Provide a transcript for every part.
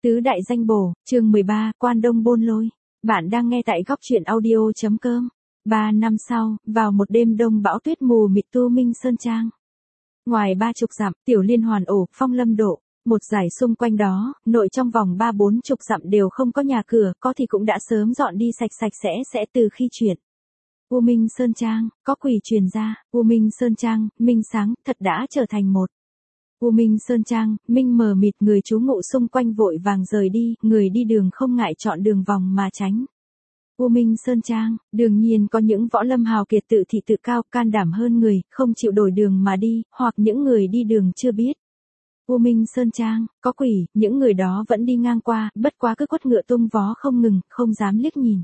Tứ đại danh bổ, chương 13, Quan Đông Bôn Lôi. Bạn đang nghe tại góc truyện audio.com. 3 năm sau, vào một đêm đông bão tuyết mù mịt Tu Minh Sơn Trang. Ngoài 30 dặm, Tiểu Liên Hoàn ổ, Phong Lâm Độ, một dải xung quanh đó, nội trong vòng 3-40 dặm đều không có nhà cửa, có thì cũng đã sớm dọn đi sạch sẽ từ khi chuyển. U Minh Sơn Trang, có quỷ truyền ra, U Minh Sơn Trang, minh sáng, thật đã trở thành một. U Minh Sơn Trang, minh mờ mịt, người trú ngụ xung quanh vội vàng rời đi, người đi đường không ngại chọn đường vòng mà tránh. U Minh Sơn Trang, đương nhiên có những võ lâm hào kiệt tự thị tự cao, can đảm hơn người, không chịu đổi đường mà đi, hoặc những người đi đường chưa biết. U Minh Sơn Trang, có quỷ, những người đó vẫn đi ngang qua, bất quá cứ quất ngựa tung vó không ngừng, không dám liếc nhìn.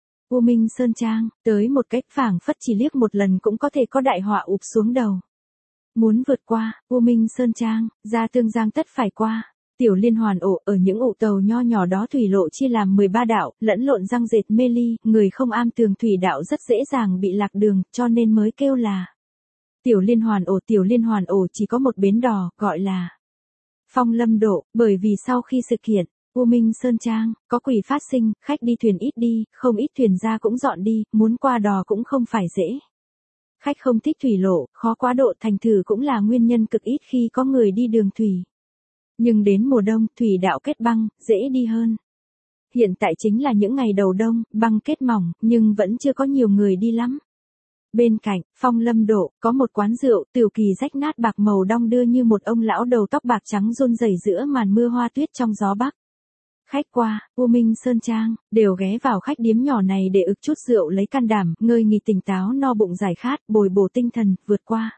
U Minh Sơn Trang, tới một cách phảng phất chỉ liếc một lần cũng có thể có đại họa ụp xuống đầu. Muốn vượt qua, U Minh Sơn Trang, ra Tương Giang tất phải qua. Tiểu Liên Hoàn ổ, ở những ụ tàu nho nhỏ đó thủy lộ chia làm 13 đạo, lẫn lộn răng dệt mê ly, người không am tường thủy đạo rất dễ dàng bị lạc đường, cho nên mới kêu là Tiểu Liên Hoàn ổ. Tiểu Liên Hoàn ổ chỉ có một bến đò, gọi là Phong Lâm Độ, bởi vì sau khi sự kiện U Minh Sơn Trang có quỷ phát sinh, khách đi thuyền ít đi, không ít thuyền ra cũng dọn đi, muốn qua đò cũng không phải dễ. Khách không thích thủy lộ, khó quá độ, thành thử cũng là nguyên nhân cực ít khi có người đi đường thủy. Nhưng đến mùa đông, thủy đạo kết băng, dễ đi hơn. Hiện tại chính là những ngày đầu đông, băng kết mỏng, nhưng vẫn chưa có nhiều người đi lắm. Bên cạnh, Phong Lâm Độ, có một quán rượu, tiểu kỳ rách nát bạc màu đong đưa như một ông lão đầu tóc bạc trắng run rẩy giữa màn mưa hoa tuyết trong gió bắc. Khách qua, U Minh Sơn Trang, đều ghé vào khách điếm nhỏ này để ực chút rượu lấy can đảm, ngơi nghỉ tỉnh táo no bụng giải khát, bồi bổ tinh thần, vượt qua.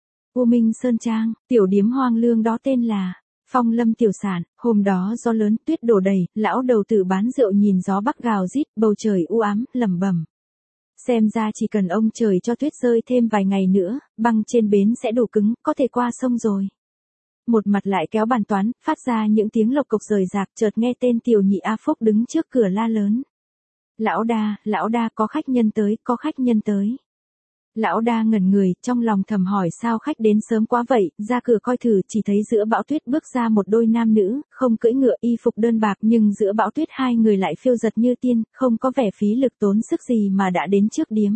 U Minh Sơn Trang, tiểu điếm hoang lương đó tên là Phong Lâm Tiểu Sản, hôm đó gió lớn tuyết đổ đầy, lão đầu tử bán rượu nhìn gió bắc gào rít, bầu trời u ám, lẩm bẩm. Xem ra chỉ cần ông trời cho tuyết rơi thêm vài ngày nữa, băng trên bến sẽ đủ cứng, có thể qua sông rồi. Một mặt lại kéo bàn toán, phát ra những tiếng lộc cộc rời rạc, chợt nghe tên Tiểu Nhị A Phúc đứng trước cửa la lớn. Lão đa, có khách nhân tới, có khách nhân tới. Lão đa ngẩn người, trong lòng thầm hỏi sao khách đến sớm quá vậy, ra cửa coi thử, chỉ thấy giữa bão tuyết bước ra một đôi nam nữ, không cưỡi ngựa, y phục đơn bạc, nhưng giữa bão tuyết hai người lại phiêu giật như tiên, không có vẻ phí lực tốn sức gì mà đã đến trước điếm.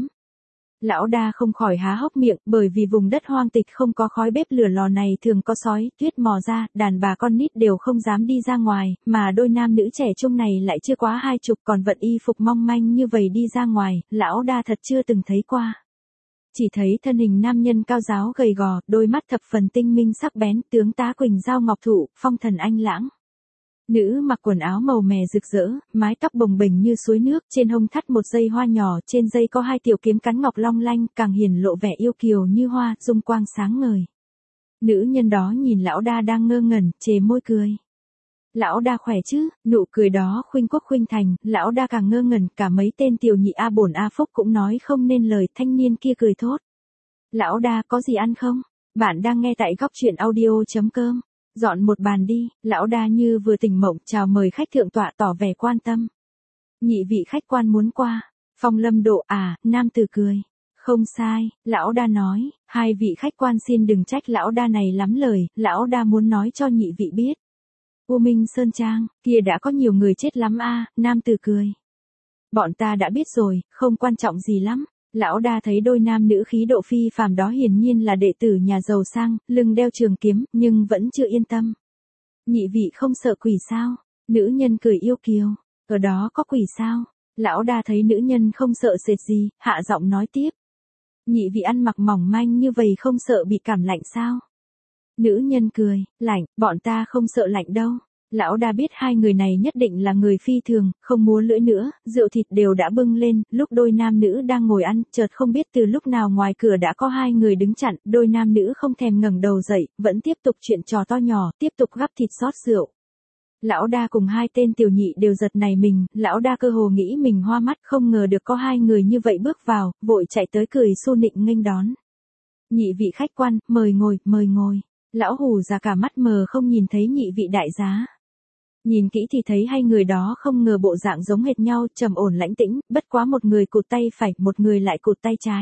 Lão đa không khỏi há hốc miệng, bởi vì vùng đất hoang tịch không có khói bếp lửa lò này thường có sói, tuyết mò ra, đàn bà con nít đều không dám đi ra ngoài, mà đôi nam nữ trẻ trung này lại chưa quá 20, còn vận y phục mong manh như vậy đi ra ngoài, lão đa thật chưa từng thấy qua. Chỉ thấy thân hình nam nhân cao ráo gầy gò, đôi mắt thập phần tinh minh sắc bén, tướng tá Quỳnh Giao Ngọc Thụ, phong thần anh lãng. Nữ mặc quần áo màu mè rực rỡ, mái tóc bồng bềnh như suối nước, trên hông thắt một dây hoa nhỏ, trên dây có 2 tiểu kiếm cắn ngọc long lanh, càng hiển lộ vẻ yêu kiều như hoa, dung quang sáng ngời. Nữ nhân đó nhìn lão đa đang ngơ ngẩn, chề môi cười. Lão đa khỏe chứ, nụ cười đó khuynh quốc khuynh thành, lão đa càng ngơ ngẩn, cả mấy tên tiểu nhị A Bổn A Phúc cũng nói không nên lời, thanh niên kia cười thốt. Lão đa có gì ăn không? Bạn đang nghe tại góc truyện audio.com. Dọn một bàn đi, lão đa như vừa tỉnh mộng, chào mời khách thượng tọa tỏ vẻ quan tâm. Nhị vị khách quan muốn qua. Phong Lâm Độ à, nam tử cười. Không sai, lão đa nói, 2 vị khách quan xin đừng trách lão đa này lắm lời, lão đa muốn nói cho nhị vị biết. U Minh Sơn Trang, kia đã có nhiều người chết lắm a, nam tử cười. Bọn ta đã biết rồi, không quan trọng gì lắm. Lão đa thấy đôi nam nữ khí độ phi phàm đó hiển nhiên là đệ tử nhà giàu sang, lưng đeo trường kiếm, nhưng vẫn chưa yên tâm. Nhị vị không sợ quỷ sao? Nữ nhân cười yêu kiều. Ở đó có quỷ sao? Lão đa thấy nữ nhân không sợ sệt gì, hạ giọng nói tiếp. Nhị vị ăn mặc mỏng manh như vậy không sợ bị cảm lạnh sao? Nữ nhân cười, lạnh, bọn ta không sợ lạnh đâu. Lão đa biết 2 người này nhất định là người phi thường, không múa lưỡi nữa, rượu thịt đều đã bưng lên, lúc đôi nam nữ đang ngồi ăn, chợt không biết từ lúc nào ngoài cửa đã có 2 người đứng chặn, đôi nam nữ không thèm ngẩng đầu dậy, vẫn tiếp tục chuyện trò to nhỏ, tiếp tục gắp thịt rót rượu. Lão đa cùng 2 tên tiểu nhị đều giật nảy mình, lão đa cơ hồ nghĩ mình hoa mắt, không ngờ được có 2 người như vậy bước vào, vội chạy tới cười xu nịnh nghênh đón. Nhị vị khách quan, mời ngồi, mời ngồi. Lão hù già cả mắt mờ không nhìn thấy nhị vị đại giá. Nhìn kỹ thì thấy 2 người đó không ngờ bộ dạng giống hệt nhau, trầm ổn lãnh tĩnh, bất quá một người cụt tay phải, một người lại cụt tay trái.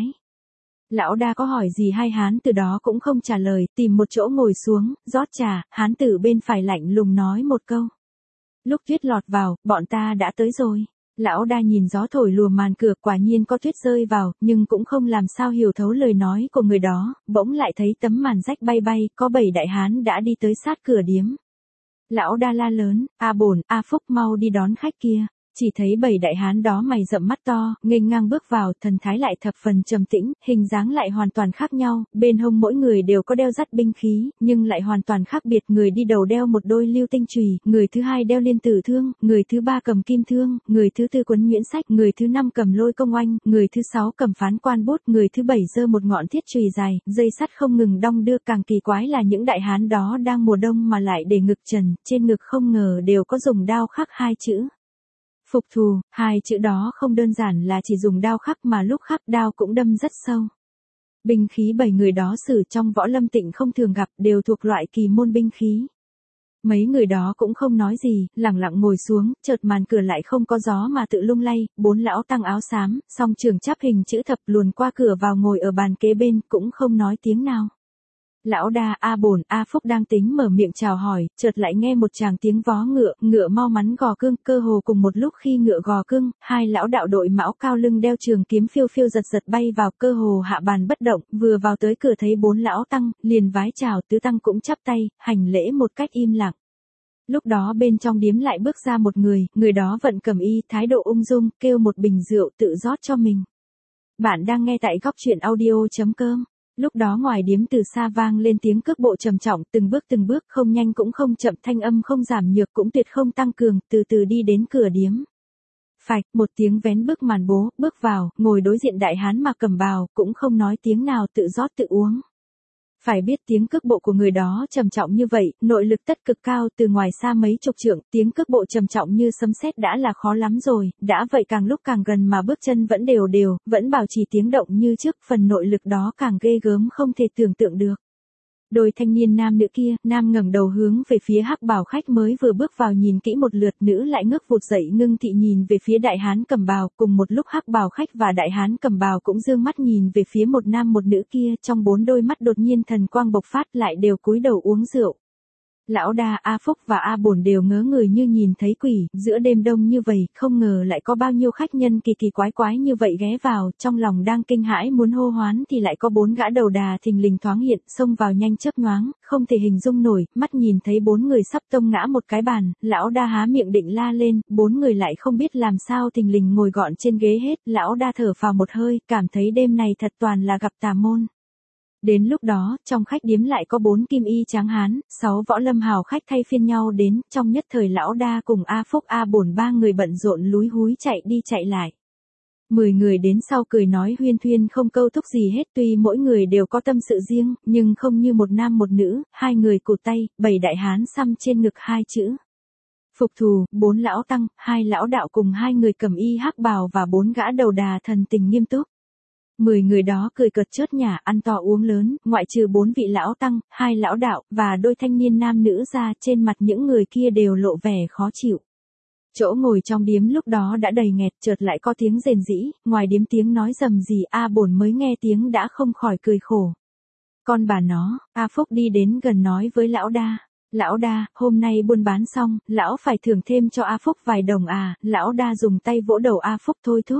Lão đa có hỏi gì hai hán từ đó cũng không trả lời, tìm một chỗ ngồi xuống, rót trà, hán tử bên phải lạnh lùng nói một câu. Lúc tuyết lọt vào, bọn ta đã tới rồi. Lão đa nhìn gió thổi lùa màn cửa, quả nhiên có tuyết rơi vào, nhưng cũng không làm sao hiểu thấu lời nói của người đó, bỗng lại thấy tấm màn rách bay bay, có 7 đại hán đã đi tới sát cửa điếm. Lão đa la lớn, A Bổn, A Phúc mau đi đón khách kia. Chỉ thấy 7 đại hán đó mày rậm mắt to, nghênh ngang bước vào, thần thái lại thập phần trầm tĩnh, hình dáng lại hoàn toàn khác nhau, bên hông mỗi người đều có đeo dắt binh khí, nhưng lại hoàn toàn khác biệt, người đi đầu đeo một đôi lưu tinh chùy, người thứ hai đeo liên tử thương, người thứ ba cầm kim thương, người thứ tư quấn nhuyễn sách, người thứ năm cầm lôi công oanh, người thứ sáu cầm phán quan bút, người thứ bảy giơ một ngọn thiết chùy dài, dây sắt không ngừng đong đưa, càng kỳ quái là những đại hán đó đang mùa đông mà lại để ngực trần, trên ngực không ngờ đều có dùng đao khắc 2 chữ. Phục thù, 2 chữ đó không đơn giản là chỉ dùng đao khắc mà lúc khắc đao cũng đâm rất sâu. Binh khí 7 người đó sử trong võ lâm tịnh không thường gặp, đều thuộc loại kỳ môn binh khí. Mấy người đó cũng không nói gì, lẳng lặng ngồi xuống, chợt màn cửa lại không có gió mà tự lung lay, 4 lão tăng áo xám, song trường chắp hình chữ thập luồn qua cửa vào ngồi ở bàn kế bên, cũng không nói tiếng nào. Lão đa, A Bổn, A Phúc đang tính mở miệng chào hỏi, chợt lại nghe một tràng tiếng vó ngựa, ngựa mau mắn gò cương, cơ hồ cùng một lúc khi ngựa gò cương, 2 lão đạo đội mão cao lưng đeo trường kiếm phiêu phiêu giật giật bay vào, cơ hồ hạ bàn bất động, vừa vào tới cửa thấy 4 lão tăng, liền vái chào, tứ tăng cũng chắp tay, hành lễ một cách im lặng. Lúc đó bên trong điếm lại bước ra một người đó vận cẩm y, thái độ ung dung, kêu một bình rượu tự rót cho mình. Bạn đang nghe tại góc truyện audio.com. Lúc đó ngoài điếm từ xa vang lên tiếng cước bộ trầm trọng, từng bước không nhanh cũng không chậm, thanh âm không giảm nhược cũng tuyệt không tăng cường, từ từ đi đến cửa điếm. Phạch, một tiếng vén bức màn bố, bước vào, ngồi đối diện đại hán mặc cẩm bào, cũng không nói tiếng nào, tự rót tự uống. Phải biết tiếng cước bộ của người đó trầm trọng như vậy, nội lực tất cực cao, từ ngoài xa mấy chục trượng, tiếng cước bộ trầm trọng như sấm sét đã là khó lắm rồi, đã vậy càng lúc càng gần mà bước chân vẫn đều đều, vẫn bảo trì tiếng động như trước, phần nội lực đó càng ghê gớm không thể tưởng tượng được. Đôi thanh niên nam nữ kia, nam ngẩng đầu hướng về phía hắc bào khách mới vừa bước vào nhìn kỹ một lượt, nữ lại ngước vụt dậy ngưng thị nhìn về phía đại hán cầm bào, cùng một lúc hắc bào khách và đại hán cầm bào cũng dương mắt nhìn về phía một nam một nữ kia, trong 4 đôi mắt đột nhiên thần quang bộc phát, lại đều cúi đầu uống rượu. Lão đa, A Phúc và A Bổn đều ngớ người như nhìn thấy quỷ, giữa đêm đông như vậy, không ngờ lại có bao nhiêu khách nhân kỳ kỳ quái quái như vậy ghé vào, trong lòng đang kinh hãi muốn hô hoán thì lại có 4 gã đầu đà thình lình thoáng hiện, xông vào nhanh chớp nhoáng, không thể hình dung nổi, mắt nhìn thấy 4 người sắp tông ngã một cái bàn, lão đa há miệng định la lên, 4 người lại không biết làm sao thình lình ngồi gọn trên ghế hết, lão đa thở phào một hơi, cảm thấy đêm này thật toàn là gặp tà môn. Đến lúc đó, trong khách điếm lại có 4 kim y tráng hán, 6 võ lâm hào khách thay phiên nhau đến, trong nhất thời lão đa cùng A Phúc A Bổn 3 người bận rộn lúi húi chạy đi chạy lại. 10 người đến sau cười nói huyên thuyên không câu thúc gì hết, tuy mỗi người đều có tâm sự riêng, nhưng không như một nam một nữ, 2 người cụt tay, 7 đại hán xăm trên ngực 2 chữ. Phục thù, 4 lão tăng, 2 lão đạo cùng 2 người cầm y hắc bào và 4 gã đầu đà thần tình nghiêm túc. 10 người đó cười cợt chớt nhả, ăn to uống lớn, ngoại trừ 4 vị lão tăng, 2 lão đạo, và đôi thanh niên nam nữ ra, trên mặt những người kia đều lộ vẻ khó chịu. Chỗ ngồi trong điếm lúc đó đã đầy nghẹt, chợt lại có tiếng rền rĩ, ngoài điếm tiếng nói rầm rì, A Bổn mới nghe tiếng đã không khỏi cười khổ. Con bà nó, A Phúc đi đến gần nói với lão đa. Lão đa, hôm nay buôn bán xong, lão phải thưởng thêm cho A Phúc vài đồng à, lão đa dùng tay vỗ đầu A Phúc thôi thúc.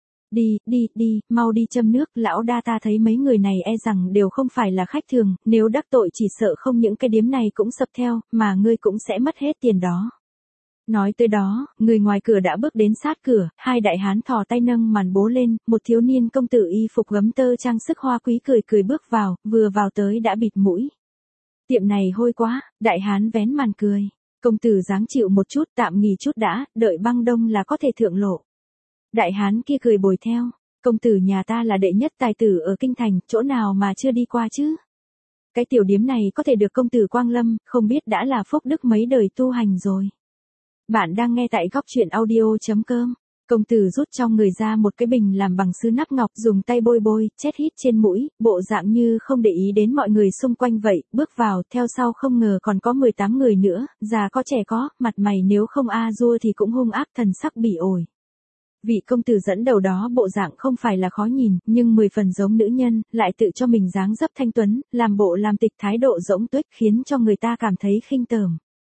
Đi, mau đi châm nước, lão đa ta thấy mấy người này e rằng đều không phải là khách thường, nếu đắc tội chỉ sợ không những cái điếm này cũng sập theo, mà ngươi cũng sẽ mất hết tiền đó. Nói tới đó, người ngoài cửa đã bước đến sát cửa, 2 đại hán thò tay nâng màn bố lên, một thiếu niên công tử y phục gấm tơ trang sức hoa quý cười bước vào, vừa vào tới đã bịt mũi. Tiệm này hôi quá, đại hán vén màn cười. Công tử dáng chịu một chút, tạm nghỉ chút đã, đợi băng đông là có thể thượng lộ. Đại hán kia cười bồi theo, công tử nhà ta là đệ nhất tài tử ở kinh thành, chỗ nào mà chưa đi qua chứ? Cái tiểu điếm này có thể được công tử quang lâm, không biết đã là phúc đức mấy đời tu hành rồi. Bạn đang nghe tại góc truyện audio.com. Công tử rút trong người ra một cái bình làm bằng sứ nắp ngọc, dùng tay bôi, chét hít trên mũi, bộ dạng như không để ý đến mọi người xung quanh vậy, bước vào, theo sau không ngờ còn có 18 người nữa, già có trẻ có, mặt mày nếu không dua thì cũng hung ác, thần sắc bỉ ổi. Vị công tử dẫn đầu đó bộ dạng không phải là khó nhìn, nhưng 10 phần giống nữ nhân, lại tự cho mình dáng dấp thanh tuấn, làm bộ làm tịch, thái độ rỗng tuếch khiến cho người ta cảm thấy khinh tởm.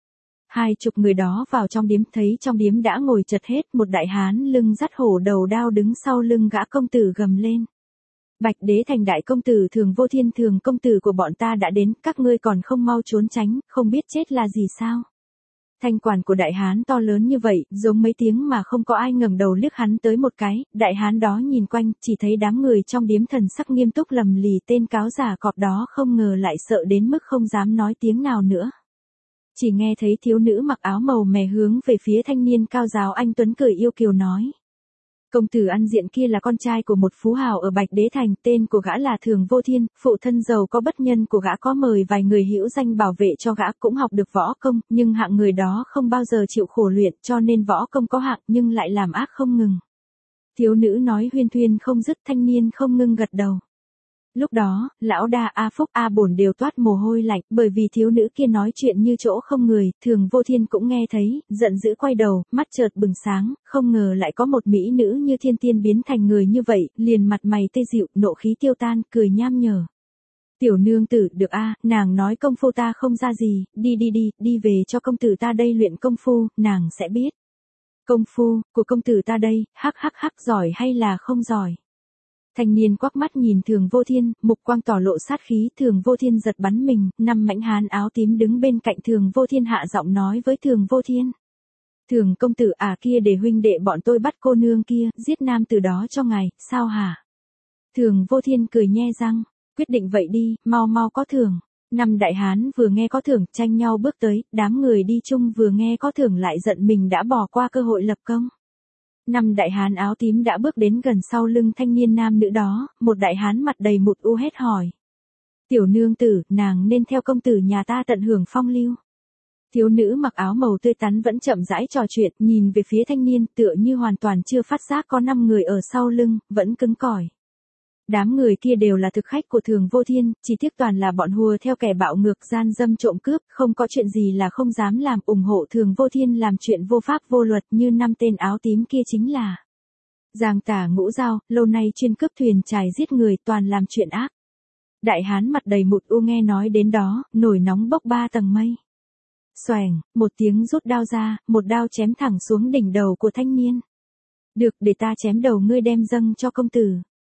20 người đó vào trong điếm, thấy trong điếm đã ngồi chật hết, một đại hán lưng dắt hổ đầu đao đứng sau lưng gã công tử gầm lên. Bạch Đế Thành đại công tử Thường Vô Thiên, Thường công tử của bọn ta đã đến, các ngươi còn không mau trốn tránh, không biết chết là gì sao? Thanh quản của đại hán to lớn như vậy, giống mấy tiếng mà không có ai ngẩng đầu liếc hắn tới một cái, đại hán đó nhìn quanh, chỉ thấy đám người trong điếm thần sắc nghiêm túc lầm lì, tên cáo giả cọp đó không ngờ lại sợ đến mức không dám nói tiếng nào nữa. Chỉ nghe thấy thiếu nữ mặc áo màu mè hướng về phía thanh niên cao giáo anh tuấn cười yêu kiều nói. Công tử ăn diện kia là con trai của một phú hào ở Bạch Đế Thành, tên của gã là Thường Vô Thiên, phụ thân giàu có bất nhân của gã có mời vài người hữu danh bảo vệ cho gã, cũng học được võ công, nhưng hạng người đó không bao giờ chịu khổ luyện, cho nên võ công có hạng nhưng lại làm ác không ngừng. Thiếu nữ nói huyên thuyên không dứt, thanh niên không ngưng gật đầu. Lúc đó, lão Đa, A Phúc, A Bổn đều toát mồ hôi lạnh, bởi vì thiếu nữ kia nói chuyện như chỗ không người, Thường Vô Thiên cũng nghe thấy, giận dữ quay đầu, mắt chợt bừng sáng, không ngờ lại có một mỹ nữ như thiên tiên biến thành người như vậy, liền mặt mày tê dịu, nộ khí tiêu tan, cười nham nhở. Tiểu nương tử, được a, nàng nói công phu ta không ra gì, đi về cho công tử ta đây luyện công phu, nàng sẽ biết. Công phu, của công tử ta đây, hắc, giỏi hay là không giỏi? Thanh niên quắc mắt nhìn Thường Vô Thiên, mục quang tỏ lộ sát khí, Thường Vô Thiên giật bắn mình, năm mãnh hán áo tím đứng bên cạnh Thường Vô Thiên hạ giọng nói với Thường Vô Thiên. Thường công tử à, kia để huynh đệ bọn tôi bắt cô nương kia, giết nam từ đó cho ngài, sao hả? Thường Vô Thiên cười nhe răng, quyết định vậy đi, mau có thưởng. Năm đại hán vừa nghe có thưởng, tranh nhau bước tới, đám người đi chung vừa nghe có thưởng lại giận mình đã bỏ qua cơ hội lập công. Năm đại hán áo tím đã bước đến gần sau lưng thanh niên nam nữ đó, một đại hán mặt đầy mụt u hét hỏi. Tiểu nương tử, nàng nên theo công tử nhà ta tận hưởng phong lưu. Thiếu nữ mặc áo màu tươi tắn vẫn chậm rãi trò chuyện, nhìn về phía thanh niên tựa như hoàn toàn chưa phát giác có 5 người ở sau lưng, vẫn cứng cỏi. Đám người kia đều là thực khách của Thường Vô Thiên, chỉ tiếc toàn là bọn hùa theo kẻ bạo ngược gian dâm trộm cướp, không có chuyện gì là không dám làm, ủng hộ Thường Vô Thiên làm chuyện vô pháp vô luật như 5 tên áo tím kia chính là Giang Tả Ngũ Dao, lâu nay chuyên cướp thuyền chài giết người, toàn làm chuyện ác. Đại hán mặt đầy mụt u nghe nói đến đó, nổi nóng bốc 3 tầng mây. Xoèng, một tiếng rút đao ra, một đao chém thẳng xuống đỉnh đầu của thanh niên. Được, để ta chém đầu ngươi đem dâng cho công tử.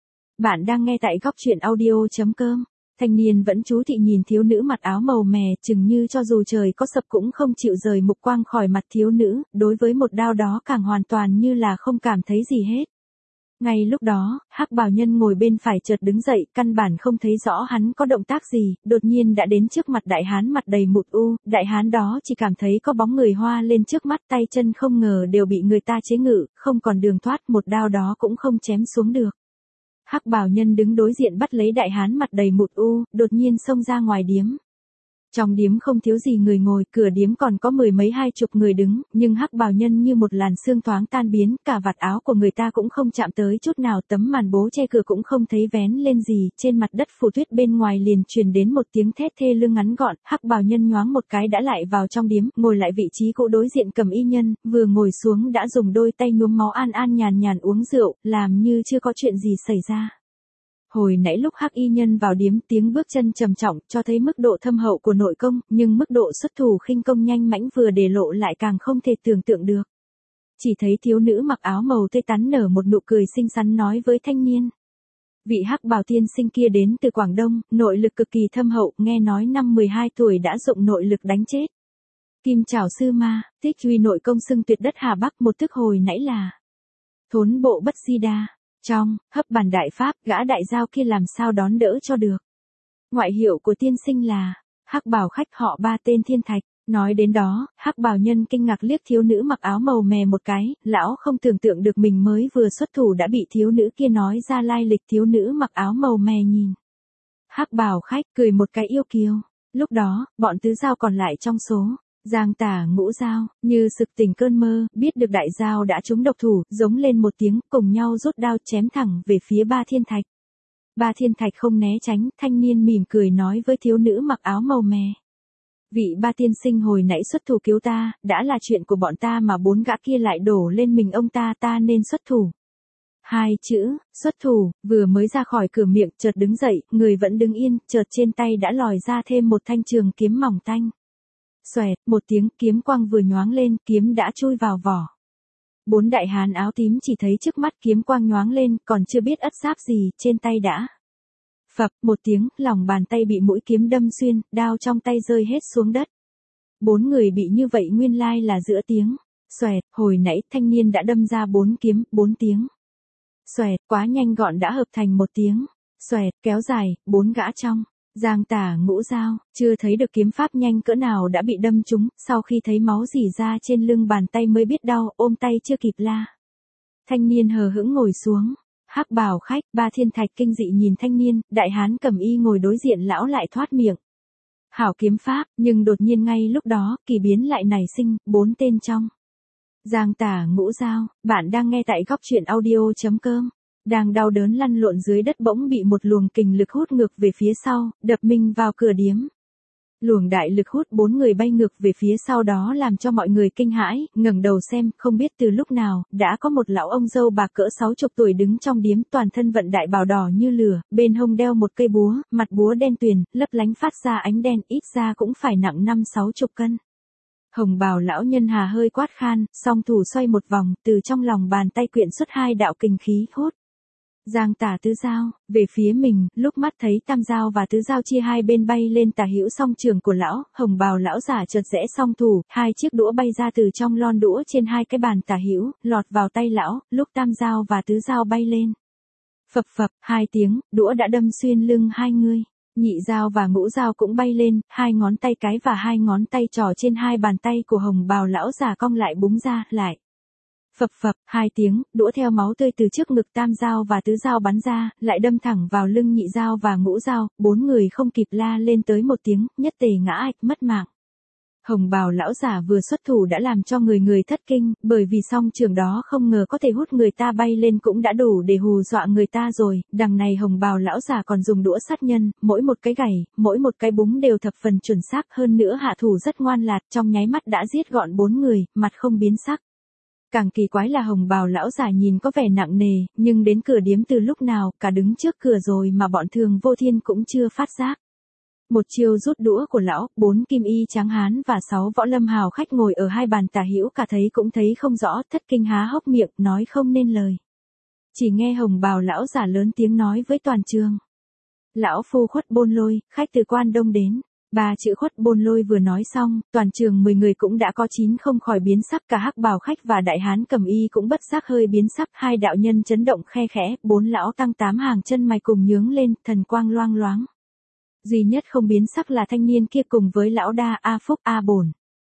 Bạn đang nghe tại góc truyện audio.com. Thanh niên vẫn chú thị nhìn thiếu nữ mặc áo màu mè, chừng như cho dù trời có sập cũng không chịu rời mục quang khỏi mặt thiếu nữ, đối với một đao đó càng hoàn toàn như là không cảm thấy gì hết. Ngay lúc đó, hắc bào nhân ngồi bên phải chợt đứng dậy, căn bản không thấy rõ hắn có động tác gì, đột nhiên đã đến trước mặt đại hán mặt đầy mụt u, đại hán đó chỉ cảm thấy có bóng người hoa lên trước mắt, tay chân không ngờ đều bị người ta chế ngự, không còn đường thoát, một đao đó cũng không chém xuống được. Hắc bào nhân đứng đối diện bắt lấy đại hán mặt đầy mụt u, đột nhiên xông ra ngoài điếm. Trong điếm không thiếu gì người ngồi, cửa điếm còn có 10 mấy 20 người đứng, nhưng hắc bào nhân như một làn sương thoáng tan biến, cả vạt áo của người ta cũng không chạm tới chút nào, tấm màn bố che cửa cũng không thấy vén lên gì, trên mặt đất phủ tuyết bên ngoài liền truyền đến một tiếng thét thê lương ngắn gọn, hắc bào nhân nhoáng một cái đã lại vào trong điếm, ngồi lại vị trí cũ đối diện Cầm Y nhân, vừa ngồi xuống đã dùng đôi tay nhuốm máu an nhàn uống rượu, làm như chưa có chuyện gì xảy ra. Hồi nãy lúc hắc y nhân vào điếm tiếng bước chân trầm trọng cho thấy mức độ thâm hậu của nội công, nhưng mức độ xuất thủ khinh công nhanh mãnh vừa để lộ lại càng không thể tưởng tượng được. Chỉ thấy thiếu nữ mặc áo màu tươi tắn nở một nụ cười xinh xắn nói với thanh niên. Vị hắc bào tiên sinh kia đến từ Quảng Đông, nội lực cực kỳ thâm hậu, nghe nói năm 12 tuổi đã dụng nội lực đánh chết Kim Trảo Sư Ma, tích uy nội công xưng tuyệt đất Hà Bắc, một thức hồi nãy là thốn bộ bất di đa. Trong hấp bàn đại pháp, gã đại giao kia làm sao đón đỡ cho được. Ngoại hiệu của tiên sinh là hắc bào khách, họ 3 tên Thiên Thạch. Nói đến đó, hắc bào nhân kinh ngạc liếc thiếu nữ mặc áo màu mè một cái, lão không tưởng tượng được mình mới vừa xuất thủ đã bị thiếu nữ kia nói ra lai lịch. Thiếu nữ mặc áo màu mè nhìn hắc bào khách cười một cái yêu kiều. Lúc đó, bọn tứ giao còn lại trong số Giang Tả Ngũ Dao, như sực tỉnh cơn mơ, biết được đại giao đã trúng độc thủ, giống lên một tiếng, cùng nhau rút đao chém thẳng về phía 3 Thiên Thạch. 3 Thiên Thạch không né tránh, thanh niên mỉm cười nói với thiếu nữ mặc áo màu mè. Vị 3 tiên sinh hồi nãy xuất thủ cứu ta, đã là chuyện của bọn ta mà 4 gã kia lại đổ lên mình ông ta nên xuất thủ. 2 chữ, xuất thủ, vừa mới ra khỏi cửa miệng, chợt đứng dậy, người vẫn đứng yên, chợt trên tay đã lòi ra thêm một thanh trường kiếm mỏng tanh. Xoẹt, một tiếng kiếm quang vừa nhoáng lên, kiếm đã chui vào vỏ. Bốn đại hán áo tím chỉ thấy trước mắt kiếm quang nhoáng lên, còn chưa biết ất giáp gì, trên tay đã. Phập, một tiếng, lòng bàn tay bị mũi kiếm đâm xuyên, đao trong tay rơi hết xuống đất. Bốn người bị như vậy nguyên lai là giữa tiếng. Xoẹt, hồi nãy thanh niên đã đâm ra 4 kiếm, 4 tiếng. Xoẹt, quá nhanh gọn đã hợp thành một tiếng. Xoẹt, kéo dài, 4 gã trong. Giang Tả Ngũ Dao, chưa thấy được kiếm pháp nhanh cỡ nào đã bị đâm trúng, sau khi thấy máu rỉ ra trên lưng bàn tay mới biết đau, ôm tay chưa kịp la. Thanh niên hờ hững ngồi xuống. Hắc bào khách, Ba Thiên Thạch kinh dị nhìn thanh niên, đại hán cầm y ngồi đối diện lão lại thoát miệng. Hảo kiếm pháp, nhưng đột nhiên ngay lúc đó, kỳ biến lại nảy sinh, 4 tên trong. Giang Tả Ngũ Dao, bạn đang nghe tại góc truyện audio.com. Đang đau đớn lăn lộn dưới đất bỗng bị một luồng kình lực hút ngược về phía sau, đập mình vào cửa điếm. Luồng đại lực hút 4 người bay ngược về phía sau đó làm cho mọi người kinh hãi, ngẩng đầu xem, không biết từ lúc nào, đã có một lão ông dâu bạc cỡ 60 tuổi đứng trong điếm, toàn thân vận đại bào đỏ như lửa, bên hông đeo một cây búa, mặt búa đen tuyền, lấp lánh phát ra ánh đen, ít ra cũng phải nặng 50-60 cân. Hồng bào lão nhân hà hơi quát khan, song thủ xoay một vòng, từ trong lòng bàn tay quyện xuất 2 đạo kình khí hút. Giang Tả Tứ Dao, về phía mình, lúc mắt thấy Tam Dao và Tứ Dao chia hai bên bay lên tả hữu song trường của lão, hồng bào lão giả chợt rẽ song thủ, 2 chiếc đũa bay ra từ trong lon đũa trên 2 cái bàn tả hữu, lọt vào tay lão, lúc Tam Dao và Tứ Dao bay lên. Phập phập, 2 tiếng, đũa đã đâm xuyên lưng 2 người. Nhị Dao và Ngũ Dao cũng bay lên, 2 ngón tay cái và 2 ngón tay trỏ trên 2 bàn tay của hồng bào lão giả cong lại búng ra, lại. Phập phập, 2 tiếng, đũa theo máu tươi từ trước ngực Tam Dao và Tứ Dao bắn ra, lại đâm thẳng vào lưng Nhị Dao và Ngũ Dao, 4 người không kịp la lên tới một tiếng, nhất tề ngã ạch mất mạng. Hồng bào lão giả vừa xuất thủ đã làm cho người thất kinh, bởi vì song trường đó không ngờ có thể hút người ta bay lên cũng đã đủ để hù dọa người ta rồi, đằng này hồng bào lão giả còn dùng đũa sát nhân, mỗi một cái gảy, mỗi một cái búng đều thập phần chuẩn xác, hơn nữa hạ thủ rất ngoan lạt, trong nháy mắt đã giết gọn 4 người, mặt không biến sắc. Càng kỳ quái là hồng bào lão giả nhìn có vẻ nặng nề, nhưng đến cửa điếm từ lúc nào, cả đứng trước cửa rồi mà bọn Thường Vô Thiên cũng chưa phát giác. Một chiêu rút đũa của lão, 4 kim y tráng hán và 6 võ lâm hào khách ngồi ở 2 bàn tả hữu cả thấy cũng thấy không rõ, thất kinh há hốc miệng, nói không nên lời. Chỉ nghe hồng bào lão giả lớn tiếng nói với toàn trường. Lão phu Khuất Bôn Lôi, khách từ Quan Đông đến. 3 chữ Khuất Bôn Lôi vừa nói xong, toàn trường 10 người cũng đã có 9 không khỏi biến sắc, cả hắc bào khách và đại hán cầm y cũng bất giác hơi biến sắc, 2 đạo nhân chấn động khe khẽ, 4 lão tăng 8 hàng chân mày cùng nhướng lên, thần quang loang loáng. Duy nhất không biến sắc là thanh niên kia cùng với lão Đa, A Phúc, A Bổn.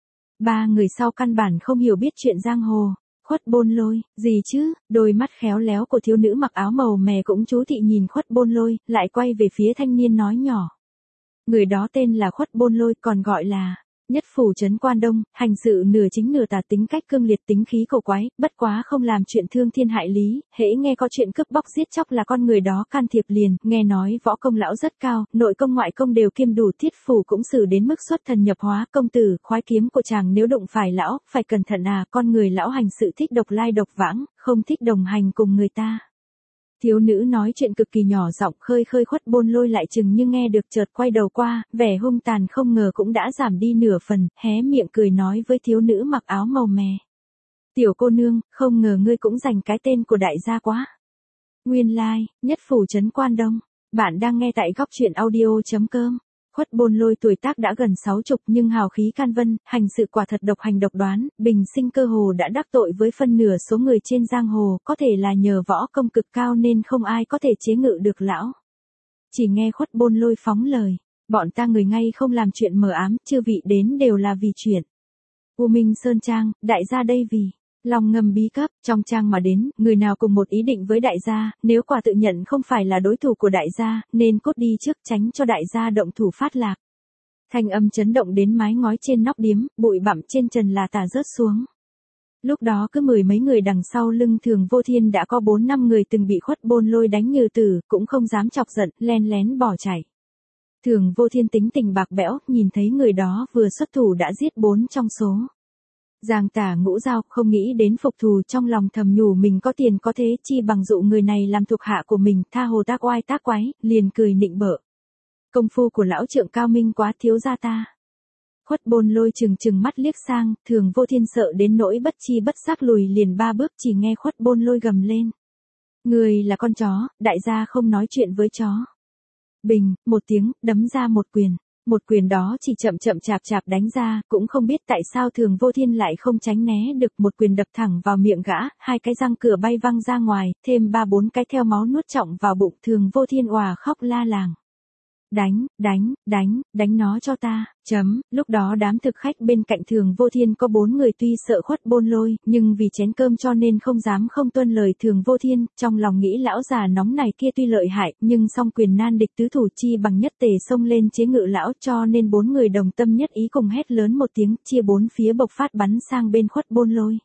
3 người sau căn bản không hiểu biết chuyện giang hồ. Khuất Bôn Lôi, gì chứ, đôi mắt khéo léo của thiếu nữ mặc áo màu mè cũng chú thị nhìn Khuất Bôn Lôi, lại quay về phía thanh niên nói nhỏ. Người đó tên là Khuất Bôn Lôi, còn gọi là Nhất Phủ trấn Quan Đông, hành sự nửa chính nửa tà, tính cách cương liệt, tính khí cổ quái, bất quá không làm chuyện thương thiên hại lý, hễ nghe có chuyện cướp bóc giết chóc là con người đó can thiệp liền, nghe nói võ công lão rất cao, nội công ngoại công đều kiêm đủ, Thiết Phủ cũng xử đến mức xuất thần nhập hóa, công tử, khoái kiếm của chàng nếu đụng phải lão, phải cẩn thận à, con người lão hành sự thích độc lai độc vãng, không thích đồng hành cùng người ta. Thiếu nữ nói chuyện cực kỳ nhỏ giọng, khơi Khuất Bôn Lôi lại chừng như nghe được, chợt quay đầu qua, vẻ hung tàn không ngờ cũng đã giảm đi nửa phần, hé miệng cười nói với thiếu nữ mặc áo màu mè. Tiểu cô nương, không ngờ ngươi cũng dành cái tên của đại gia quá. Nguyên lai, Nhất Phủ trấn Quan Đông. Bạn đang nghe tại góc truyện audio.com. Khuất Bôn Lôi tuổi tác đã gần 60 nhưng hào khí can vân, hành sự quả thật độc hành độc đoán, bình sinh cơ hồ đã đắc tội với phân nửa số người trên giang hồ, có thể là nhờ võ công cực cao nên không ai có thể chế ngự được lão. Chỉ nghe Khuất Bôn Lôi phóng lời, bọn ta người ngay không làm chuyện mờ ám, chư vị đến đều là vì chuyện U Minh Sơn Trang, đại gia đây vì lòng ngầm bí cấp, trong trang mà đến, người nào cùng một ý định với đại gia, nếu quả tự nhận không phải là đối thủ của đại gia, nên cốt đi trước tránh cho đại gia động thủ phát lạc. Thanh âm chấn động đến mái ngói trên nóc điếm, bụi bặm trên trần là tà rớt xuống. Lúc đó cứ 10 mấy người đằng sau lưng Thường Vô Thiên đã có 4-5 người từng bị Khuất Bôn Lôi đánh như tử, cũng không dám chọc giận, len lén bỏ chạy. Thường Vô Thiên tính tình bạc bẽo, nhìn thấy người đó vừa xuất thủ đã giết 4 trong số. Giang Tả Ngũ Dao không nghĩ đến phục thù, trong lòng thầm nhủ mình có tiền có thế chi bằng dụ người này làm thuộc hạ của mình, tha hồ tác oai tác quái, liền cười nịnh bợ. Công phu của lão trượng cao minh quá, thiếu gia ta Khuất Bôn Lôi trừng mắt liếc sang, Thường Vô Thiên sợ đến nỗi bất chi bất giác lùi liền 3 bước, chỉ nghe Khuất Bôn Lôi gầm lên. Người là con chó, đại gia không nói chuyện với chó. Bình, một tiếng, đấm ra một quyền. Một quyền đó chỉ chậm chạp đánh ra, cũng không biết tại sao Thường Vô Thiên lại không tránh né được, một quyền đập thẳng vào miệng gã, 2 cái răng cửa bay văng ra ngoài, thêm 3-4 cái theo máu nuốt trọng vào bụng, Thường Vô Thiên òa khóc la làng. Đánh nó cho ta, lúc đó đám thực khách bên cạnh Thường Vô Thiên có 4 người tuy sợ Khuất Bôn Lôi, nhưng vì chén cơm cho nên không dám không tuân lời Thường Vô Thiên, trong lòng nghĩ lão già nóng này kia tuy lợi hại, nhưng song quyền nan địch tứ thủ, chi bằng nhất tề xông lên chế ngự lão, cho nên 4 người đồng tâm nhất ý cùng hét lớn một tiếng, chia 4 phía bộc phát bắn sang bên Khuất Bôn Lôi.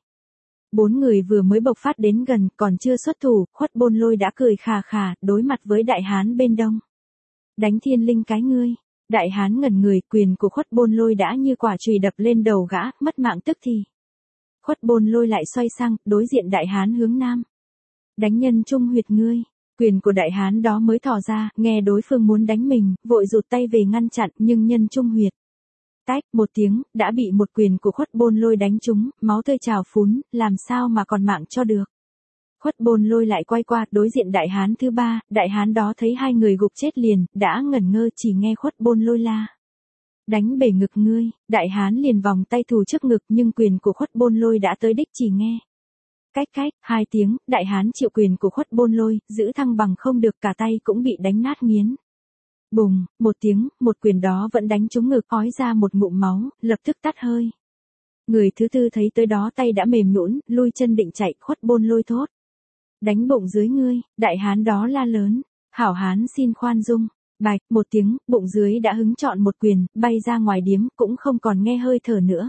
4 người vừa mới bộc phát đến gần, còn chưa xuất thủ, Khuất Bôn Lôi đã cười khà khà, đối mặt với đại hán bên đông. Đánh thiên linh cái ngươi. Đại hán ngẩn người, quyền của Khuất Bôn Lôi đã như quả chùy đập lên đầu gã, mất mạng tức thì. Khuất Bôn Lôi lại xoay sang, đối diện đại hán hướng nam. Đánh nhân trung huyệt ngươi. Quyền của đại hán đó mới thò ra, nghe đối phương muốn đánh mình, vội rụt tay về ngăn chặn, nhưng nhân trung huyệt. Tách, một tiếng, đã bị một quyền của Khuất Bôn Lôi đánh trúng, máu tươi trào phún, làm sao mà còn mạng cho được. Khuất Bôn Lôi lại quay qua, đối diện đại hán thứ 3, đại hán đó thấy 2 người gục chết liền, đã ngẩn ngơ, chỉ nghe Khuất Bôn Lôi la. Đánh bể ngực ngươi, đại hán liền vòng tay thủ trước ngực, nhưng quyền của Khuất Bôn Lôi đã tới đích, chỉ nghe. Cách, 2 tiếng, đại hán chịu quyền của Khuất Bôn Lôi, giữ thăng bằng không được, cả tay cũng bị đánh nát nghiến. Bùng, một tiếng, một quyền đó vẫn đánh trúng ngực, ói ra một ngụm máu, lập tức tắt hơi. Người thứ 4 thấy tới đó tay đã mềm nhũn, lui chân định chạy, Khuất Bôn Lôi thốt. Đánh bụng dưới ngươi, đại hán đó la lớn, hảo hán xin khoan dung. Bạch, một tiếng, bụng dưới đã hứng chọn một quyền, bay ra ngoài điếm, cũng không còn nghe hơi thở nữa.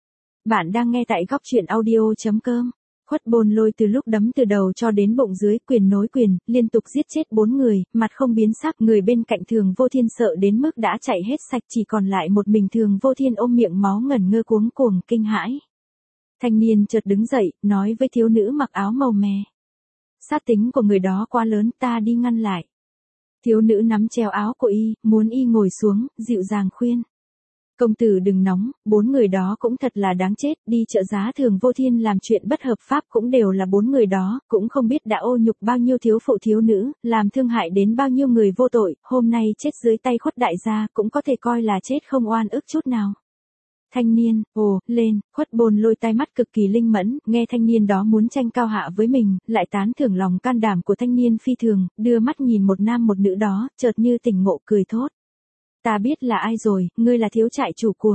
Bạn đang nghe tại góc truyện audio.com. Khuất Bôn Lôi từ lúc đấm từ đầu cho đến bụng dưới, quyền nối quyền, liên tục giết chết 4 người, mặt không biến sắc, người bên cạnh Thường Vô Thiên sợ đến mức đã chạy hết sạch, chỉ còn lại một mình Thường Vô Thiên ôm miệng máu ngẩn ngơ cuống cuồng kinh hãi. Thanh niên chợt đứng dậy, nói với thiếu nữ mặc áo màu mè. Sát tính của người đó quá lớn, ta đi ngăn lại. Thiếu nữ nắm treo áo của y, muốn y ngồi xuống, dịu dàng khuyên. Công tử đừng nóng, 4 người đó cũng thật là đáng chết, đi trợ giá Thường Vô Thiên làm chuyện bất hợp pháp cũng đều là 4 người đó, cũng không biết đã ô nhục bao nhiêu thiếu phụ thiếu nữ, làm thương hại đến bao nhiêu người vô tội, hôm nay chết dưới tay Khuất đại gia cũng có thể coi là chết không oan ức chút nào. Thanh niên, lên, Khuất Bôn Lôi tai mắt cực kỳ linh mẫn, nghe thanh niên đó muốn tranh cao hạ với mình, lại tán thưởng lòng can đảm của thanh niên phi thường, đưa mắt nhìn một nam một nữ đó, chợt như tỉnh ngộ cười thốt. Ta biết là ai rồi, ngươi là thiếu trại chủ của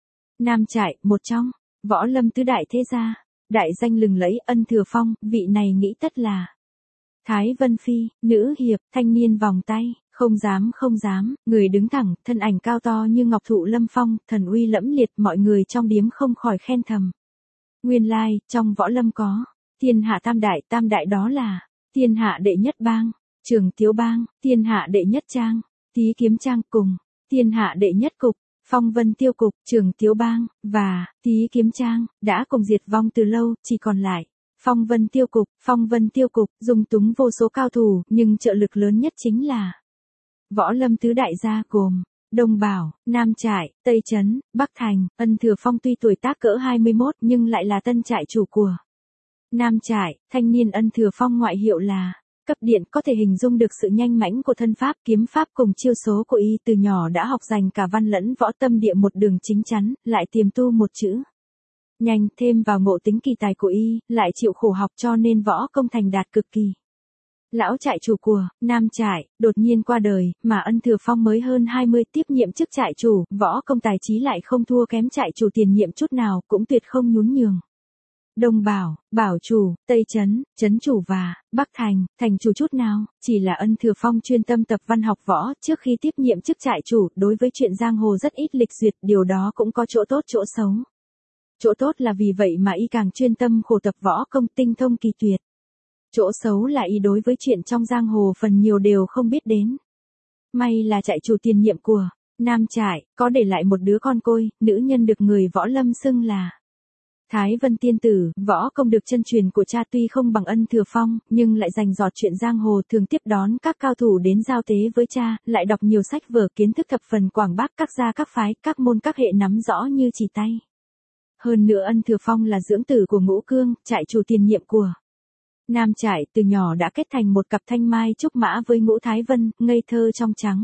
Nam trại, một trong Võ Lâm tứ đại thế gia, đại danh lừng lẫy Ân Thừa Phong, vị này nghĩ tất là Thái Vân Phi, nữ hiệp. Thanh niên vòng tay, không dám, người đứng thẳng, thân ảnh cao to như ngọc thụ lâm phong, thần uy lẫm liệt, mọi người trong điếm không khỏi khen thầm. Nguyên lai, trong Võ Lâm có thiên hạ tam đại đó là thiên hạ đệ nhất bang, Trường Tiếu bang, thiên hạ đệ nhất trang, Tý Kiếm trang, cùng thiên hạ đệ nhất cục, Phong Vân Tiêu cục. Trường Tiếu bang và Tý Kiếm trang đã cùng diệt vong từ lâu, chỉ còn lại Phong Vân Tiêu cục dung túng vô số cao thủ, nhưng trợ lực lớn nhất chính là Võ Lâm tứ đại gia gồm Đông Bảo, Nam Trại, Tây Trấn, Bắc Thành. Ân Thừa Phong tuy tuổi tác cỡ 21 nhưng lại là tân trại chủ của Nam Trại. Thanh niên Ân Thừa Phong ngoại hiệu là Cấp Điện, có thể hình dung được sự nhanh mãnh của thân pháp, kiếm pháp cùng chiêu số của y, từ nhỏ đã học dành cả văn lẫn võ, tâm địa một đường chính chắn, lại tiềm tu một chữ nhanh, thêm vào ngộ tính kỳ tài của y, lại chịu khổ học cho nên võ công thành đạt cực kỳ. Lão trại chủ của Nam Trại đột nhiên qua đời, mà Ân Thừa Phong mới hơn 20 tiếp nhiệm chức trại chủ, võ công tài trí lại không thua kém trại chủ tiền nhiệm chút nào, cũng tuyệt không nhún nhường. Đông Bảo, Bảo chủ, Tây Trấn, Trấn chủ và Bắc Thành, thành chủ chút nào, chỉ là Ân Thừa Phong chuyên tâm tập văn học võ, trước khi tiếp nhiệm chức trại chủ, đối với chuyện giang hồ rất ít lịch duyệt, điều đó cũng có chỗ tốt chỗ xấu. Chỗ tốt là vì vậy mà y càng chuyên tâm khổ tập võ công, tinh thông kỳ tuyệt. Chỗ xấu là y đối với chuyện trong giang hồ phần nhiều đều không biết đến. May là trại chủ tiền nhiệm của Nam Trại có để lại một đứa con côi, nữ nhân được người Võ Lâm xưng là Thái Vân tiên tử, võ công được chân truyền của cha tuy không bằng Ân Thừa Phong, nhưng lại rành rọt chuyện giang hồ, thường tiếp đón các cao thủ đến giao tế với cha, lại đọc nhiều sách vở, kiến thức thập phần quảng bác, các gia các phái, các môn các hệ nắm rõ như chỉ tay. Hơn nữa Ân Thừa Phong là dưỡng tử của Ngũ Cương, trại chủ tiền nhiệm của Nam Trại, từ nhỏ đã kết thành một cặp thanh mai trúc mã với Ngũ Thái Vân, ngây thơ trong trắng.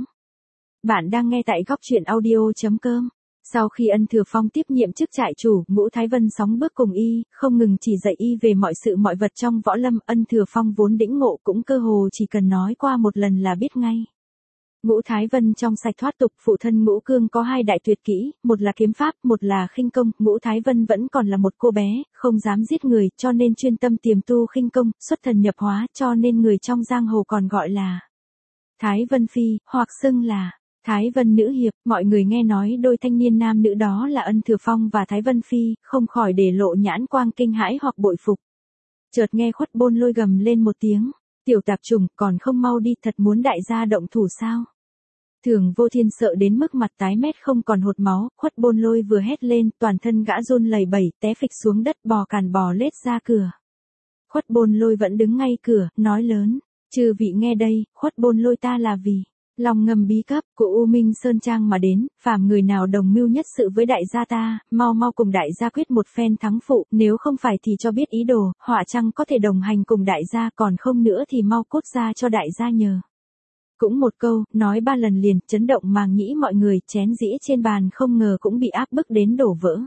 Bạn đang nghe tại góc truyện audio.com. Sau khi Ân Thừa Phong tiếp nhiệm chức trại chủ, Ngũ Thái Vân sóng bước cùng y, không ngừng chỉ dạy y về mọi sự mọi vật trong võ lâm. Ân Thừa Phong vốn đĩnh ngộ, cũng cơ hồ chỉ cần nói qua một lần là biết ngay. Ngũ Thái Vân trong sạch thoát tục, phụ thân Ngũ Cương có 2 đại tuyệt kỹ, một là kiếm pháp, một là khinh công. Ngũ Thái Vân vẫn còn là một cô bé, không dám giết người, cho nên chuyên tâm tiềm tu khinh công, xuất thần nhập hóa, cho nên người trong giang hồ còn gọi là Thái Vân Phi, hoặc xưng là Thái Vân Nữ Hiệp. Mọi người nghe nói đôi thanh niên nam nữ đó là Ân Thừa Phong và Thái Vân Phi, không khỏi để lộ nhãn quang kinh hãi hoặc bội phục. Chợt nghe Khuất Bôn Lôi gầm lên một tiếng, tiểu tạp chủng, còn không mau đi, thật muốn đại gia động thủ sao? Thường Vô Thiên sợ đến mức mặt tái mét không còn hột máu, Khuất Bôn Lôi vừa hét lên, toàn thân gã run lẩy bẩy, té phịch xuống đất, bò càn bò lết ra cửa. Khuất Bôn Lôi vẫn đứng ngay cửa, nói lớn, chư vị nghe đây, Khuất Bôn Lôi ta là vì lòng ngầm bí cấp của U Minh Sơn Trang mà đến, phàm người nào đồng mưu nhất sự với đại gia ta, mau mau cùng đại gia quyết một phen thắng phụ, nếu không phải thì cho biết ý đồ, họa chăng có thể đồng hành cùng đại gia, còn không nữa thì mau cốt ra cho đại gia nhờ. Cũng một câu, nói 3 lần liền, chấn động màng nhĩ mọi người, chén dĩa trên bàn không ngờ cũng bị áp bức đến đổ vỡ.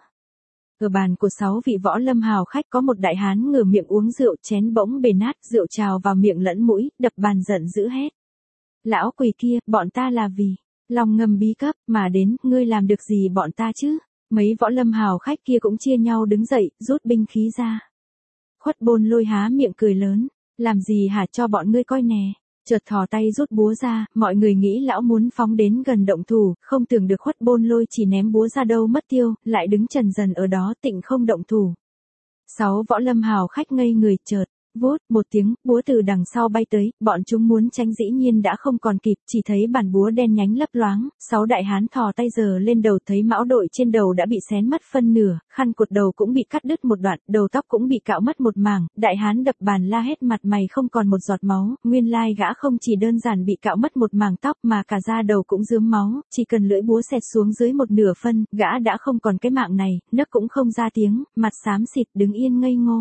Ở bàn của 6 vị võ lâm hào khách có một đại hán ngửa miệng uống rượu, chén bỗng bể nát, rượu trào vào miệng lẫn mũi, đập bàn giận dữ hét. Lão quỷ kia, bọn ta là vì lòng ngầm bí cấp mà đến, ngươi làm được gì bọn ta chứ? Mấy võ lâm hào khách kia cũng chia nhau đứng dậy, rút binh khí ra. Khuất Bôn Lôi há miệng cười lớn, làm gì hả, cho bọn ngươi coi nè. Chợt thò tay rút búa ra, mọi người nghĩ lão muốn phóng đến gần động thủ, không tưởng được Khuất Bôn Lôi chỉ ném búa ra đâu mất tiêu, lại đứng trần dần ở đó tịnh không động thủ. 6 võ lâm hào khách ngây người, chợt vút một tiếng, búa từ đằng sau bay tới, bọn chúng muốn tránh dĩ nhiên đã không còn kịp, chỉ thấy bản búa đen nhánh lấp loáng, 6 đại hán thò tay giơ lên đầu, thấy mão đội trên đầu đã bị xén mất phân nửa, khăn cột đầu cũng bị cắt đứt một đoạn, đầu tóc cũng bị cạo mất một mảng, đại hán đập bàn la hét, mặt mày không còn một giọt máu, nguyên lai gã không chỉ đơn giản bị cạo mất một mảng tóc mà cả da đầu cũng rướm máu, chỉ cần lưỡi búa xẹt xuống dưới một nửa phân, gã đã không còn cái mạng này, nấc cũng không ra tiếng, mặt xám xịt đứng yên ngây ngô.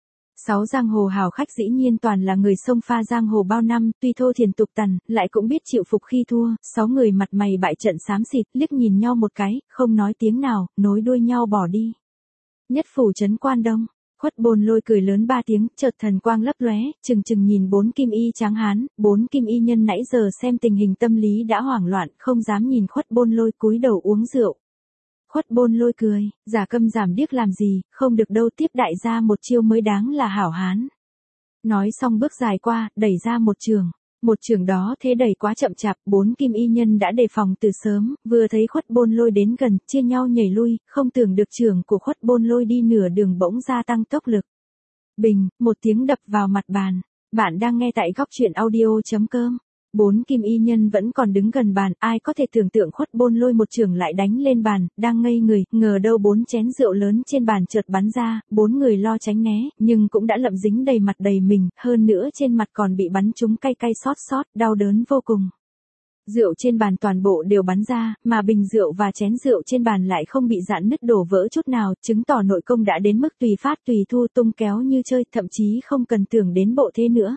6 giang hồ hào khách dĩ nhiên toàn là người sông pha giang hồ bao năm, tuy thô thiền tục tằn, lại cũng biết chịu phục khi thua. 6 người mặt mày bại trận xám xịt, liếc nhìn nhau một cái, không nói tiếng nào, nối đuôi nhau bỏ đi. Nhất phủ trấn Quan Đông, Khuất Bôn Lôi cười lớn 3 tiếng, chợt thần quang lấp lóe, chừng chừng nhìn 4 kim y tráng hán, 4 kim y nhân nãy giờ xem tình hình tâm lý đã hoảng loạn, không dám nhìn Khuất Bôn Lôi, cúi đầu uống rượu. Khuất Bôn Lôi cười, giả câm giảm điếc làm gì, không được đâu, tiếp đại gia một chiêu mới đáng là hảo hán. Nói xong bước dài qua, đẩy ra một trường. Một trường đó thế đẩy quá chậm chạp, 4 kim y nhân đã đề phòng từ sớm, vừa thấy Khuất Bôn Lôi đến gần, chia nhau nhảy lui, không tưởng được trường của Khuất Bôn Lôi đi nửa đường bỗng gia tăng tốc lực. Bình, một tiếng đập vào mặt bàn. Bạn đang nghe tại góc truyện audio.com. 4 kim y nhân vẫn còn đứng gần bàn, ai có thể tưởng tượng Khuất Bôn Lôi một chưởng lại đánh lên bàn, đang ngây người, ngờ đâu 4 chén rượu lớn trên bàn chợt bắn ra, 4 người lo tránh né, nhưng cũng đã lậm dính đầy mặt đầy mình, hơn nữa trên mặt còn bị bắn trúng cay cay xót xót, đau đớn vô cùng. Rượu trên bàn toàn bộ đều bắn ra, mà bình rượu và chén rượu trên bàn lại không bị rạn nứt đổ vỡ chút nào, chứng tỏ nội công đã đến mức tùy phát tùy thu, tung kéo như chơi, thậm chí không cần tưởng đến bộ thế nữa.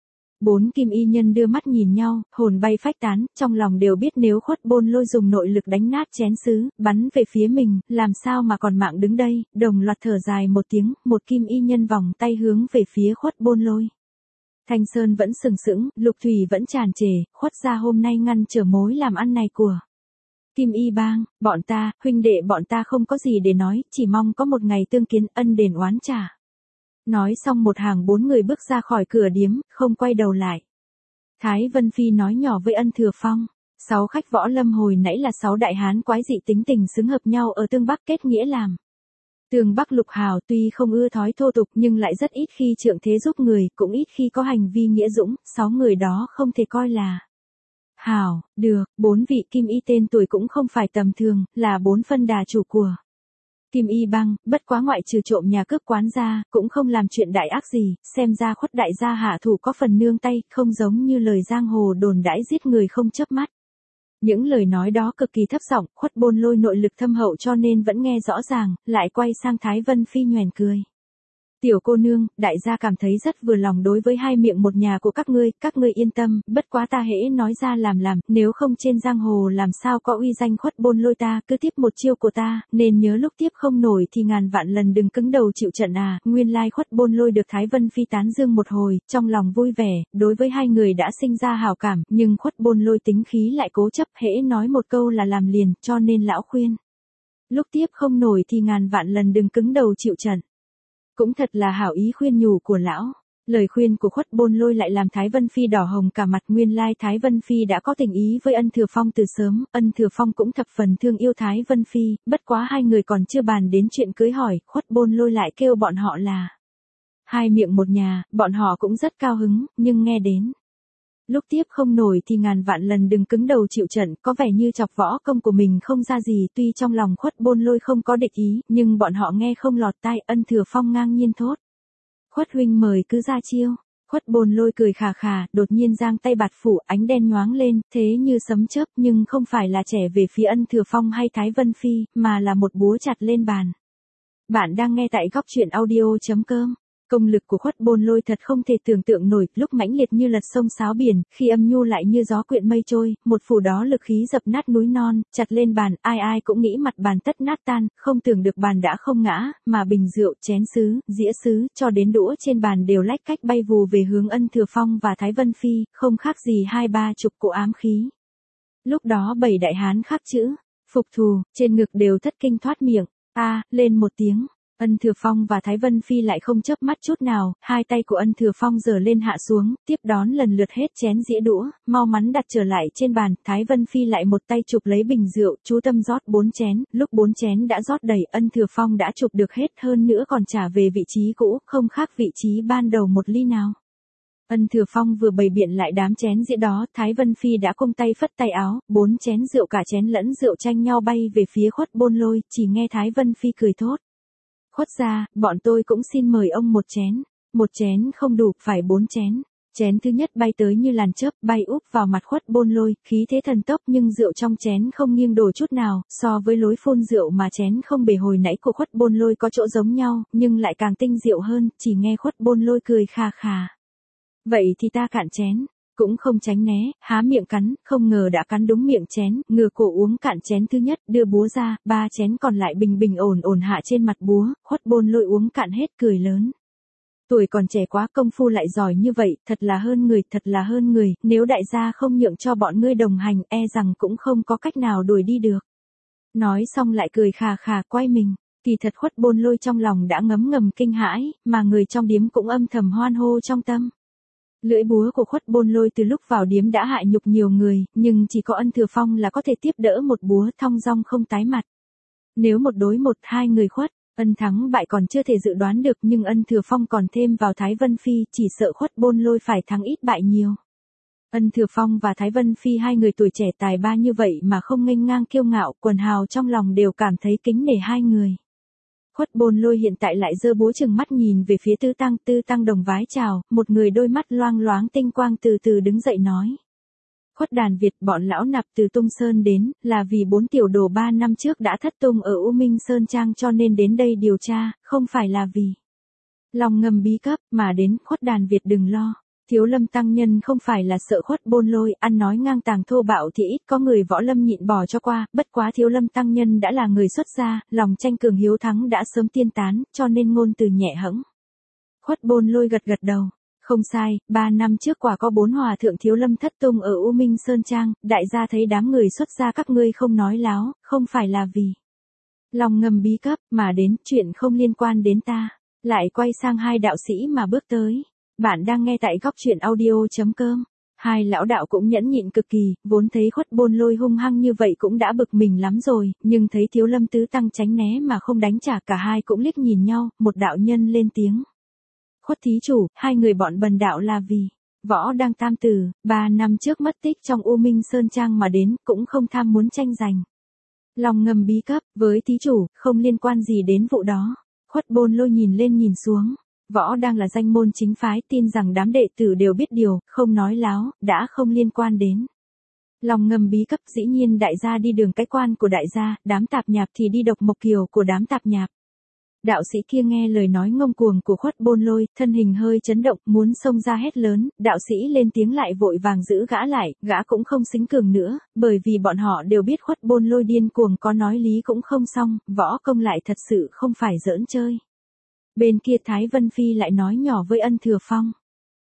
4 kim y nhân đưa mắt nhìn nhau, hồn bay phách tán, trong lòng đều biết nếu Khuất Bôn Lôi dùng nội lực đánh nát chén sứ, bắn về phía mình, làm sao mà còn mạng đứng đây, đồng loạt thở dài một tiếng, một kim y nhân vòng tay hướng về phía Khuất Bôn Lôi. Thanh Sơn vẫn sừng sững, Lục Thủy vẫn tràn trề, Khuất gia hôm nay ngăn trở mối làm ăn này của Kim Y Bang, bọn ta, huynh đệ bọn ta không có gì để nói, chỉ mong có một ngày tương kiến, ân đền oán trả. Nói xong một hàng 4 người bước ra khỏi cửa điếm, không quay đầu lại. Thái Vân Phi nói nhỏ với Ân Thừa Phong, 6 khách võ lâm hồi nãy là 6 đại hán quái dị tính tình xứng hợp nhau ở Tương Bắc kết nghĩa làm. Tương Bắc Lục Hào tuy không ưa thói thô tục nhưng lại rất ít khi trượng thế giúp người, cũng ít khi có hành vi nghĩa dũng, 6 người đó không thể coi là hảo, được, 4 vị kim y tên tuổi cũng không phải tầm thường, là 4 phân đà chủ của Kim Y Băng, bất quá ngoại trừ trộm nhà cướp quán ra, cũng không làm chuyện đại ác gì, xem ra Khuất đại gia hạ thủ có phần nương tay, không giống như lời giang hồ đồn đãi giết người không chớp mắt. Những lời nói đó cực kỳ thấp giọng, Khuất Bôn Lôi nội lực thâm hậu cho nên vẫn nghe rõ ràng, lại quay sang Thái Vân Phi nhoẻn cười. Tiểu cô nương, đại gia cảm thấy rất vừa lòng đối với hai miệng một nhà của các ngươi yên tâm, bất quá ta hễ nói ra làm, nếu không trên giang hồ làm sao có uy danh Khuất Bôn Lôi ta, cứ tiếp một chiêu của ta, nên nhớ lúc tiếp không nổi thì ngàn vạn lần đừng cứng đầu chịu trận à, nguyên lai Khuất Bôn Lôi được Thái Vân Phi tán dương một hồi, trong lòng vui vẻ, đối với hai người đã sinh ra hảo cảm, nhưng Khuất Bôn Lôi tính khí lại cố chấp, hễ nói một câu là làm liền, cho nên lão khuyên. Lúc tiếp không nổi thì ngàn vạn lần đừng cứng đầu chịu trận. Cũng thật là hảo ý khuyên nhủ của lão. Lời khuyên của Khuất Bôn Lôi lại làm Thái Vân Phi đỏ hồng cả mặt, nguyên lai Thái Vân Phi đã có tình ý với Ân Thừa Phong từ sớm, Ân Thừa Phong cũng thập phần thương yêu Thái Vân Phi, bất quá hai người còn chưa bàn đến chuyện cưới hỏi, Khuất Bôn Lôi lại kêu bọn họ là hai miệng một nhà, bọn họ cũng rất cao hứng, nhưng nghe đến lúc tiếp không nổi thì ngàn vạn lần đừng cứng đầu chịu trận, có vẻ như chọc võ công của mình không ra gì, tuy trong lòng Khuất Bôn Lôi không có địch ý, nhưng bọn họ nghe không lọt tai. Ân Thừa Phong ngang nhiên thốt: Khuất huynh mời cứ ra chiêu. Khuất Bôn Lôi cười khà khà, đột nhiên giang tay bạt phủ, ánh đen nhoáng lên, thế như sấm chớp, nhưng không phải là trẻ về phía Ân Thừa Phong hay Thái Vân Phi, mà là một búa chặt lên bàn. Bạn đang nghe tại góc truyện audio.com. Công lực của Khuất Bôn Lôi thật không thể tưởng tượng nổi, lúc mãnh liệt như lật sông sáo biển, khi âm nhu lại như gió quyện mây trôi, một phủ đó lực khí dập nát núi non, chặt lên bàn, ai cũng nghĩ mặt bàn tất nát tan, không tưởng được bàn đã không ngã, mà bình rượu, chén sứ, dĩa sứ, cho đến đũa trên bàn đều lách cách bay vù về hướng Ân Thừa Phong và Thái Vân Phi, không khác gì 20-30 cỗ ám khí. Lúc đó 7 đại hán khắc chữ phục thù trên ngực đều thất kinh thoát miệng, lên một tiếng. Ân Thừa Phong và Thái Vân Phi lại không chớp mắt chút nào, hai tay của Ân Thừa Phong giở lên hạ xuống, tiếp đón lần lượt hết chén dĩa đũa, mau mắn đặt trở lại trên bàn, Thái Vân Phi lại một tay chụp lấy bình rượu, chú tâm rót 4 chén, lúc 4 chén đã rót đầy, Ân Thừa Phong đã chụp được hết, hơn nữa còn trả về vị trí cũ, không khác vị trí ban đầu một ly nào. Ân Thừa Phong vừa bày biện lại đám chén dĩa đó, Thái Vân Phi đã cung tay phất tay áo, 4 chén rượu cả chén lẫn rượu tranh nhau bay về phía Khuất Bôn Lôi, chỉ nghe Thái Vân Phi cười thốt: Khuất gia, bọn tôi cũng xin mời ông một chén. Một chén không đủ, phải 4 chén. Chén thứ nhất bay tới như làn chớp, bay úp vào mặt Khuất Bôn Lôi, khí thế thần tốc, nhưng rượu trong chén không nghiêng đổ chút nào, so với lối phun rượu mà chén không bể hồi nãy của Khuất Bôn Lôi có chỗ giống nhau, nhưng lại càng tinh diệu hơn, chỉ nghe Khuất Bôn Lôi cười khà khà. Vậy thì ta cạn chén. Cũng không tránh né, há miệng cắn, không ngờ đã cắn đúng miệng chén, ngửa cổ uống cạn chén thứ nhất, đưa búa ra, 3 chén còn lại bình bình ổn hạ trên mặt búa, Khuất Bôn Lôi uống cạn hết cười lớn. Tuổi còn trẻ quá, công phu lại giỏi như vậy, thật là hơn người, nếu đại gia không nhượng cho bọn ngươi đồng hành, e rằng cũng không có cách nào đuổi đi được. Nói xong lại cười khà khà quay mình. Kỳ thật Khuất Bôn Lôi trong lòng đã ngấm ngầm kinh hãi, mà người trong điếm cũng âm thầm hoan hô trong tâm. Lưỡi búa của Khuất Bôn Lôi từ lúc vào điếm đã hại nhục nhiều người, nhưng chỉ có Ân Thừa Phong là có thể tiếp đỡ một búa thong dong không tái mặt. Nếu một đối một, hai người Khuất, Ân thắng bại còn chưa thể dự đoán được, nhưng Ân Thừa Phong còn thêm vào Thái Vân Phi, chỉ sợ Khuất Bôn Lôi phải thắng ít bại nhiều. Ân Thừa Phong và Thái Vân Phi hai người tuổi trẻ tài ba như vậy mà không nghênh ngang kiêu ngạo, quần hào trong lòng đều cảm thấy kính nể hai người. Khuất Bôn Lôi hiện tại lại giơ búa chừng mắt nhìn về phía Tư Tăng đồng vái chào, một người đôi mắt loang loáng tinh quang từ từ đứng dậy nói: Khuất đàn Việt, bọn lão nạp từ Tung Sơn đến, là vì 4 tiểu đồ 3 năm trước đã thất tung ở U Minh Sơn Trang cho nên đến đây điều tra, không phải là vì lòng ngầm bí cấp, mà đến. Khuất đàn Việt đừng lo. Thiếu Lâm tăng nhân không phải là sợ Khuất Bôn Lôi, ăn nói ngang tàng thô bạo thì ít có người võ lâm nhịn bỏ cho qua, bất quá Thiếu Lâm tăng nhân đã là người xuất gia, lòng tranh cường hiếu thắng đã sớm tiên tán, cho nên ngôn từ nhẹ hẫng. Khuất Bôn Lôi gật gật đầu. Không sai, 3 năm trước quả có 4 hòa thượng Thiếu Lâm thất tung ở U Minh Sơn Trang, đại gia thấy đám người xuất gia các ngươi không nói láo, không phải là vì lòng ngầm bí cấp, mà đến chuyện không liên quan đến ta. Lại quay sang hai đạo sĩ mà bước tới. Bạn đang nghe tại góc truyện audio.com. Hai lão đạo cũng nhẫn nhịn cực kỳ, vốn thấy Khuất Bôn Lôi hung hăng như vậy cũng đã bực mình lắm rồi, nhưng thấy Thiếu Lâm tứ tăng tránh né mà không đánh trả, cả hai cũng liếc nhìn nhau, một đạo nhân lên tiếng: Khuất thí chủ, hai người bọn bần đạo là vì Võ Đăng Tam Tử, 3 năm trước mất tích trong U Minh Sơn Trang mà đến, cũng không tham muốn tranh giành Lòng ngầm bí cấp, với thí chủ, không liên quan gì đến vụ đó. Khuất Bôn Lôi nhìn lên nhìn xuống. Võ đang là danh môn chính phái, tin rằng đám đệ tử đều biết điều, không nói láo, đã không liên quan đến. Lòng ngầm bí cấp, dĩ nhiên đại gia đi đường cái quan của đại gia, đám tạp nhạp thì đi độc mộc kiều của đám tạp nhạp. Đạo sĩ kia nghe lời nói ngông cuồng của Khuất Bôn Lôi, thân hình hơi chấn động, muốn xông ra hét lớn, đạo sĩ lên tiếng lại vội vàng giữ gã lại, gã cũng không xính cường nữa, bởi vì bọn họ đều biết Khuất Bôn Lôi điên cuồng, có nói lý cũng không xong, võ công lại thật sự không phải giỡn chơi. Bên kia Thái Vân Phi lại nói nhỏ với Ân Thừa Phong.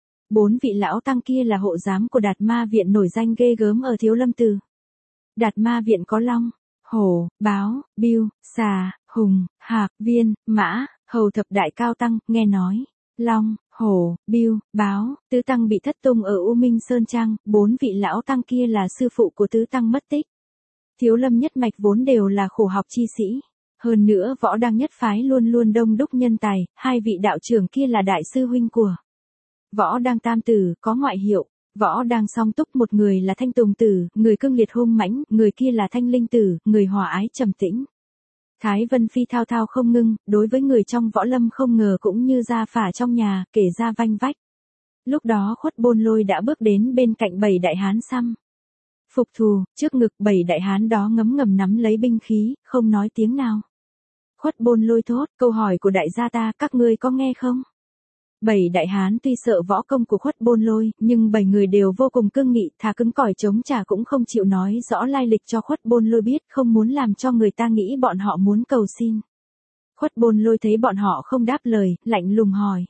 4 vị lão tăng kia là hộ giám của Đạt Ma Viện nổi danh ghê gớm ở Thiếu Lâm Tự. Đạt Ma Viện có long, hổ, báo, bưu, xà, hùng, hạc, viên, mã, hầu thập đại cao tăng, nghe nói. Long, hổ, bưu, báo, tứ tăng bị thất tung ở U Minh Sơn Trang, 4 vị lão tăng kia là sư phụ của tứ tăng mất tích. Thiếu Lâm nhất mạch vốn đều là khổ học chi sĩ. Hơn nữa võ đang nhất phái luôn luôn đông đúc nhân tài, 2 vị đạo trưởng kia là đại sư huynh của Võ đang tam tử, có ngoại hiệu. Võ đang song túc, một người là Thanh Tùng tử, người cương liệt hung mãnh, người kia là Thanh Linh tử, người hòa ái trầm tĩnh. Thái Vân Phi thao thao không ngưng, đối với người trong võ lâm không ngờ cũng như ra phả trong nhà, kể ra vanh vách. Lúc đó Khuất Bôn Lôi đã bước đến bên cạnh 7 đại hán xăm phục thù, trước ngực 7 đại hán đó ngấm ngầm nắm lấy binh khí, không nói tiếng nào. Khuất Bôn Lôi thốt, câu hỏi của đại gia ta, các ngươi có nghe không? 7 đại hán tuy sợ võ công của Khuất Bôn Lôi, nhưng 7 người đều vô cùng cương nghị, thà cứng cỏi chống trả cũng không chịu nói rõ lai lịch cho Khuất Bôn Lôi biết, không muốn làm cho người ta nghĩ bọn họ muốn cầu xin. Khuất Bôn Lôi thấy bọn họ không đáp lời, lạnh lùng hỏi.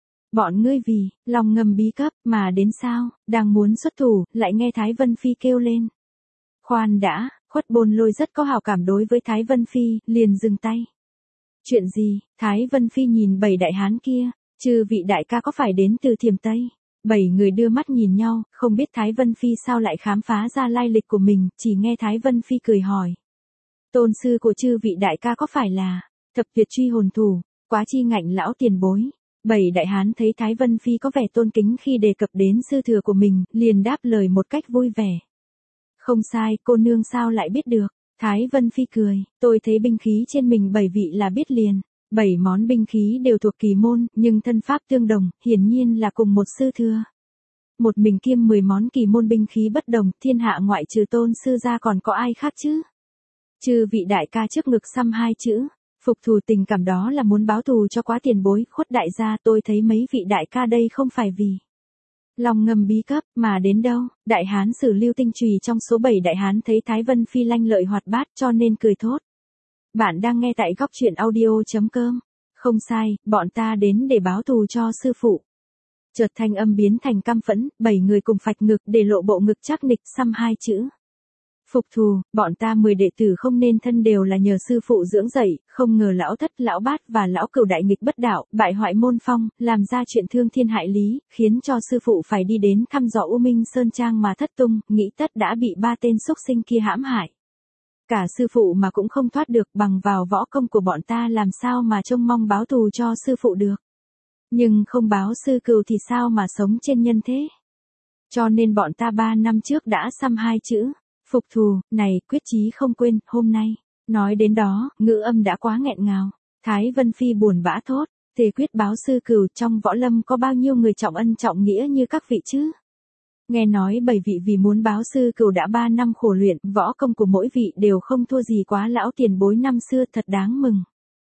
Bọn ngươi vì lòng ngầm bí cấp mà đến sao, đang muốn xuất thủ, lại nghe Thái Vân Phi kêu lên. Khoan đã, Khuất Bôn Lôi rất có hảo cảm đối với Thái Vân Phi, liền dừng tay. Chuyện gì? Thái Vân Phi nhìn 7 đại hán kia. Chư vị đại ca có phải đến từ Thiểm Tây? 7 người đưa mắt nhìn nhau, không biết Thái Vân Phi sao lại khám phá ra lai lịch của mình, chỉ nghe Thái Vân Phi cười hỏi. Tôn sư của chư vị đại ca có phải là Thập Tuyệt Truy Hồn Thủ, Quá Chi Ngạnh lão tiền bối? 7 đại hán thấy Thái Vân Phi có vẻ tôn kính khi đề cập đến sư thừa của mình, liền đáp lời một cách vui vẻ. Không sai, cô nương sao lại biết được? Thái Vân Phi cười, tôi thấy binh khí trên mình 7 vị là biết liền. 7 món binh khí đều thuộc kỳ môn, nhưng thân pháp tương đồng, hiển nhiên là cùng một sư thừa. Một mình kiêm 10 món kỳ môn binh khí bất đồng, thiên hạ ngoại trừ tôn sư ra còn có ai khác chứ? Trừ vị đại ca trước ngực xăm 2 chữ, phục thù, tình cảm đó là muốn báo thù cho Quá tiền bối. Khuất đại gia, tôi thấy mấy vị đại ca đây không phải vì lòng ngầm bí cấp mà đến đâu. Đại hán Sử Lưu Tinh Trùy trong số 7 đại hán thấy Thái Vân Phi lanh lợi hoạt bát cho nên cười thốt. Bạn đang nghe tại góc truyện audio.com. Không sai, bọn ta đến để báo thù cho sư phụ. Chợt thanh âm biến thành căm phẫn, 7 người cùng phạch ngực để lộ bộ ngực chắc nịch xăm 2 chữ. Phục thù, bọn ta 10 đệ tử không nên thân đều là nhờ sư phụ dưỡng dạy, không ngờ lão thất, lão bát và lão cửu đại nghịch bất đạo, bại hoại môn phong, làm ra chuyện thương thiên hại lý, khiến cho sư phụ phải đi đến thăm dò U Minh Sơn Trang mà thất tung, nghĩ tất đã bị 3 tên xúc sinh kia hãm hại. Cả sư phụ mà cũng không thoát được, bằng vào võ công của bọn ta làm sao mà trông mong báo thù cho sư phụ được. Nhưng không báo sư cừu thì sao mà sống trên nhân thế. Cho nên bọn ta 3 năm trước đã xăm 2 chữ, phục thù, này, quyết chí không quên, hôm nay. Nói đến đó, ngữ âm đã quá nghẹn ngào. Thái Vân Phi buồn bã thốt, thề quyết báo sư cừu, trong võ lâm có bao nhiêu người trọng ân trọng nghĩa như các vị chứ? Nghe nói 7 vị vì muốn báo sư cừu đã 3 năm khổ luyện, võ công của mỗi vị đều không thua gì quá lão tiền bối năm xưa, thật đáng mừng.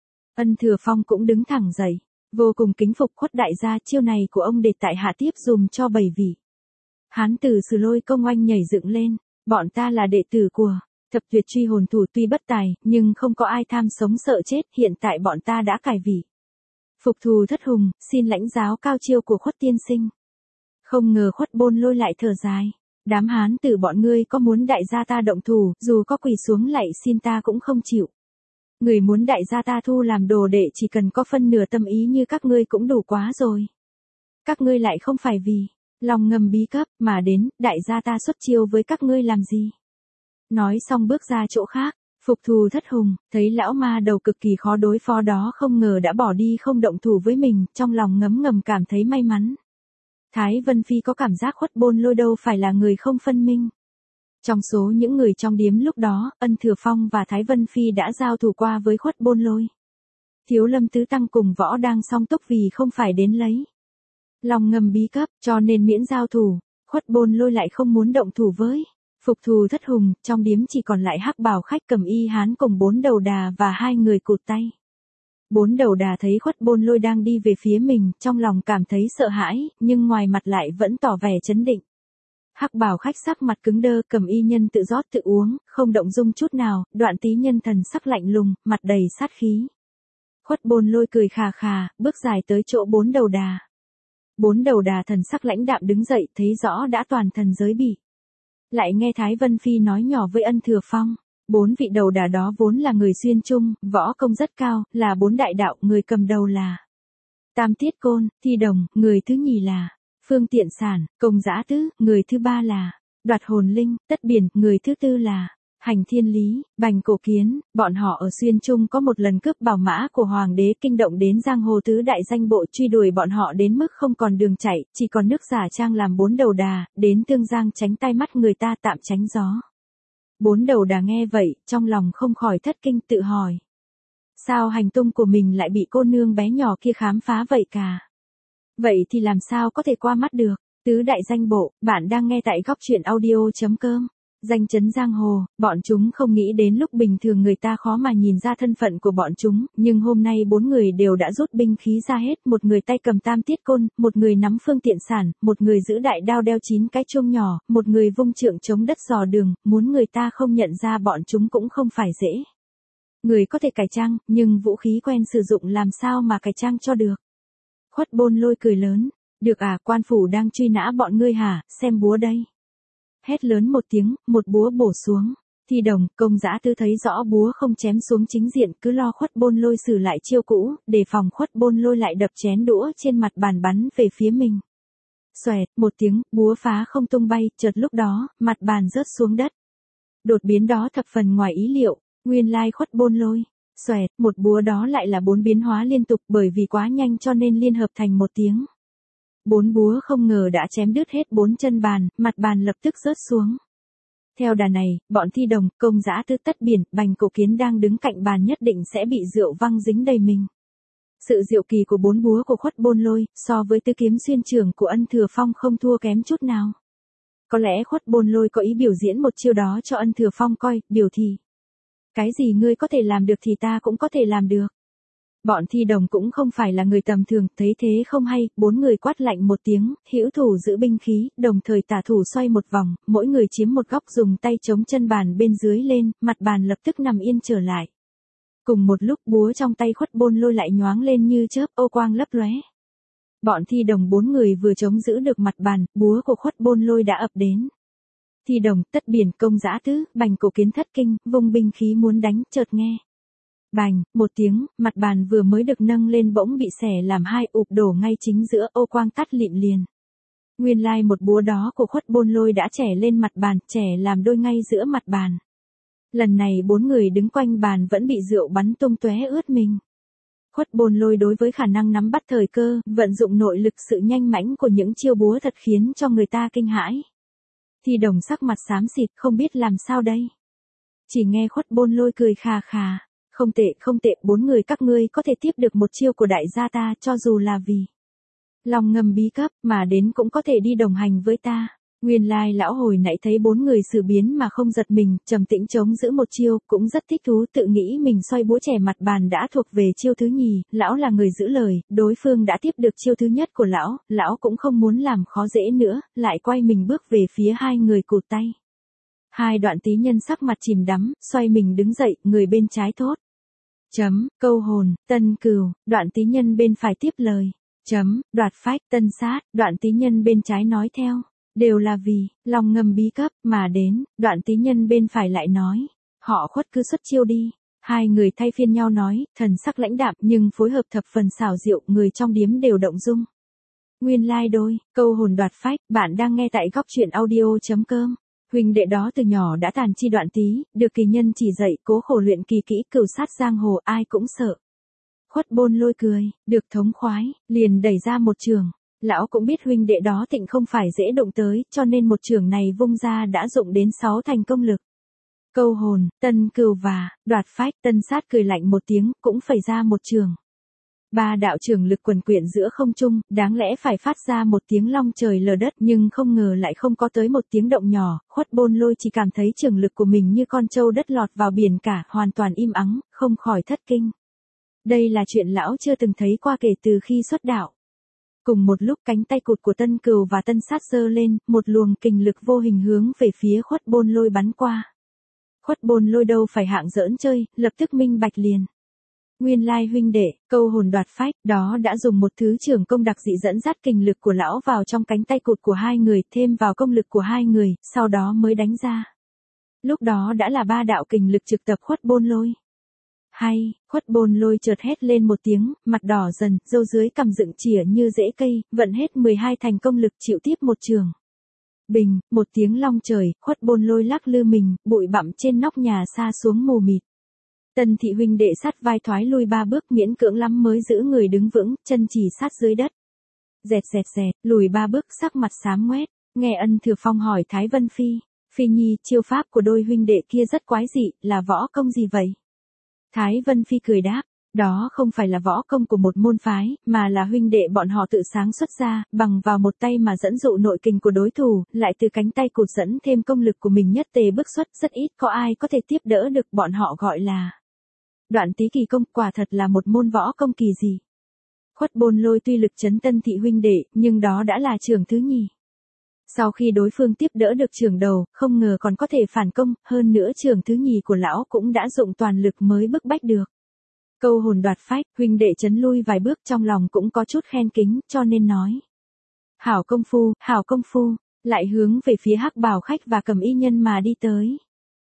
Ân Thừa Phong cũng đứng thẳng dậy, vô cùng kính phục. Khuất đại gia, chiêu này của ông để tại hạ tiếp dùm cho 7 vị. Hán tử Sử Lôi Công oanh nhảy dựng lên, bọn ta là đệ tử của Thập Tuyệt Truy Hồn Thủ, tuy bất tài, nhưng không có ai tham sống sợ chết, hiện tại bọn ta đã cải vị. Phục thù thất hùng, xin lãnh giáo cao chiêu của Khuất tiên sinh. Không ngờ Khuất Bôn Lôi lại thở dài. Đám hán tử bọn ngươi có muốn đại gia ta động thủ, dù có quỳ xuống lạy xin ta cũng không chịu. Người muốn đại gia ta thu làm đồ đệ chỉ cần có phân nửa tâm ý như các ngươi cũng đủ quá rồi. Các ngươi lại không phải vì lòng ngầm bí cấp mà đến, đại gia ta xuất chiêu với các ngươi làm gì? Nói xong bước ra chỗ khác. Phục thù thất hùng, thấy lão ma đầu cực kỳ khó đối phó đó không ngờ đã bỏ đi không động thủ với mình, trong lòng ngấm ngầm cảm thấy may mắn. Thái Vân Phi có cảm giác Khuất Bôn Lôi đâu phải là người không phân minh. Trong số những người trong điếm lúc đó, Ân Thừa Phong và Thái Vân Phi đã giao thủ qua với Khuất Bôn Lôi. Thiếu Lâm Tứ Tăng cùng Võ đang song túc vì không phải đến lấy lòng ngầm bí cấp, cho nên miễn giao thủ. Khuất Bôn Lôi lại không muốn động thủ với Phục Thù Thất Hùng, trong điếm chỉ còn lại Hắc Bào khách Cầm Y Hán cùng 4 đầu đà và 2 người cụt tay. 4 đầu đà thấy Khuất Bôn Lôi đang đi về phía mình, trong lòng cảm thấy sợ hãi, nhưng ngoài mặt lại vẫn tỏ vẻ trấn định. Hắc Bào khách sắc mặt cứng đơ, Cầm Y nhân tự rót tự uống, không động dung chút nào, Đoạn Tý nhân thần sắc lạnh lùng, mặt đầy sát khí. Khuất Bôn Lôi cười khà khà, bước dài tới chỗ 4 đầu đà. 4 đầu đà thần sắc lãnh đạm đứng dậy, thấy rõ đã toàn thần giới bị. Lại nghe Thái Vân Phi nói nhỏ với Ân Thừa Phong. 4 vị đầu đà đó vốn là người xuyên trung, võ công rất cao, là 4 đại đạo, người cầm đầu là Tam Tiết Côn, Thi Đồng, người thứ nhì là Phương Tiện Sản, Công Dã Tứ, người thứ ba là Đoạt Hồn Linh, Tất Biển, người thứ tư là Hành Thiên Lý, Bành Cổ Kiến. Bọn họ ở xuyên trung có một lần cướp bảo mã của hoàng đế, kinh động đến giang hồ tứ đại danh bộ, truy đuổi bọn họ đến mức không còn đường chạy, chỉ còn nước giả trang làm 4 đầu đà, đến Tương Giang tránh tai mắt người ta tạm tránh gió. 4 đầu đà nghe vậy, trong lòng không khỏi thất kinh, tự hỏi. Sao hành tung của mình lại bị cô nương bé nhỏ kia khám phá vậy cả? Vậy thì làm sao có thể qua mắt được? Tứ đại danh bộ, bạn đang nghe tại góc truyện audio.com. Danh chấn giang hồ, bọn chúng không nghĩ đến lúc bình thường người ta khó mà nhìn ra thân phận của bọn chúng, nhưng hôm nay 4 người đều đã rút binh khí ra hết, một người tay cầm Tam Tiết Côn, một người nắm Phương Tiện Sản, một người giữ đại đao đeo 9 cái chuông nhỏ, một người vung trượng chống đất dò đường, muốn người ta không nhận ra bọn chúng cũng không phải dễ. Người có thể cải trang, nhưng vũ khí quen sử dụng làm sao mà cải trang cho được. Khuất Bôn Lôi cười lớn, được à, quan phủ đang truy nã bọn ngươi hả, xem búa đây. Hét lớn một tiếng, một búa bổ xuống. Thi Đồng, Công Dã Tứ thấy rõ búa không chém xuống chính diện, cứ lo Khuất Bôn Lôi sử lại chiêu cũ, đề phòng Khuất Bôn Lôi lại đập chén đũa trên mặt bàn bắn về phía mình. Xoẹt, một tiếng, búa phá không tung bay, chợt lúc đó, mặt bàn rớt xuống đất. Đột biến đó thập phần ngoài ý liệu, nguyên lai Khuất Bôn Lôi. Xoẹt, một búa đó lại là 4 biến hóa liên tục, bởi vì quá nhanh cho nên liên hợp thành một tiếng. 4 búa không ngờ đã chém đứt hết 4 chân bàn, mặt bàn lập tức rớt xuống. Theo đà này, bọn Thi Đồng, Công Dã Tứ, Tất Biển, Bành Cổ Kiến đang đứng cạnh bàn nhất định sẽ bị rượu văng dính đầy mình. Sự diệu kỳ của 4 búa của Khuất Bôn Lôi, so với tứ kiếm xuyên trường của Ân Thừa Phong không thua kém chút nào. Có lẽ Khuất Bôn Lôi có ý biểu diễn một chiêu đó cho Ân Thừa Phong coi, biểu thị. Cái gì ngươi có thể làm được thì ta cũng có thể làm được. Bọn Thi Đồng cũng không phải là người tầm thường, thấy thế không hay, 4 người quát lạnh một tiếng, hữu thủ giữ binh khí, đồng thời tả thủ xoay một vòng, mỗi người chiếm một góc, dùng tay chống chân bàn bên dưới lên, mặt bàn lập tức nằm yên trở lại. Cùng một lúc búa trong tay Khuất Bôn Lôi lại nhoáng lên như chớp, ô quang lấp lóe. Bọn Thi Đồng 4 người vừa chống giữ được mặt bàn, búa của Khuất Bôn Lôi đã ập đến. Thi Đồng, Tất Biển, Công Dã Tứ, Bành Cổ Kiến thất kinh, vung binh khí muốn đánh, chợt nghe. Bành, một tiếng, mặt bàn vừa mới được nâng lên bỗng bị xẻ làm hai, ụp đổ ngay chính giữa, ô quang tắt lịm liền. Nguyên lai một búa đó của Khuất Bôn Lôi đã chẻ lên mặt bàn, chẻ làm đôi ngay giữa mặt bàn. Lần này 4 người đứng quanh bàn vẫn bị rượu bắn tung tóe ướt mình. Khuất Bôn Lôi đối với khả năng nắm bắt thời cơ, vận dụng nội lực, sự nhanh mãnh của những chiêu búa thật khiến cho người ta kinh hãi. Thi Đồng sắc mặt xám xịt, không biết làm sao đây. Chỉ nghe Khuất Bôn Lôi cười khà khà. Không tệ, 4 người các ngươi có thể tiếp được một chiêu của đại gia ta, cho dù là vì lòng ngầm bí cấp, mà đến cũng có thể đi đồng hành với ta. Nguyên lai lão hồi nãy thấy 4 người xử biến mà không giật mình, trầm tĩnh chống giữ một chiêu, cũng rất thích thú, tự nghĩ mình xoay búa chẻ mặt bàn đã thuộc về chiêu thứ nhì, lão là người giữ lời, đối phương đã tiếp được chiêu thứ nhất của lão cũng không muốn làm khó dễ nữa, lại quay mình bước về phía 2 người cụt tay. 2 Đoạn Tý nhân sắc mặt chìm đắm, xoay mình đứng dậy, người bên trái thốt. Câu hồn, Tân Cửu, Đoạn Tý nhân bên phải tiếp lời. Đoạt phách, Tân Sát, Đoạn Tý nhân bên trái nói theo. Đều là vì lòng ngầm bí cấp mà đến, Đoạn Tý nhân bên phải lại nói. Họ Khuất cứ xuất chiêu đi. 2 người thay phiên nhau nói, thần sắc lãnh đạm nhưng phối hợp thập phần xảo diệu, người trong điếm đều động dung. Nguyên lai đôi, câu hồn đoạt phách, bạn đang nghe tại góc truyện audio.com. Huynh đệ đó từ nhỏ đã tàn chi Đoạn Tý, được kỳ nhân chỉ dạy, cố khổ luyện kỳ kỹ, cửu sát giang hồ, ai cũng sợ. Khuất Bôn Lôi cười, được thống khoái, liền đẩy ra một trường, Lão cũng biết huynh đệ đó tịnh không phải dễ động tới, cho nên một chưởng này vung ra đã dụng đến 6 thành công lực. Câu hồn, Tân Cừu và Đoạt Phách, Tân Sát cười lạnh một tiếng, cũng phẩy ra một chưởng. Ba đạo chưởng lực quần quyện giữa không trung, đáng lẽ phải phát ra một tiếng long trời lở đất, nhưng không ngờ lại không có tới một tiếng động nhỏ. Khuất Bôn Lôi chỉ cảm thấy chưởng lực của mình như con trâu đất lọt vào biển cả, hoàn toàn im ắng, không khỏi thất kinh. Đây là chuyện lão chưa từng thấy qua kể từ khi xuất đạo. Cùng một lúc cánh tay cụt của Tân Cừu và Tân Sát giơ lên, một luồng kình lực vô hình hướng về phía Khuất Bôn Lôi bắn qua. Khuất Bôn Lôi đâu phải hạng giỡn chơi, lập tức minh bạch liền. Nguyên lai huynh đệ, câu hồn đoạt phách, đó đã dùng một thứ trưởng công đặc dị dẫn dắt kình lực của lão vào trong cánh tay cụt của hai người, thêm vào công lực của hai người, sau đó mới đánh ra. Lúc đó đã là ba đạo kình lực trực tập Khuất Bôn Lôi. Hay, Khuất Bôn Lôi chợt hét lên một tiếng, mặt đỏ dần, râu dưới cằm dựng chỉa như rễ cây, vận hết 12 thành công lực chịu tiếp một trường. Bình, một tiếng long trời, Khuất Bôn Lôi lắc lư mình, bụi bặm trên nóc nhà sa xuống mù mịt. Tân thị huynh đệ sát vai thoái lui 3 bước, miễn cưỡng lắm mới giữ người đứng vững, chân chỉ sát dưới đất. Dẹt dẹt dẹt, lùi 3 bước, sắc mặt xám ngoét. Nghe Ân Thừa Phong hỏi Thái Vân Phi, Phi Nhi, chiêu pháp của đôi huynh đệ kia rất quái dị, là võ công gì vậy? Thái Vân Phi cười đáp, đó không phải là võ công của một môn phái, mà là huynh đệ bọn họ tự sáng xuất ra, bằng vào một tay mà dẫn dụ nội kình của đối thủ, lại từ cánh tay cụt dẫn thêm công lực của mình nhất tề bức xuất, rất ít có ai có thể tiếp đỡ được, bọn họ gọi là Đoạn Tý kỳ công, quả thật là một môn võ công kỳ dị. Khuất Bôn Lôi tuy lực chấn Tân thị huynh đệ, nhưng đó đã là chưởng thứ nhì. Sau khi đối phương tiếp đỡ được chưởng đầu, không ngờ còn có thể phản công, hơn nữa chưởng thứ nhì của lão cũng đã dụng toàn lực mới bức bách được. Câu hồn đoạt phách, huynh đệ chấn lui vài bước, trong lòng cũng có chút khen kính, cho nên nói. Hảo công phu, lại hướng về phía Hắc Bảo Khách và Cầm Y Nhân mà đi tới.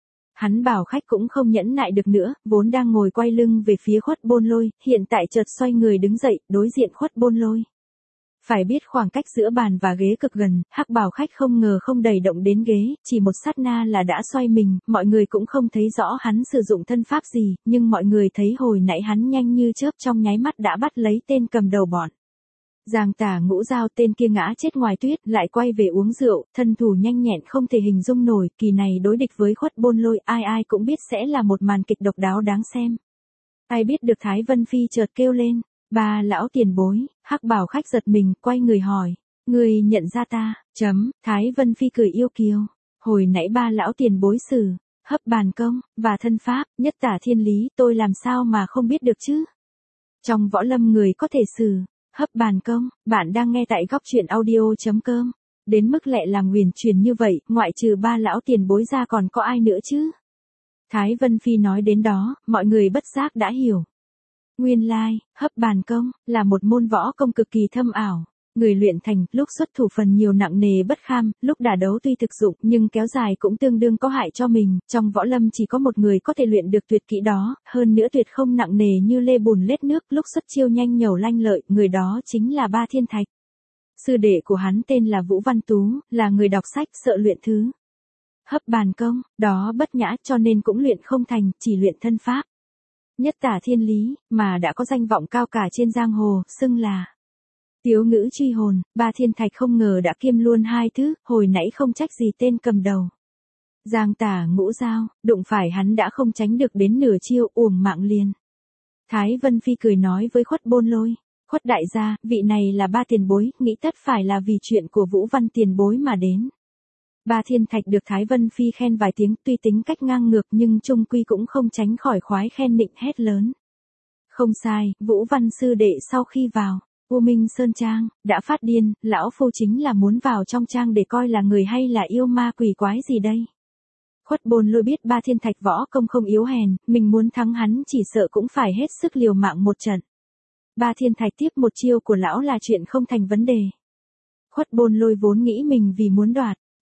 Hắn Bảo Khách cũng không nhẫn nại được nữa, vốn đang ngồi quay lưng về phía Khuất Bôn Lôi, hiện tại chợt xoay người đứng dậy, đối diện Khuất Bôn Lôi. Phải biết khoảng cách giữa bàn và ghế cực gần, Hắc Bảo Khách không ngờ không đẩy động đến ghế, chỉ một sát na là đã xoay mình, mọi người cũng không thấy rõ hắn sử dụng thân pháp gì, nhưng mọi người thấy hồi nãy hắn nhanh như chớp, trong nháy mắt đã bắt lấy tên cầm đầu bọn. Giang Tả Ngũ Giao, tên kia ngã chết ngoài tuyết, lại quay về uống rượu, thân thủ nhanh nhẹn không thể hình dung nổi, kỳ này đối địch với Khuất Bôn Lôi, ai ai cũng biết sẽ là một màn kịch độc đáo đáng xem. Ai biết được Thái Vân Phi chợt kêu lên, ba lão tiền bối. Hắc Bảo Khách giật mình, quay người hỏi, người nhận ra ta? Thái Vân Phi cười yêu kiều, hồi nãy ba lão tiền bối sử Hấp Bàn Công và thân pháp Nhất Tả Thiên Lý, tôi làm sao mà không biết được chứ? Trong võ lâm người có thể sử Hấp Bàn Công. Bạn đang nghe tại goctruyện.audio.com. Đến mức lẹ làm nguyền truyền như vậy, ngoại trừ ba lão tiền bối ra còn có ai nữa chứ? Thái Vân Phi nói đến đó, mọi người bất giác đã hiểu. Nguyên lai, Hấp Bàn Công là một môn võ công cực kỳ thâm ảo. Người luyện thành, lúc xuất thủ phần nhiều nặng nề bất kham, lúc đả đấu tuy thực dụng nhưng kéo dài cũng tương đương có hại cho mình. Trong võ lâm chỉ có một người có thể luyện được tuyệt kỹ đó, hơn nữa tuyệt không nặng nề như lê bùn lết nước, lúc xuất chiêu nhanh nhẩu lanh lợi, người đó chính là Ba Thiên Thạch. Sư đệ của hắn tên là Vũ Văn Tú, là người đọc sách, sợ luyện thứ Hấp Bàn Công, đó bất nhã, cho nên cũng luyện không thành, chỉ luyện thân pháp Nhất Tả Thiên Lý, mà đã có danh vọng cao cả trên giang hồ, xưng là Tiếu Ngữ Truy Hồn. Ba Thiên Thạch không ngờ đã kiêm luôn hai thứ, hồi nãy không trách gì tên cầm đầu Giang Tả Ngũ Giao, đụng phải hắn đã không tránh được đến nửa chiêu, uổng mạng liền. Thái Vân Phi cười nói với Khuất Bôn Lôi, Khuất đại gia, vị này là ba tiền bối, nghĩ tất phải là vì chuyện của Vũ Văn tiền bối mà đến. Ba Thiên Thạch được Thái Vân Phi khen vài tiếng, tuy tính cách ngang ngược nhưng chung quy cũng không tránh khỏi khoái khen nịnh, hét lớn. Không sai, Vũ Văn sư đệ sau khi vào U Minh Sơn Trang, đã phát điên, lão phu chính là muốn vào trong trang để coi là người hay là yêu ma quỷ quái gì đây. Khuất Bôn Lôi biết Ba Thiên Thạch võ công không yếu hèn, mình muốn thắng hắn chỉ sợ cũng phải hết sức liều mạng một trận. Ba Thiên Thạch tiếp một chiêu của lão là chuyện không thành vấn đề. Khuất Bôn Lôi vốn nghĩ mình vì muốn đoạt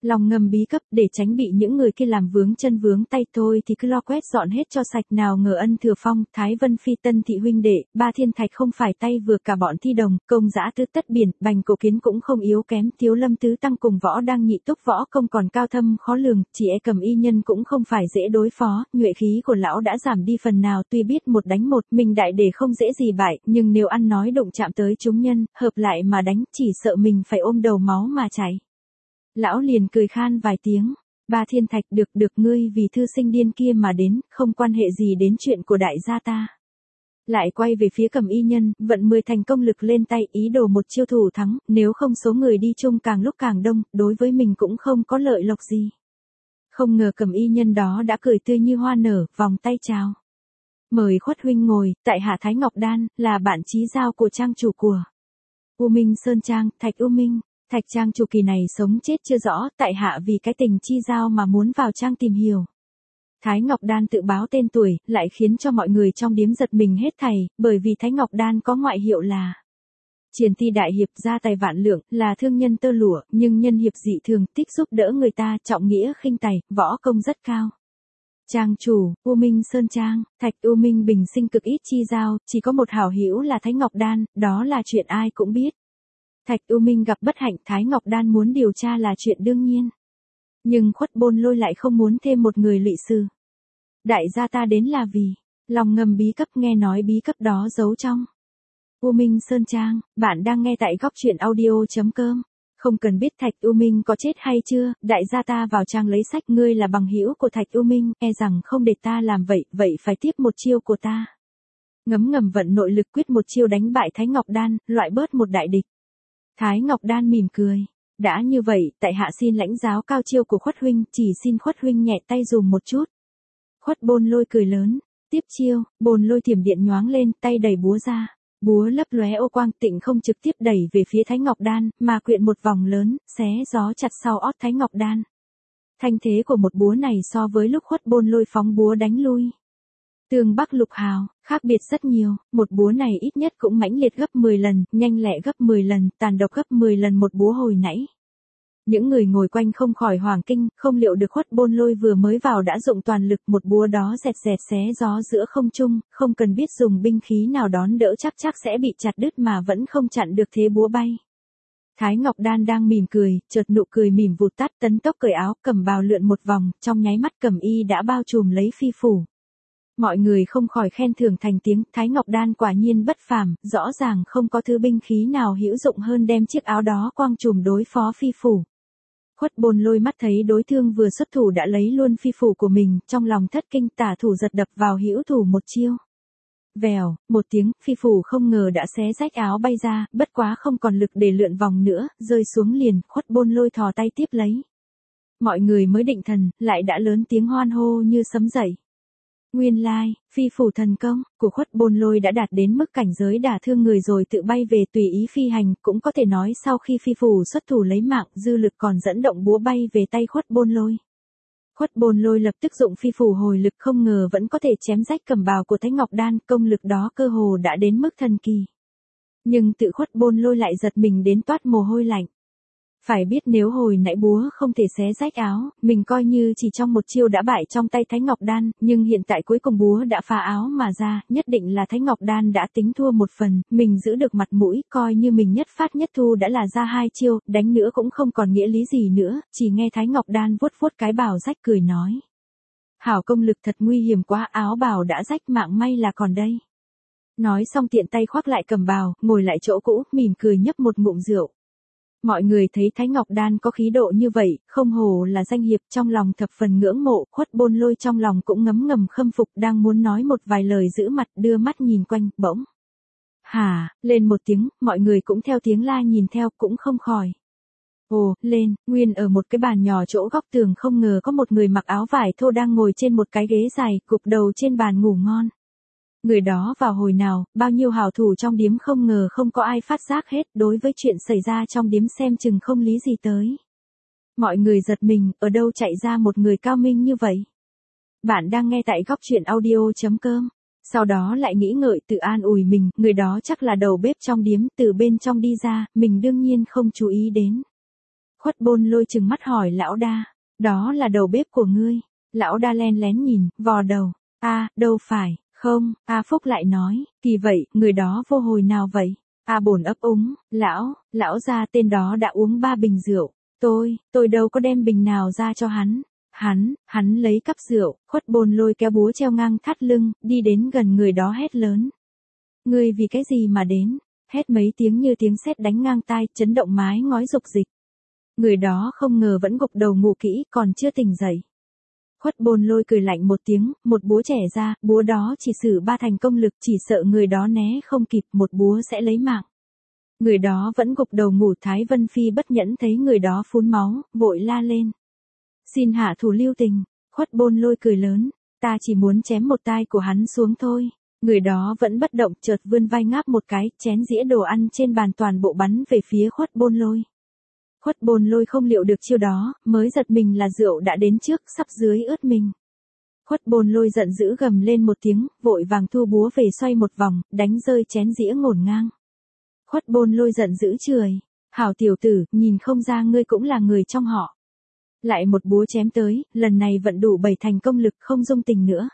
Lòng ngầm bí cấp để tránh bị những người kia làm vướng chân vướng tay thôi thì cứ lo quét dọn hết cho sạch nào ngờ Ân Thừa Phong, Thái Vân Phi Tân Thị huynh đệ, Ba Thiên Thạch không phải tay vừa cả bọn thi đồng, công dã tứ tất biển, Bành Cổ Kiến cũng không yếu kém, Thiếu Lâm Tứ Tăng cùng võ đang nhị túc võ công còn cao thâm khó lường, chỉ e Cầm Y Nhân cũng không phải dễ đối phó, nhuệ khí của lão đã giảm đi phần nào tuy biết một đánh một, mình đại để không dễ gì bại, nhưng nếu ăn nói đụng chạm tới chúng nhân, hợp lại mà đánh, chỉ sợ mình phải ôm đầu máu mà chảy. Lão liền cười khan vài tiếng, Ba Thiên Thạch được ngươi vì thư sinh điên kia mà đến, không quan hệ gì đến chuyện của đại gia ta. Lại quay về phía Cầm Y Nhân, vận 10 thành công lực lên tay ý đồ một chiêu thủ thắng, nếu không số người đi chung càng lúc càng đông, đối với mình cũng không có lợi lộc gì. Không ngờ Cầm Y Nhân đó đã cười tươi như hoa nở, vòng tay chào. Mời Khuất huynh ngồi, tại hạ Thái Ngọc Đan, là bạn chí giao của trang chủ của U Minh Sơn Trang, Thạch U Minh. Thạch Trang chủ kỳ này sống chết chưa rõ, tại hạ vì cái tình chi giao mà muốn vào trang tìm hiểu. Thái Ngọc Đan tự báo tên tuổi, lại khiến cho mọi người trong điếm giật mình hết thảy, bởi vì Thái Ngọc Đan có ngoại hiệu là Triển Ti đại hiệp, gia tài vạn lượng, là thương nhân tơ lụa, nhưng nhân hiệp dị thường, thích giúp đỡ người ta, trọng nghĩa khinh tài, võ công rất cao. Trang chủ, U Minh Sơn Trang, Thạch U Minh bình sinh cực ít chi giao, chỉ có một hảo hữu là Thái Ngọc Đan, đó là chuyện ai cũng biết. Thạch U Minh gặp bất hạnh, Thái Ngọc Đan muốn điều tra là chuyện đương nhiên. Nhưng Khuất Bôn Lôi lại không muốn thêm một người lụy sư. Đại gia ta đến là vì lòng ngầm bí cấp, nghe nói bí cấp đó giấu trong U Minh Sơn Trang. Bạn đang nghe tại góc truyện audio.com. Không cần biết Thạch U Minh có chết hay chưa, đại gia ta vào trang lấy sách, ngươi là bằng hữu của Thạch U Minh, e rằng không để ta làm vậy phải tiếp một chiêu của ta. Ngấm vận nội lực quyết một chiêu đánh bại Thái Ngọc Đan, loại bớt một đại địch. Thái Ngọc Đan mỉm cười. Đã như vậy, tại hạ xin lãnh giáo cao chiêu của Khuất huynh, chỉ xin Khuất huynh nhẹ tay dùm một chút. Khuất Bôn Lôi cười lớn. Tiếp chiêu, Bôn Lôi thiểm điện nhoáng lên, tay đẩy búa ra. Búa lấp lóe ô quang, tịnh không trực tiếp đẩy về phía Thái Ngọc Đan, mà quyện một vòng lớn, xé gió chặt sau ót Thái Ngọc Đan. Thanh thế của một búa này so với lúc Khuất Bôn Lôi phóng búa đánh lui Tường Bắc Lục Hào, khác biệt rất nhiều, một búa này ít nhất cũng mãnh liệt gấp 10 lần, nhanh lẹ gấp 10 lần, tàn độc gấp 10 lần một búa hồi nãy. Những người ngồi quanh không khỏi hoảng kinh, không liệu được Khuất Bôn Lôi vừa mới vào đã dụng toàn lực, một búa đó dẹt xé gió giữa không trung, không cần biết dùng binh khí nào đón đỡ chắc sẽ bị chặt đứt mà vẫn không chặn được thế búa bay. Thái Ngọc Đan đang mỉm cười, chợt nụ cười mỉm vụt tắt, tấn tốc cởi áo, cẩm bào lượn một vòng, trong nháy mắt cẩm y đã bao trùm lấy phi phủ. Mọi người không khỏi khen thưởng thành tiếng, Thái Ngọc Đan quả nhiên bất phàm, rõ ràng không có thứ binh khí nào hữu dụng hơn đem chiếc áo đó quang trùm đối phó phi phủ. Khuất Bôn Lôi mắt thấy đối thương vừa xuất thủ đã lấy luôn phi phủ của mình, trong lòng thất kinh, tả thủ giật đập vào hữu thủ một chiêu. Vèo, một tiếng, phi phủ không ngờ đã xé rách áo bay ra, bất quá không còn lực để lượn vòng nữa, rơi xuống liền, Khuất Bôn Lôi thò tay tiếp lấy. Mọi người mới định thần, lại đã lớn tiếng hoan hô như sấm dậy. Nguyên lai, phi phủ thần công của Khuất Bôn Lôi đã đạt đến mức cảnh giới đả thương người rồi tự bay về tùy ý phi hành, cũng có thể nói sau khi phi phủ xuất thủ lấy mạng, dư lực còn dẫn động búa bay về tay Khuất Bôn Lôi. Khuất Bôn Lôi lập tức dụng phi phủ hồi lực, không ngờ vẫn có thể chém rách cẩm bào của Thái Ngọc Đan, công lực đó cơ hồ đã đến mức thần kỳ. Nhưng tự Khuất Bôn Lôi lại giật mình đến toát mồ hôi lạnh. Phải biết nếu hồi nãy búa không thể xé rách áo, mình coi như chỉ trong một chiêu đã bại trong tay Thái Ngọc Đan, nhưng hiện tại cuối cùng búa đã phá áo mà ra, nhất định là Thái Ngọc Đan đã tính thua một phần, mình giữ được mặt mũi, coi như mình nhất phát nhất thu đã là ra hai chiêu, đánh nữa cũng không còn nghĩa lý gì nữa, chỉ nghe Thái Ngọc Đan vuốt vuốt cái bào rách cười nói. Hảo công lực thật nguy hiểm quá, áo bào đã rách mạng may là còn đây. Nói xong tiện tay khoác lại cầm bào, ngồi lại chỗ cũ, mỉm cười nhấp một ngụm rượu. Mọi người thấy Thái Ngọc Đan có khí độ như vậy, không hổ là danh hiệp, trong lòng thập phần ngưỡng mộ, Khuất Bôn Lôi trong lòng cũng ngấm ngầm khâm phục, đang muốn nói một vài lời giữ mặt, đưa mắt nhìn quanh, bỗng. Hả, lên một tiếng, mọi người cũng theo tiếng la nhìn theo, cũng không khỏi. Ồ, lên, nguyên ở một cái bàn nhỏ chỗ góc tường không ngờ có một người mặc áo vải thô đang ngồi trên một cái ghế dài, gục đầu trên bàn ngủ ngon. Người đó vào hồi nào, bao nhiêu hảo thủ trong điếm không ngờ không có ai phát giác hết, đối với chuyện xảy ra trong điếm xem chừng không lý gì tới. Mọi người giật mình, ở đâu chạy ra một người cao minh như vậy? Bạn đang nghe tại góc truyện audio.com. Sau đó lại nghĩ ngợi tự an ủi mình, người đó chắc là đầu bếp trong điếm, từ bên trong đi ra, mình đương nhiên không chú ý đến. Khuất Bôn Lôi trừng mắt hỏi lão đa, đó là đầu bếp của ngươi. Lão đa len lén nhìn, vò đầu, đâu phải, không, Phúc lại nói, kỳ vậy, người đó vô hồi nào vậy? Bổn ấp úng, lão gia tên đó đã uống 3 bình rượu, tôi đâu có đem bình nào ra cho hắn. Hắn lấy cắp rượu, Khuất Bôn Lôi kéo búa treo ngang thắt lưng, đi đến gần người đó hét lớn. Ngươi vì cái gì mà đến? Hét mấy tiếng như tiếng sét đánh ngang tai, chấn động mái ngói rục dịch. Người đó không ngờ vẫn gục đầu ngủ kỹ, còn chưa tỉnh dậy. Khuất Bôn Lôi cười lạnh một tiếng, một búa chẻ ra, búa đó chỉ sử 3 thành công lực, chỉ sợ người đó né không kịp, một búa sẽ lấy mạng. Người đó vẫn gục đầu ngủ. Thái Vân Phi bất nhẫn thấy người đó phun máu, vội la lên. Xin hạ thủ lưu tình. Khuất Bôn Lôi cười lớn, ta chỉ muốn chém một tai của hắn xuống thôi. Người đó vẫn bất động, chợt vươn vai ngáp một cái, chén dĩa đồ ăn trên bàn toàn bộ bắn về phía Khuất Bôn Lôi. Khuất Bôn Lôi không liệu được chiêu đó, mới giật mình là rượu đã đến trước, sắp dưới ướt mình. Khuất Bôn Lôi giận dữ gầm lên một tiếng, vội vàng thu búa về xoay một vòng, đánh rơi chén dĩa ngổn ngang. Khuất Bôn Lôi giận dữ chửi, hảo tiểu tử, nhìn không ra ngươi cũng là người trong họ. Lại một búa chém tới, lần này vận đủ 7 thành công lực, không dung tình nữa.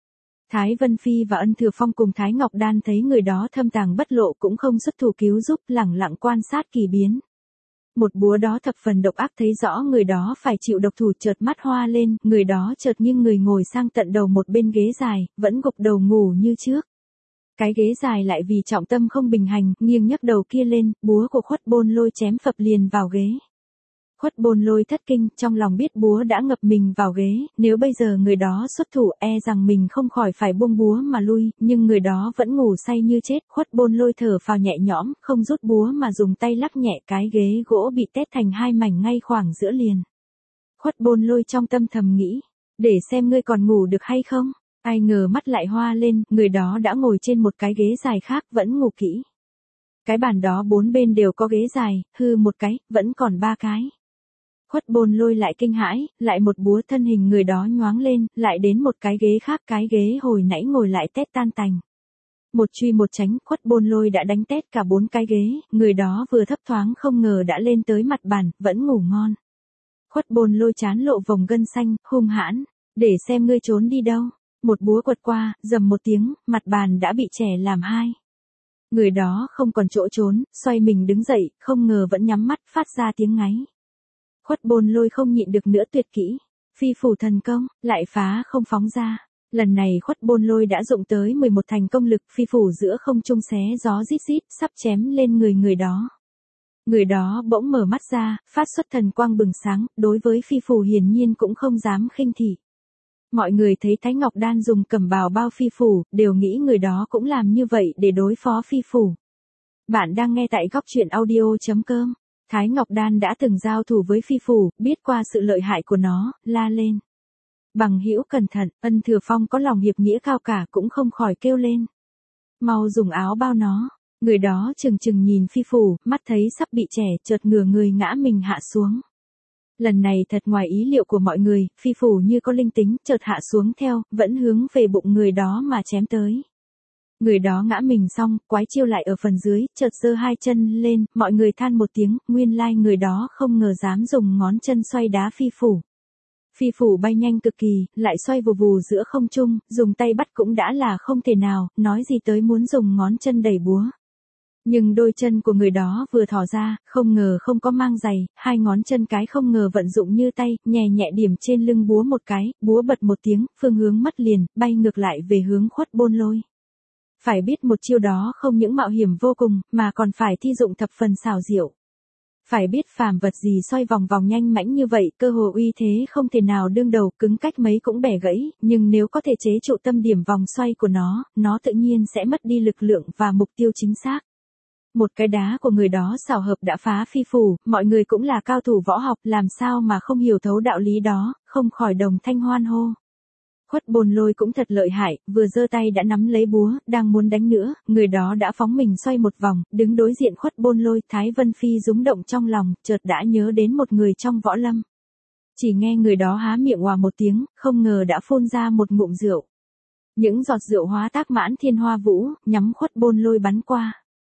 Thái Vân Phi và Ân Thừa Phong cùng Thái Ngọc Đan thấy người đó thâm tàng bất lộ cũng không xuất thủ cứu giúp, lẳng lặng quan sát kỳ biến. Một búa đó thập phần độc ác, thấy rõ người đó phải chịu độc thủ, chợt mắt hoa lên, người đó chợt nghiêng người ngồi sang tận đầu một bên ghế dài, vẫn gục đầu ngủ như trước. Cái ghế dài lại vì trọng tâm không bình hành, nghiêng nhấc đầu kia lên, búa của Khuất Bôn Lôi chém phập liền vào ghế. Khuất Bôn Lôi thất kinh, trong lòng biết búa đã ngập mình vào ghế, nếu bây giờ người đó xuất thủ rằng mình không khỏi phải buông búa mà lui, nhưng người đó vẫn ngủ say như chết. Khuất Bôn Lôi thở phào nhẹ nhõm, không rút búa mà dùng tay lắc nhẹ, cái ghế gỗ bị tét thành 2 mảnh ngay khoảng giữa liền. Khuất Bôn Lôi trong tâm thầm nghĩ, để xem ngươi còn ngủ được hay không. Ai ngờ mắt lại hoa lên, người đó đã ngồi trên một cái ghế dài khác, vẫn ngủ kỹ. Cái bàn đó 4 bên đều có ghế dài, hư một cái, vẫn còn 3 cái. Khuất Bôn Lôi lại kinh hãi, lại một búa, thân hình người đó nhoáng lên, lại đến một cái ghế khác, cái ghế hồi nãy ngồi lại tét tan tành. Một truy một tránh, Khuất Bôn Lôi đã đánh tét cả 4 cái ghế, người đó vừa thấp thoáng không ngờ đã lên tới mặt bàn, vẫn ngủ ngon. Khuất Bôn Lôi trán lộ vòng gân xanh, hung hãn, để xem ngươi trốn đi đâu. Một búa quật qua, rầm một tiếng, mặt bàn đã bị chẻ làm 2. Người đó không còn chỗ trốn, xoay mình đứng dậy, không ngờ vẫn nhắm mắt, phát ra tiếng ngáy. Khuất Bôn Lôi không nhịn được nữa, tuyệt kỹ, phi phủ thần công, lại phá không phóng ra. Lần này Khuất Bôn Lôi đã dụng tới 11 thành công lực, phi phủ giữa không trung xé gió rít rít, sắp chém lên người đó. Người đó bỗng mở mắt ra, phát xuất thần quang bừng sáng, đối với phi phủ hiển nhiên cũng không dám khinh thị. Mọi người thấy Thái Ngọc Đan dùng cẩm bào bao phi phủ, đều nghĩ người đó cũng làm như vậy để đối phó phi phủ. Bạn đang nghe tại góc truyện audio.com. Thái Ngọc Đan đã từng giao thủ với phi phủ, biết qua sự lợi hại của nó, la lên. Bằng hữu cẩn thận, Ân Thừa Phong có lòng hiệp nghĩa cao cả cũng không khỏi kêu lên. Mau dùng áo bao nó. Người đó chừng chừng nhìn phi phủ, mắt thấy sắp bị chẻ, chợt ngửa người ngã mình hạ xuống. Lần này thật ngoài ý liệu của mọi người, phi phủ như có linh tính, chợt hạ xuống theo, vẫn hướng về bụng người đó mà chém tới. Người đó ngã mình xong, quái chiêu lại ở phần dưới, chợt giơ 2 chân lên, mọi người than một tiếng, nguyên lai người đó không ngờ dám dùng ngón chân xoay đá phi phủ. Phi phủ bay nhanh cực kỳ, lại xoay vù vù giữa không trung, dùng tay bắt cũng đã là không thể nào, nói gì tới muốn dùng ngón chân đẩy búa. Nhưng đôi chân của người đó vừa thò ra, không ngờ không có mang giày, 2 ngón chân cái không ngờ vận dụng như tay, nhẹ nhẹ điểm trên lưng búa một cái, búa bật một tiếng, phương hướng mất liền, bay ngược lại về hướng Khuất Bôn Lôi. Phải biết một chiêu đó không những mạo hiểm vô cùng, mà còn phải thi dụng thập phần xảo diệu. Phải biết phàm vật gì xoay vòng vòng nhanh mãnh như vậy, cơ hồ uy thế không thể nào đương đầu, cứng cách mấy cũng bẻ gãy, nhưng nếu có thể chế trụ tâm điểm vòng xoay của nó tự nhiên sẽ mất đi lực lượng và mục tiêu chính xác. Một cái đá của người đó xảo hợp đã phá phi phủ, mọi người cũng là cao thủ võ học, làm sao mà không hiểu thấu đạo lý đó, không khỏi đồng thanh hoan hô. Khuất Bôn Lôi cũng thật lợi hại, vừa giơ tay đã nắm lấy búa, đang muốn đánh nữa, người đó đã phóng mình xoay một vòng, đứng đối diện Khuất Bôn Lôi. Thái Vân Phi rúng động trong lòng, chợt đã nhớ đến một người trong võ lâm. Chỉ nghe người đó há miệng òa một tiếng, không ngờ đã phun ra một ngụm rượu. Những giọt rượu hóa tác mãn thiên hoa vũ, nhắm Khuất Bôn Lôi bắn qua.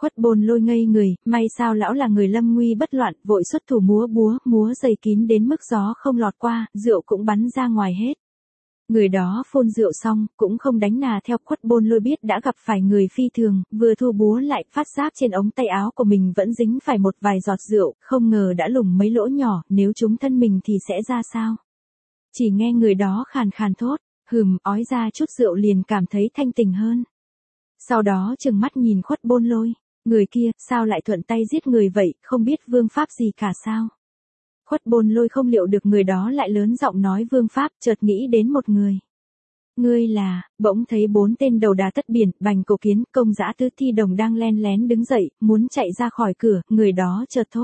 Khuất Bôn Lôi ngây người, may sao lão là người lâm nguy bất loạn, vội xuất thủ múa búa, múa dày kín đến mức gió không lọt qua, rượu cũng bắn ra ngoài hết. Người đó phun rượu xong, cũng không đánh nà theo. Khuất Bôn Lôi biết đã gặp phải người phi thường, vừa thu búa lại phát giác trên ống tay áo của mình vẫn dính phải một vài giọt rượu, không ngờ đã lủng mấy lỗ nhỏ, nếu trúng thân mình thì sẽ ra sao? Chỉ nghe người đó khàn khàn thốt, ói ra chút rượu liền cảm thấy thanh tỉnh hơn. Sau đó trừng mắt nhìn Khuất Bôn Lôi, người kia, sao lại thuận tay giết người vậy, không biết vương pháp gì cả sao? Khuất Bôn Lôi không liệu được người đó lại lớn giọng nói vương pháp, chợt nghĩ đến một người. Ngươi là, bỗng thấy 4 tên đầu đà tất biển, Bành Cổ Kiến, Công Dã Tứ Thi Đồng đang len lén đứng dậy, muốn chạy ra khỏi cửa, người đó chợt thốt.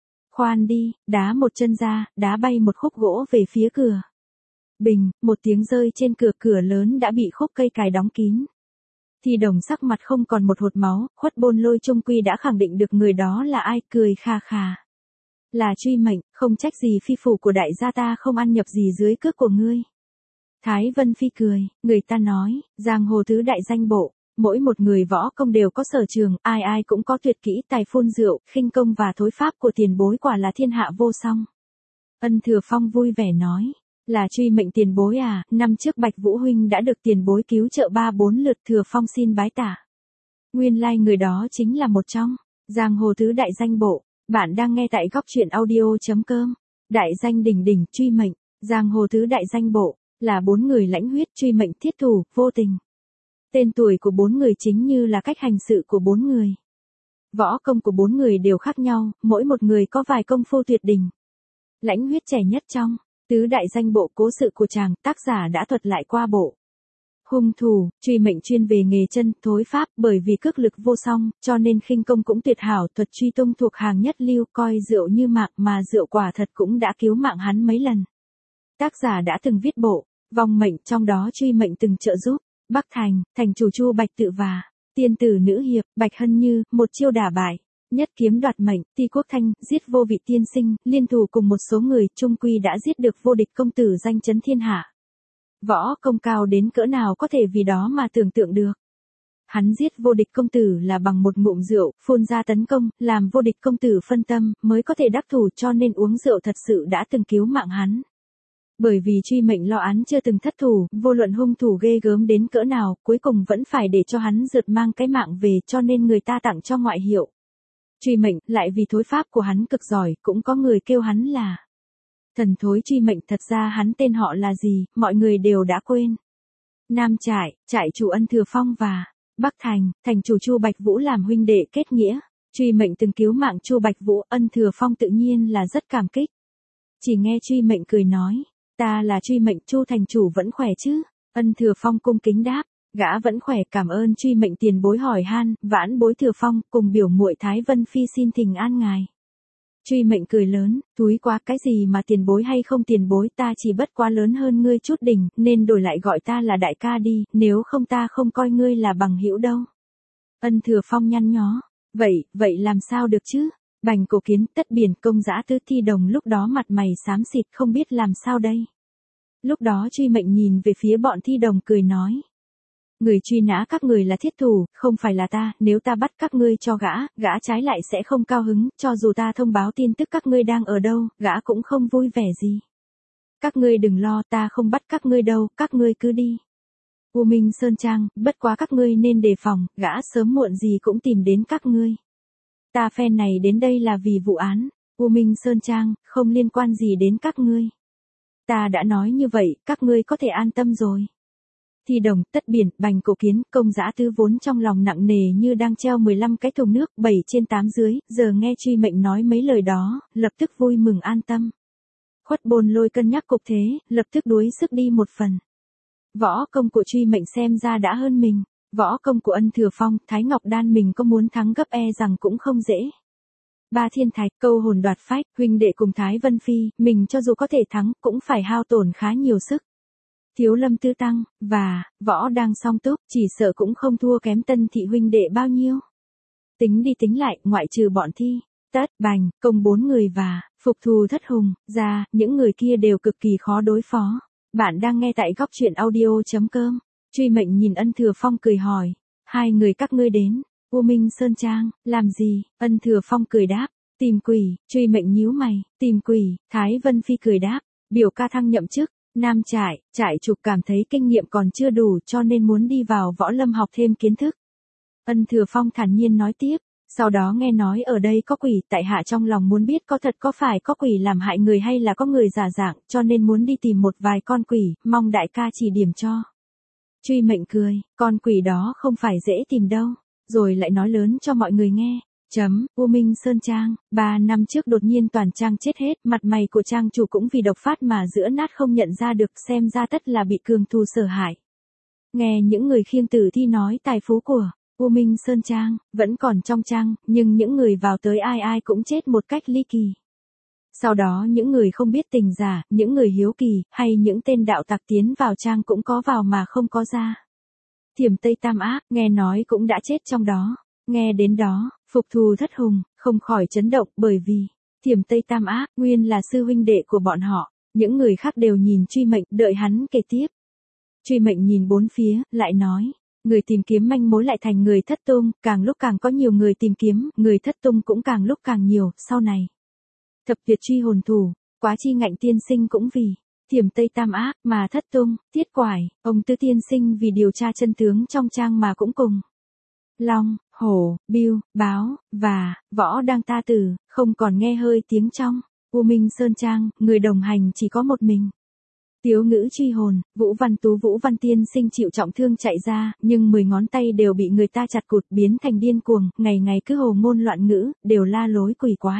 Khoan đi, đá một chân ra, đá bay một khúc gỗ về phía cửa. Bình, một tiếng rơi trên cửa, cửa lớn đã bị khúc cây cài đóng kín. Thi Đồng sắc mặt không còn một hột máu, Khuất Bôn Lôi chung quy đã khẳng định được người đó là ai, cười khà khà. Là Truy Mệnh, không trách gì phi phủ của đại gia ta không ăn nhập gì dưới cước của ngươi. Thái Vân Phi cười, người ta nói, giang hồ tứ đại danh bộ, mỗi một người võ công đều có sở trường, ai ai cũng có tuyệt kỹ tài phun rượu, khinh công và thối pháp của tiền bối quả là thiên hạ vô song. Ân Thừa Phong vui vẻ nói, là Truy Mệnh tiền bối à, năm trước Bạch Vũ huynh đã được tiền bối cứu trợ 3-4 lượt, Thừa Phong xin bái tả. Nguyên lai người đó chính là một trong giang hồ tứ đại danh bộ. Bạn đang nghe tại góc truyện audio.com. Đại danh đỉnh đỉnh, Truy Mệnh, giang hồ tứ đại danh bộ, là 4 người lãnh huyết, Truy Mệnh thiết thủ, vô tình. Tên tuổi của 4 người chính như là cách hành sự của 4 người. Võ công của 4 người đều khác nhau, mỗi một người có vài công phu tuyệt đỉnh. Lãnh huyết trẻ nhất trong tứ đại danh bộ, cố sự của chàng, tác giả đã thuật lại qua bộ. Hung thủ, Truy Mệnh chuyên về nghề chân, thối pháp, bởi vì cước lực vô song, cho nên khinh công cũng tuyệt hảo, thuật truy tung thuộc hàng nhất lưu, coi rượu như mạng, mà rượu quả thật cũng đã cứu mạng hắn mấy lần. Tác giả đã từng viết bộ Vong Mệnh, trong đó Truy Mệnh từng trợ giúp Bắc Thành, thành chủ Chu Bạch Tự và tiên tử nữ hiệp Bạch Hân Như, một chiêu đả bại, nhất kiếm đoạt mệnh, Ti Quốc Thanh, giết vô vị tiên sinh, liên thủ cùng một số người, chung quy đã giết được vô địch công tử danh chấn thiên hạ. Võ công cao đến cỡ nào có thể vì đó mà tưởng tượng được. Hắn giết vô địch công tử là bằng một ngụm rượu, phun ra tấn công, làm vô địch công tử phân tâm, mới có thể đắc thủ, cho nên uống rượu thật sự đã từng cứu mạng hắn. Bởi vì Truy Mệnh lo án chưa từng thất thủ, vô luận hung thủ ghê gớm đến cỡ nào, cuối cùng vẫn phải để cho hắn rượt mang cái mạng về, cho nên người ta tặng cho ngoại hiệu Truy Mệnh, lại vì thối pháp của hắn cực giỏi, cũng có người kêu hắn là thần thối Truy Mệnh. Thật ra hắn tên họ là gì, mọi người đều đã quên. Nam Trại, trại chủ Ân Thừa Phong và Bắc Thành, thành chủ Chu Bạch Vũ làm huynh đệ kết nghĩa. Truy Mệnh từng cứu mạng Chu Bạch Vũ, Ân Thừa Phong tự nhiên là rất cảm kích. Chỉ nghe Truy Mệnh cười nói, ta là Truy Mệnh, Chu thành chủ vẫn khỏe chứ? Ân Thừa Phong cung kính đáp, gã vẫn khỏe, cảm ơn Truy Mệnh tiền bối hỏi han, vãn bối Thừa Phong cùng biểu muội Thái Vân Phi xin thỉnh an ngài. Truy Mệnh cười lớn, túi quá, cái gì mà tiền bối hay không tiền bối, ta chỉ bất quá lớn hơn ngươi chút đỉnh, nên đổi lại gọi ta là đại ca đi, nếu không ta không coi ngươi là bằng hữu đâu. Ân Thừa Phong nhăn nhó, vậy làm sao được chứ? Bành Cổ Kiến, Tất Biển, Công Dã Tứ Thi Đồng lúc đó mặt mày xám xịt không biết làm sao đây. Lúc đó Truy Mệnh nhìn về phía bọn Thi Đồng cười nói. Người truy nã các người là thiết thủ, không phải là ta, nếu ta bắt các ngươi cho gã trái lại sẽ không cao hứng, cho dù ta thông báo tin tức các ngươi đang ở đâu, gã cũng không vui vẻ gì. Các ngươi đừng lo, ta không bắt các ngươi đâu, các ngươi cứ đi. U Minh Sơn Trang, bất quá các ngươi nên đề phòng, gã sớm muộn gì cũng tìm đến các ngươi. Ta phen này đến đây là vì vụ án U Minh Sơn Trang, không liên quan gì đến các ngươi. Ta đã nói như vậy, các ngươi có thể an tâm rồi. Thi Đồng, Tất Biển, Bành Cổ Kiến, Công Dã Tứ vốn trong lòng nặng nề như đang treo 15 cái thùng nước, 7 trên 8 dưới, giờ nghe Truy Mệnh nói mấy lời đó, lập tức vui mừng an tâm. Khuất Bôn Lôi cân nhắc cục thế, lập tức đuối sức đi một phần. Võ công của Truy Mệnh xem ra đã hơn mình, võ công của Ân Thừa Phong, Thái Ngọc Đan mình có muốn thắng gấp rằng cũng không dễ. Ba Thiên Thạch, Câu Hồn Đoạt Phách, huynh đệ cùng Thái Vân Phi, mình cho dù có thể thắng, cũng phải hao tổn khá nhiều sức. Thiếu Lâm Tư Tăng, và Võ đang song túc, chỉ sợ cũng không thua kém Tân Thị huynh đệ bao nhiêu. Tính đi tính lại, ngoại trừ bọn Thi, Tất, Bành, Công 4 người và Phục Thù Thất Hùng, ra, những người kia đều cực kỳ khó đối phó. Bạn đang nghe tại góc truyện audio.com. Truy Mệnh nhìn Ân Thừa Phong cười hỏi, hai người các ngươi đến U Minh Sơn Trang, làm gì? Ân Thừa Phong cười đáp, tìm quỷ. Truy Mệnh nhíu mày, tìm quỷ. Thái Vân Phi cười đáp, biểu ca thăng nhậm chức, Nam trại chủ cảm thấy kinh nghiệm còn chưa đủ cho nên muốn đi vào võ lâm học thêm kiến thức. Ân Thừa Phong thản nhiên nói tiếp, sau đó nghe nói ở đây có quỷ, tại hạ trong lòng muốn biết có thật có phải có quỷ làm hại người hay là có người giả dạng, cho nên muốn đi tìm một vài con quỷ, mong đại ca chỉ điểm cho. Truy Mệnh cười, con quỷ đó không phải dễ tìm đâu, rồi lại nói lớn cho mọi người nghe. U Minh Sơn Trang, 3 năm trước đột nhiên toàn trang chết hết, mặt mày của trang chủ cũng vì độc phát mà giữa nát không nhận ra được, xem ra tất là bị cường thù sở hại. Nghe những người khiêng tử thi nói tài phú của U Minh Sơn Trang, vẫn còn trong trang, nhưng những người vào tới ai ai cũng chết một cách ly kỳ. Sau đó những người không biết tình giả, những người hiếu kỳ, hay những tên đạo tặc tiến vào trang cũng có vào mà không có ra. Thiểm Tây Tam Ác, nghe nói cũng đã chết trong đó. Nghe đến đó, Phục Thù Thất Hùng, không khỏi chấn động bởi vì, Thiểm Tây Tam Ác, nguyên là sư huynh đệ của bọn họ. Những người khác đều nhìn Truy Mệnh, đợi hắn kể tiếp. Truy Mệnh nhìn bốn phía, lại nói. Người tìm kiếm manh mối lại thành người thất tung, càng lúc càng có nhiều người tìm kiếm, người thất tung cũng càng lúc càng nhiều, sau này. Thập tuyệt truy hồn thủ, Quá Chi Ngạnh tiên sinh cũng vì Thiểm Tây Tam Ác mà thất tung, Tiết Quải, ông Tư tiên sinh vì điều tra chân tướng trong trang mà cũng cùng. Long, Hổ, Biêu, Báo, và Võ đang ta tử, không còn nghe hơi tiếng trong U Minh Sơn Trang, người đồng hành chỉ có một mình. Tiếu ngữ truy hồn, Vũ Văn tiên sinh chịu trọng thương chạy ra, nhưng 10 ngón tay đều bị người ta chặt cụt biến thành điên cuồng, ngày ngày cứ hồ ngôn loạn ngữ, đều la lối quỷ quái.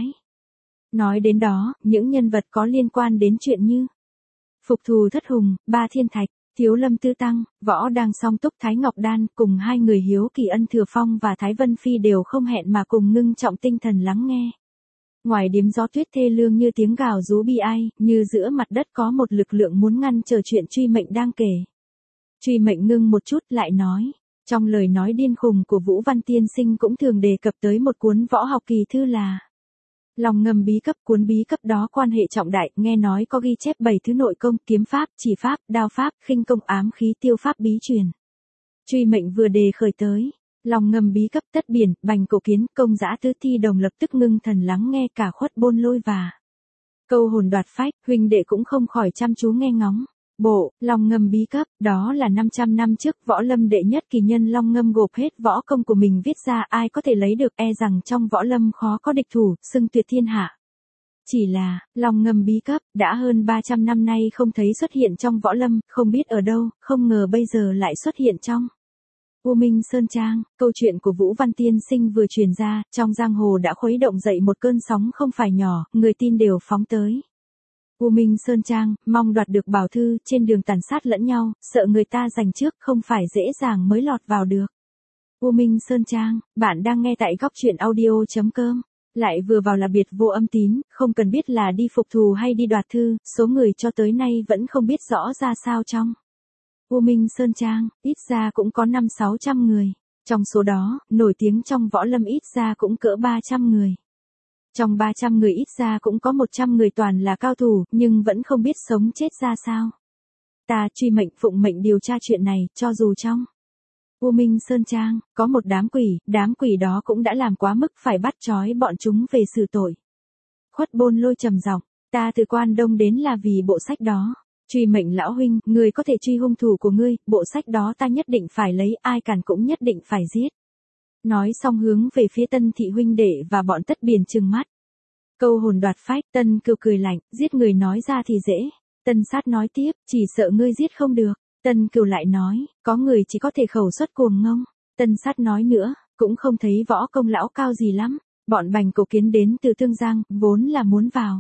Nói đến đó, những nhân vật có liên quan đến chuyện như Phục Thù Thất Hùng, Ba Thiên Thạch, Thiếu Lâm Tư Tăng, Võ Đang Song Túc Thái Ngọc Đan, cùng hai người hiếu kỳ Ân Thừa Phong và Thái Vân Phi đều không hẹn mà cùng ngưng trọng tinh thần lắng nghe. Ngoài điếm gió tuyết thê lương như tiếng gào rú bi ai, như giữa mặt đất có một lực lượng muốn ngăn trở chuyện Truy Mệnh đang kể. Truy Mệnh ngưng một chút lại nói, trong lời nói điên khùng của Vũ Văn tiên sinh cũng thường đề cập tới một cuốn võ học kỳ thư là Lòng Ngầm Bí Cấp. Cuốn bí cấp đó quan hệ trọng đại, nghe nói có ghi chép 7 thứ nội công, kiếm pháp, chỉ pháp, đao pháp, khinh công, ám khí, tiêu pháp bí truyền. Truy Mệnh vừa đề khởi tới Lòng Ngầm Bí Cấp, Tất Biển, Bành Cổ Kiến, Công Dã Tứ Thi Đồng lập tức ngưng thần lắng nghe, cả Khuất Bôn Lôi và Câu Hồn Đoạt Phách, huynh đệ cũng không khỏi chăm chú nghe ngóng. Bộ Lòng Ngầm Bí Cấp, đó là 500 năm trước võ lâm đệ nhất kỳ nhân Long Ngâm gộp hết võ công của mình viết ra, ai có thể lấy được, e rằng trong võ lâm khó có địch thủ, xưng tuyệt thiên hạ. Chỉ là, Lòng Ngầm Bí Cấp, đã hơn 300 năm nay không thấy xuất hiện trong võ lâm, không biết ở đâu, không ngờ bây giờ lại xuất hiện trong U Minh Sơn Trang. Câu chuyện của Vũ Văn tiên sinh vừa truyền ra, trong giang hồ đã khuấy động dậy một cơn sóng không phải nhỏ, người tin đều phóng tới U Minh Sơn Trang, mong đoạt được bảo thư, trên đường tàn sát lẫn nhau, sợ người ta giành trước, không phải dễ dàng mới lọt vào được. U Minh Sơn Trang, bạn đang nghe tại góc truyện audio.com. Lại vừa vào là biệt vô âm tín, không cần biết là đi phục thù hay đi đoạt thư, số người cho tới nay vẫn không biết rõ ra sao trong U Minh Sơn Trang, ít ra cũng có 500-600 người. Trong số đó, nổi tiếng trong võ lâm ít ra cũng cỡ 300 người. Trong 300 người ít ra cũng có 100 người toàn là cao thủ, nhưng vẫn không biết sống chết ra sao. Ta Truy Mệnh phụng mệnh điều tra chuyện này, cho dù trong U Minh Sơn Trang, có một đám quỷ đó cũng đã làm quá mức, phải bắt trói bọn chúng về xử tội. Khuất Bôn Lôi trầm giọng, ta từ Quan Đông đến là vì bộ sách đó. Truy Mệnh lão huynh, người có thể truy hung thủ của ngươi, bộ sách đó ta nhất định phải lấy, ai cản cũng nhất định phải giết. Nói xong hướng về phía Tân Thị huynh đệ và bọn Tất Biển trừng mắt. Câu Hồn Đoạt Phách, Tân Cừu cười lạnh, giết người nói ra thì dễ. Tân Sát nói tiếp, chỉ sợ ngươi giết không được. Tân Cừu lại nói, có người chỉ có thể khẩu xuất cuồng ngông. Tân Sát nói nữa, cũng không thấy võ công lão cao gì lắm. Bọn Bành Cổ Kiến đến từ Tương Giang, vốn là muốn vào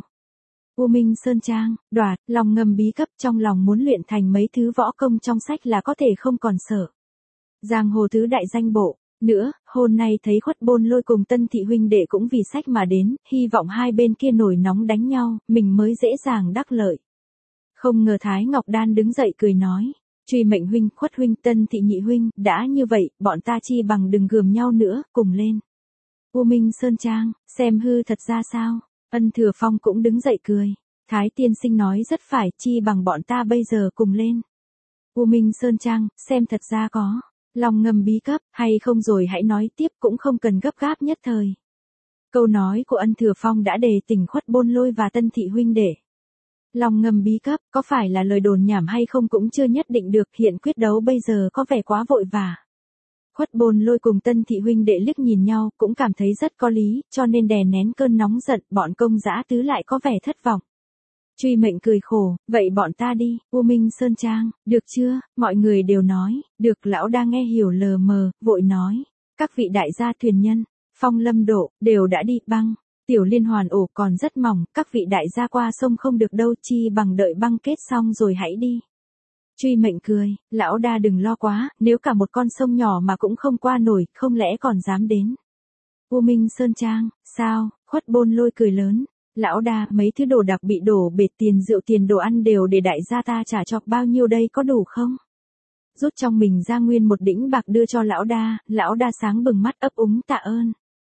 U Minh Sơn Trang, đoạt Lòng Ngầm Bí Cấp, trong lòng muốn luyện thành mấy thứ võ công trong sách là có thể không còn sợ. Giang hồ thứ đại danh bộ. Nữa, hôm nay thấy Khuất Bôn Lôi cùng Tân Thị huynh đệ cũng vì sách mà đến, hy vọng hai bên kia nổi nóng đánh nhau, mình mới dễ dàng đắc lợi. Không ngờ Thái Ngọc Đan đứng dậy cười nói, Truy Mệnh huynh, Khuất huynh, Tân Thị nhị huynh, đã như vậy, bọn ta chi bằng đừng gườm nhau nữa, cùng lên U Minh Sơn Trang, xem hư thật ra sao. Ân Thừa Phong cũng đứng dậy cười, Thái tiên sinh nói rất phải, chi bằng bọn ta bây giờ cùng lên U Minh Sơn Trang, xem thật ra có Lòng ngầm bí cấp, hay không rồi hãy nói tiếp cũng không cần gấp gáp nhất thời. Câu nói của Ân Thừa Phong đã đề tỉnh Khuất Bôn Lôi và Tân Thị huynh đệ. Lòng ngầm bí cấp, có phải là lời đồn nhảm hay không cũng chưa nhất định được, hiện quyết đấu bây giờ có vẻ quá vội vã. Khuất Bôn Lôi cùng Tân Thị huynh đệ liếc nhìn nhau, cũng cảm thấy rất có lý, cho nên đè nén cơn nóng giận, bọn Công Dã Tứ lại có vẻ thất vọng. Truy Mệnh cười khổ, vậy bọn ta đi, U Minh Sơn Trang, được chưa, mọi người đều nói, được. Lão Đa nghe hiểu lờ mờ, vội nói, các vị đại gia thuyền nhân, Phong Lâm Độ, đều đã đi, băng, tiểu liên hoàn ổ còn rất mỏng, các vị đại gia qua sông không được đâu, chi bằng đợi băng kết xong rồi hãy đi. Truy Mệnh cười, lão Đa đừng lo quá, nếu cả một con sông nhỏ mà cũng không qua nổi, không lẽ còn dám đến U Minh Sơn Trang, sao? Khuất Bôn Lôi cười lớn, lão Đa, mấy thứ đồ đặc bị đổ bệt, tiền rượu tiền đồ ăn đều để đại gia ta trả chọc bao nhiêu đây, có đủ không? Rút trong mình ra nguyên một đĩnh bạc đưa cho lão Đa sáng bừng mắt ấp úng tạ ơn.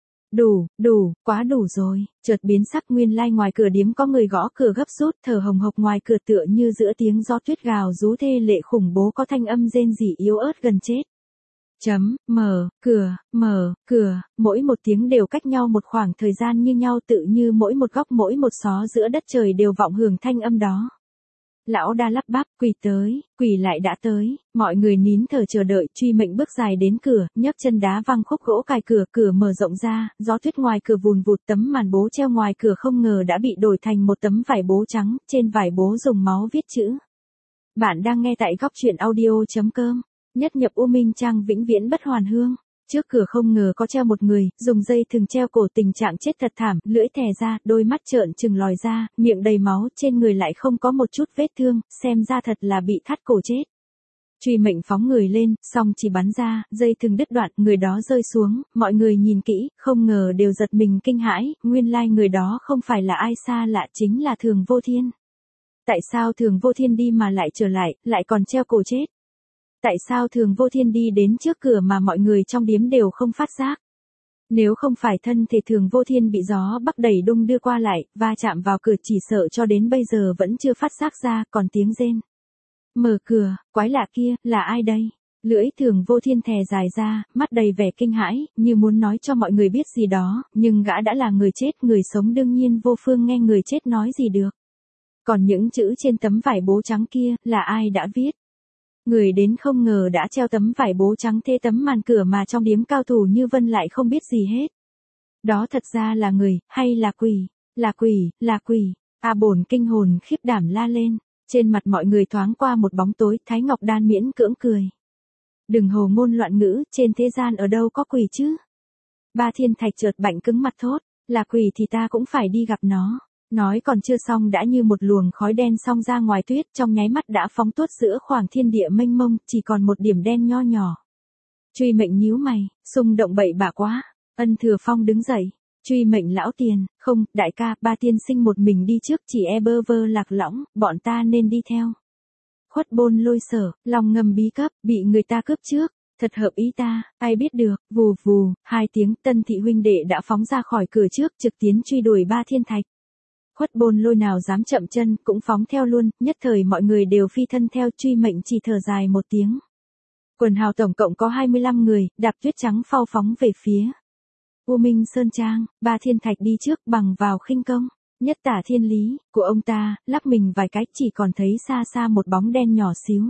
Đủ, quá đủ rồi. Chợt biến sắc, nguyên lai ngoài cửa điếm có người gõ cửa gấp rút, thở hồng hộc ngoài cửa tựa như giữa tiếng gió tuyết gào rú thê lệ khủng bố, có thanh âm rên rỉ yếu ớt gần chết. Mở cửa, mỗi một tiếng đều cách nhau một khoảng thời gian như nhau, tự như mỗi một góc mỗi một xó giữa đất trời đều vọng hưởng thanh âm đó. Lão Đa lắp bắp, quỷ lại đã tới, mọi người nín thở chờ đợi. Truy Mệnh bước dài đến cửa, nhấc chân đá văng khúc gỗ cài cửa, cửa mở rộng ra, gió tuyết ngoài cửa vùn vụt, tấm màn bố treo ngoài cửa không ngờ đã bị đổi thành một tấm vải bố trắng, trên vải bố dùng máu viết chữ. Bạn đang nghe tại góc truyện audio.com, nhất nhập U Minh Trang vĩnh viễn bất hoàn hương. Trước cửa không ngờ có treo một người, dùng dây thừng treo cổ, tình trạng chết thật thảm, lưỡi thè ra, đôi mắt trợn trừng lòi ra, miệng đầy máu, trên người lại không có một chút vết thương, xem ra thật là bị thắt cổ chết. Truy Mệnh phóng người lên, song chỉ bắn ra, dây thừng đứt đoạn, người đó rơi xuống, mọi người nhìn kỹ, không ngờ đều giật mình kinh hãi, nguyên lai người đó không phải là ai xa lạ, chính là Thường Vô Thiên. Tại sao Thường Vô Thiên đi mà lại trở lại còn treo cổ chết? Tại sao Thường Vô Thiên đi đến trước cửa mà mọi người trong điếm đều không phát giác? Nếu không phải thân thể Thường Vô Thiên bị gió bắc đẩy đung đưa qua lại, va chạm vào cửa, chỉ sợ cho đến bây giờ vẫn chưa phát giác ra, còn tiếng rên. Mở cửa, quái lạ kia, là ai đây? Lưỡi Thường Vô Thiên thè dài ra, mắt đầy vẻ kinh hãi, như muốn nói cho mọi người biết gì đó, nhưng gã đã là người chết, người sống đương nhiên vô phương nghe người chết nói gì được. Còn những chữ trên tấm vải bố trắng kia, là ai đã viết? Người đến không ngờ đã treo tấm vải bố trắng thế tấm màn cửa mà trong điếm cao thủ như Vân lại không biết gì hết. Đó thật ra là người, hay là quỷ? Là quỷ. Bổn kinh hồn khiếp đảm la lên. Trên mặt mọi người thoáng qua một bóng tối, Thái Ngọc Đan miễn cưỡng cười. Đừng hồ ngôn loạn ngữ, trên thế gian ở đâu có quỷ chứ? Ba Thiên Thạch chợt bạnh cứng mặt thốt, là quỷ thì ta cũng phải đi gặp nó. Nói còn chưa xong đã như một luồng khói đen xông ra ngoài tuyết, trong nháy mắt đã phóng tuốt giữa khoảng thiên địa mênh mông, chỉ còn một điểm đen nho nhỏ. Truy Mệnh nhíu mày, xung động bậy bạ quá. Ân Thừa Phong đứng dậy, Truy Mệnh lão tiền, không, đại ca, ba tiên sinh một mình đi trước, chỉ e bơ vơ lạc lõng, bọn ta nên đi theo. Khuất Bôn Lôi sở, lòng ngầm bí cấp, bị người ta cướp trước. Thật hợp ý ta, ai biết được, vù vù, 2 tiếng, Tân Thị huynh đệ đã phóng ra khỏi cửa trước, trực tiến truy đuổi Ba Thiên Thạch. Khuất Bôn Lôi nào dám chậm chân, cũng phóng theo luôn, nhất thời mọi người đều phi thân theo. Truy Mệnh chỉ thở dài một tiếng. Quần hào tổng cộng có 25 người, đạp tuyết trắng phao phóng về phía U Minh Sơn Trang. Ba Thiên Thạch đi trước bằng vào khinh công, nhất tả thiên lý của ông ta, lắc mình vài cái chỉ còn thấy xa xa một bóng đen nhỏ xíu.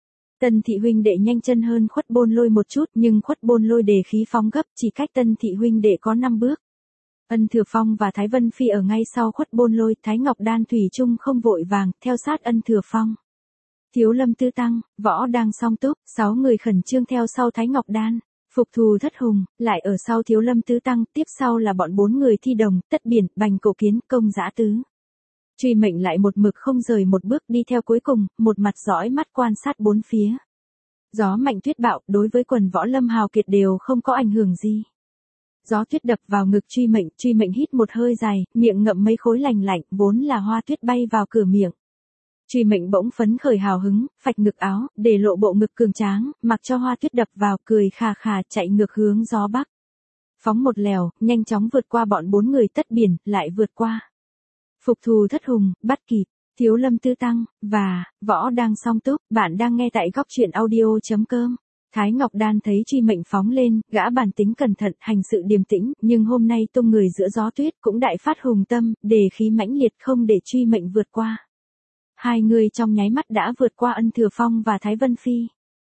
Tân Thị huynh đệ nhanh chân hơn Khuất Bôn Lôi một chút, nhưng Khuất Bôn Lôi đề khí phóng gấp, chỉ cách Tân Thị huynh đệ có 5 bước. Ân Thừa Phong và Thái Vân Phi ở ngay sau Khuất Bôn Lôi, Thái Ngọc Đan thủy chung không vội vàng, theo sát Ân Thừa Phong. Thiếu Lâm Tư Tăng, Võ đang song túc, 6 người khẩn trương theo sau Thái Ngọc Đan. Phục Thù Thất Hùng, lại ở sau Thiếu Lâm Tư Tăng, tiếp sau là bọn 4 người Thi Đồng, Tất Biển, Bành Cổ Kiến, Công Dã Tứ. Truy Mệnh lại một mực không rời một bước đi theo cuối cùng, một mặt dõi mắt quan sát bốn phía. Gió mạnh tuyết bạo, đối với quần võ lâm hào kiệt đều không có ảnh hưởng gì. Gió tuyết đập vào ngực Truy Mệnh hít một hơi dài, miệng ngậm mấy khối lành lạnh, vốn là hoa tuyết bay vào cửa miệng. Truy Mệnh bỗng phấn khởi hào hứng, phạch ngực áo, để lộ bộ ngực cường tráng, mặc cho hoa tuyết đập vào, cười khà khà chạy ngược hướng gió bắc. Phóng một lèo, nhanh chóng vượt qua bọn 4 người Tất Biển, lại vượt qua Phục Thù Thất Hùng, bắt kịp Thiếu Lâm Tư Tăng và Võ đang song túc. Bạn đang nghe tại góc truyện audio.com. Thái Ngọc Đan thấy Truy Mệnh phóng lên, gã bản tính cẩn thận, hành sự điềm tĩnh, nhưng hôm nay tung người giữa gió tuyết cũng đại phát hùng tâm, đề khí mãnh liệt không để Truy Mệnh vượt qua. Hai người trong nháy mắt đã vượt qua Ân Thừa Phong và Thái Vân Phi.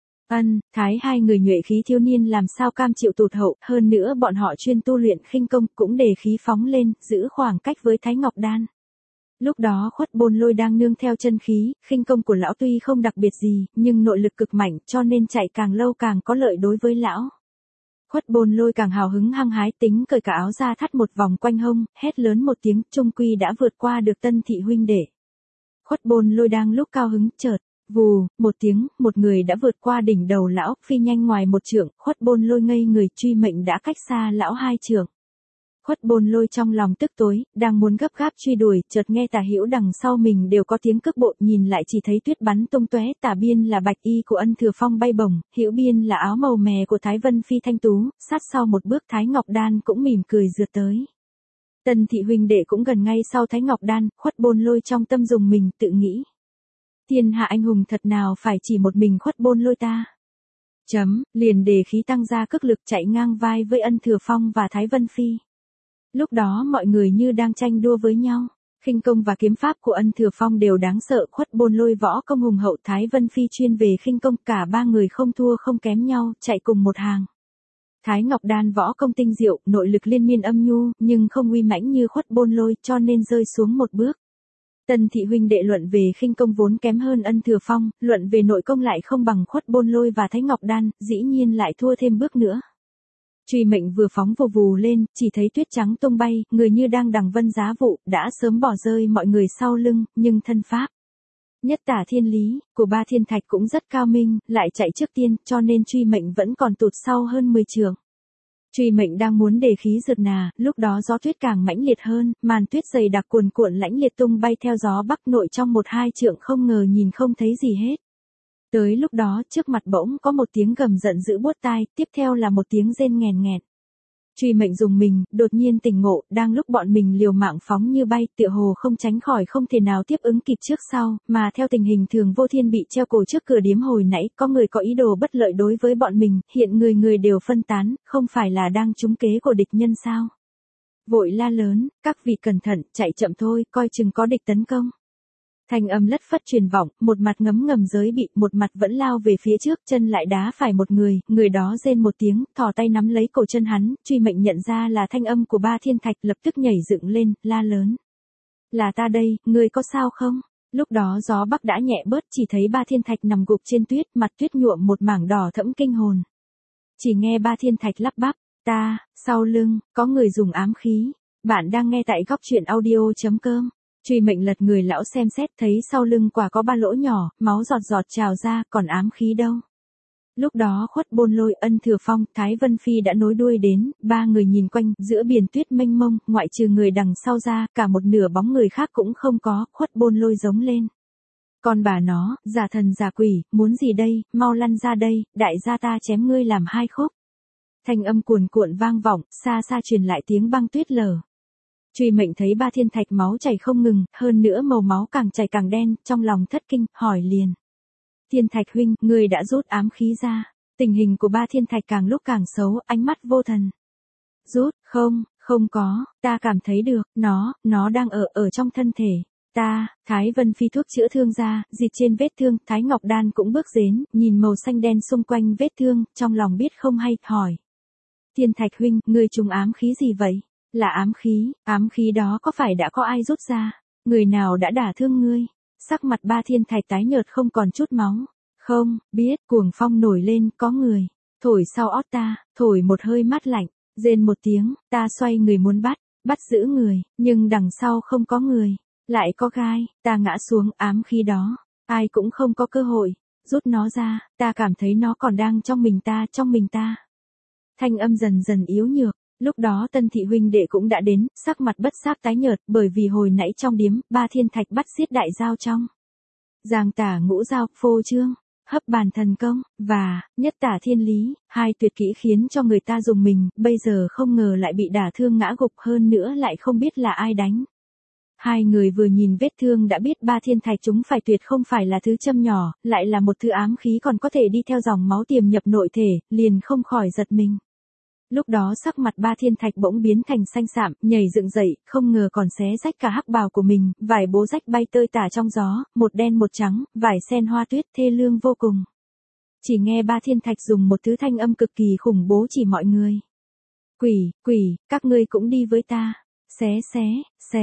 Thái hai người nhuệ khí thiếu niên làm sao cam chịu tụt hậu, hơn nữa bọn họ chuyên tu luyện khinh công cũng đề khí phóng lên, giữ khoảng cách với Thái Ngọc Đan. Lúc đó Khuất Bôn Lôi đang nương theo chân khí, khinh công của lão tuy không đặc biệt gì, nhưng nội lực cực mạnh cho nên chạy càng lâu càng có lợi đối với lão. Khuất Bôn Lôi càng hào hứng hăng hái tính cởi cả áo ra thắt một vòng quanh hông, hét lớn một tiếng, chung quy đã vượt qua được Tân thị huynh đệ. Khuất Bôn Lôi đang lúc cao hứng, chợt, vù, một tiếng, một người đã vượt qua đỉnh đầu lão, phi nhanh ngoài một trượng, Khuất Bôn Lôi ngây người, Truy Mệnh đã cách xa lão hai trượng. Khuất Bôn Lôi trong lòng tức tối, đang muốn gấp gáp truy đuổi, chợt nghe Tả Hữu đằng sau mình đều có tiếng cước bộ, nhìn lại chỉ thấy tuyết bắn tung tóe, tả biên là bạch y của Ân Thừa Phong bay bổng, hữu biên là áo màu mè của Thái Vân Phi thanh tú, sát sau một bước Thái Ngọc Đan cũng mỉm cười rượt tới. Tân thị huynh đệ cũng gần ngay sau Thái Ngọc Đan, Khuất Bôn Lôi trong tâm dùng mình, tự nghĩ. Thiên hạ anh hùng thật nào phải chỉ một mình Khuất Bôn Lôi ta. Liền đề khí tăng ra cước lực chạy ngang vai với Ân Thừa Phong và Thái Vân Phi. Lúc đó mọi người như đang tranh đua với nhau. Khinh công và kiếm pháp của Ân Thừa Phong đều đáng sợ, Khuất Bôn Lôi võ công hùng hậu, Thái Vân Phi chuyên về khinh công, cả ba người không thua không kém nhau, chạy cùng một hàng. Thái Ngọc Đan võ công tinh diệu, nội lực liên miên âm nhu, nhưng không uy mãnh như Khuất Bôn Lôi, cho nên rơi xuống một bước. Tân thị huynh đệ luận về khinh công vốn kém hơn Ân Thừa Phong, luận về nội công lại không bằng Khuất Bôn Lôi và Thái Ngọc Đan, dĩ nhiên lại thua thêm bước nữa. Truy Mệnh vừa phóng vù vù lên, chỉ thấy tuyết trắng tung bay, người như đang đằng vân giá vụ, đã sớm bỏ rơi mọi người sau lưng, nhưng thân pháp nhất tả thiên lý của Ba Thiên Thạch cũng rất cao minh, lại chạy trước tiên, cho nên Truy Mệnh vẫn còn tụt sau hơn 10 trượng. Truy Mệnh đang muốn đề khí rượt nà, lúc đó gió tuyết càng mãnh liệt hơn, màn tuyết dày đặc cuồn cuộn lãnh liệt tung bay theo gió bắc nội trong 1-2 trượng, không ngờ nhìn không thấy gì hết. Tới lúc đó trước mặt bỗng có một tiếng gầm giận dữ buốt tai, tiếp theo là một tiếng rên nghèn nghẹt. Truy Mệnh dùng mình, đột nhiên tỉnh ngộ, đang lúc bọn mình liều mạng phóng như bay, tựa hồ không tránh khỏi không thể nào tiếp ứng kịp trước sau, mà theo tình hình thường Vô Thiên bị treo cổ trước cửa điếm hồi nãy, có người có ý đồ bất lợi đối với bọn mình, hiện người người đều phân tán, không phải là đang trúng kế của địch nhân sao? Vội la lớn, các vị cẩn thận, chạy chậm thôi, coi chừng có địch tấn công. Thanh âm lất phất truyền vọng, một mặt ngấm ngầm giới bị, một mặt vẫn lao về phía trước, chân lại đá phải một người đó rên một tiếng, thò tay nắm lấy cổ chân hắn, Truy Mệnh nhận ra là thanh âm của Ba Thiên Thạch, lập tức nhảy dựng lên, la lớn. Là ta đây, ngươi có sao không? Lúc đó gió bắc đã nhẹ bớt, chỉ thấy Ba Thiên Thạch nằm gục trên tuyết, mặt tuyết nhuộm một mảng đỏ thẫm kinh hồn. Chỉ nghe Ba Thiên Thạch lắp bắp, ta, sau lưng, có người dùng ám khí. Bạn đang nghe tại góc truyện audio.com. Truy Mệnh lật người lão xem xét, thấy sau lưng quả có 3 lỗ nhỏ, máu giọt giọt trào ra, còn ám khí đâu. Lúc đó Khuất Bôn Lôi, Ân Thừa Phong, Thái Vân Phi đã nối đuôi đến, ba người nhìn quanh, giữa biển tuyết mênh mông, ngoại trừ người đằng sau ra, cả một nửa bóng người khác cũng không có, Khuất Bôn Lôi giống lên. Còn bà nó, giả thần giả quỷ, muốn gì đây, mau lăn ra đây, đại gia ta chém ngươi làm 2 khúc. Thanh âm cuồn cuộn vang vọng, xa xa truyền lại tiếng băng tuyết lở. Truy Mệnh thấy Ba Thiên Thạch máu chảy không ngừng, hơn nữa màu máu càng chảy càng đen, trong lòng thất kinh, hỏi liền. Thiên Thạch huynh, người đã rút ám khí ra. Tình hình của Ba Thiên Thạch càng lúc càng xấu, ánh mắt vô thần. Rút, không có, ta cảm thấy được, nó đang ở trong thân thể. Ta, Thái Vân Phi thuốc chữa thương ra, dịt trên vết thương, Thái Ngọc Đan cũng bước đến, nhìn màu xanh đen xung quanh vết thương, trong lòng biết không hay, hỏi. Thiên Thạch huynh, người trúng ám khí gì vậy? Là ám khí đó có phải đã có ai rút ra? Người nào đã đả thương ngươi? Sắc mặt Ba Thiên Thạch tái nhợt không còn chút máu. Không, biết, cuồng phong nổi lên, có người. Thổi sau ót ta, thổi một hơi mát lạnh, rên một tiếng, ta xoay người muốn bắt giữ người, nhưng đằng sau không có người. Lại có gai, ta ngã xuống, ám khí đó. Ai cũng không có cơ hội, rút nó ra, ta cảm thấy nó còn đang trong mình ta. Thanh âm dần dần yếu nhược. Lúc đó Tân thị huynh đệ cũng đã đến, sắc mặt bất giác tái nhợt, bởi vì hồi nãy trong điếm, Ba Thiên Thạch bắt giết đại giao trong. Giang tả ngũ giao, phô trương, hấp bàn thần công, và, nhất tả thiên lý, 2 tuyệt kỹ khiến cho người ta dùng mình, bây giờ không ngờ lại bị đả thương ngã gục, hơn nữa lại không biết là ai đánh. Hai người vừa nhìn vết thương đã biết ba thiên thạch chúng phải tuyệt không phải là thứ châm nhỏ, lại là một thứ ám khí còn có thể đi theo dòng máu tiềm nhập nội thể, liền không khỏi giật mình. Lúc đó sắc mặt ba thiên thạch bỗng biến thành xanh sạm, nhảy dựng dậy, không ngờ còn xé rách cả hắc bào của mình, vải bố rách bay tơi tả trong gió, một đen một trắng, vải sen hoa tuyết thê lương vô cùng. Chỉ nghe ba thiên thạch dùng một thứ thanh âm cực kỳ khủng bố chỉ mọi người. Quỷ, các ngươi cũng đi với ta. Xé,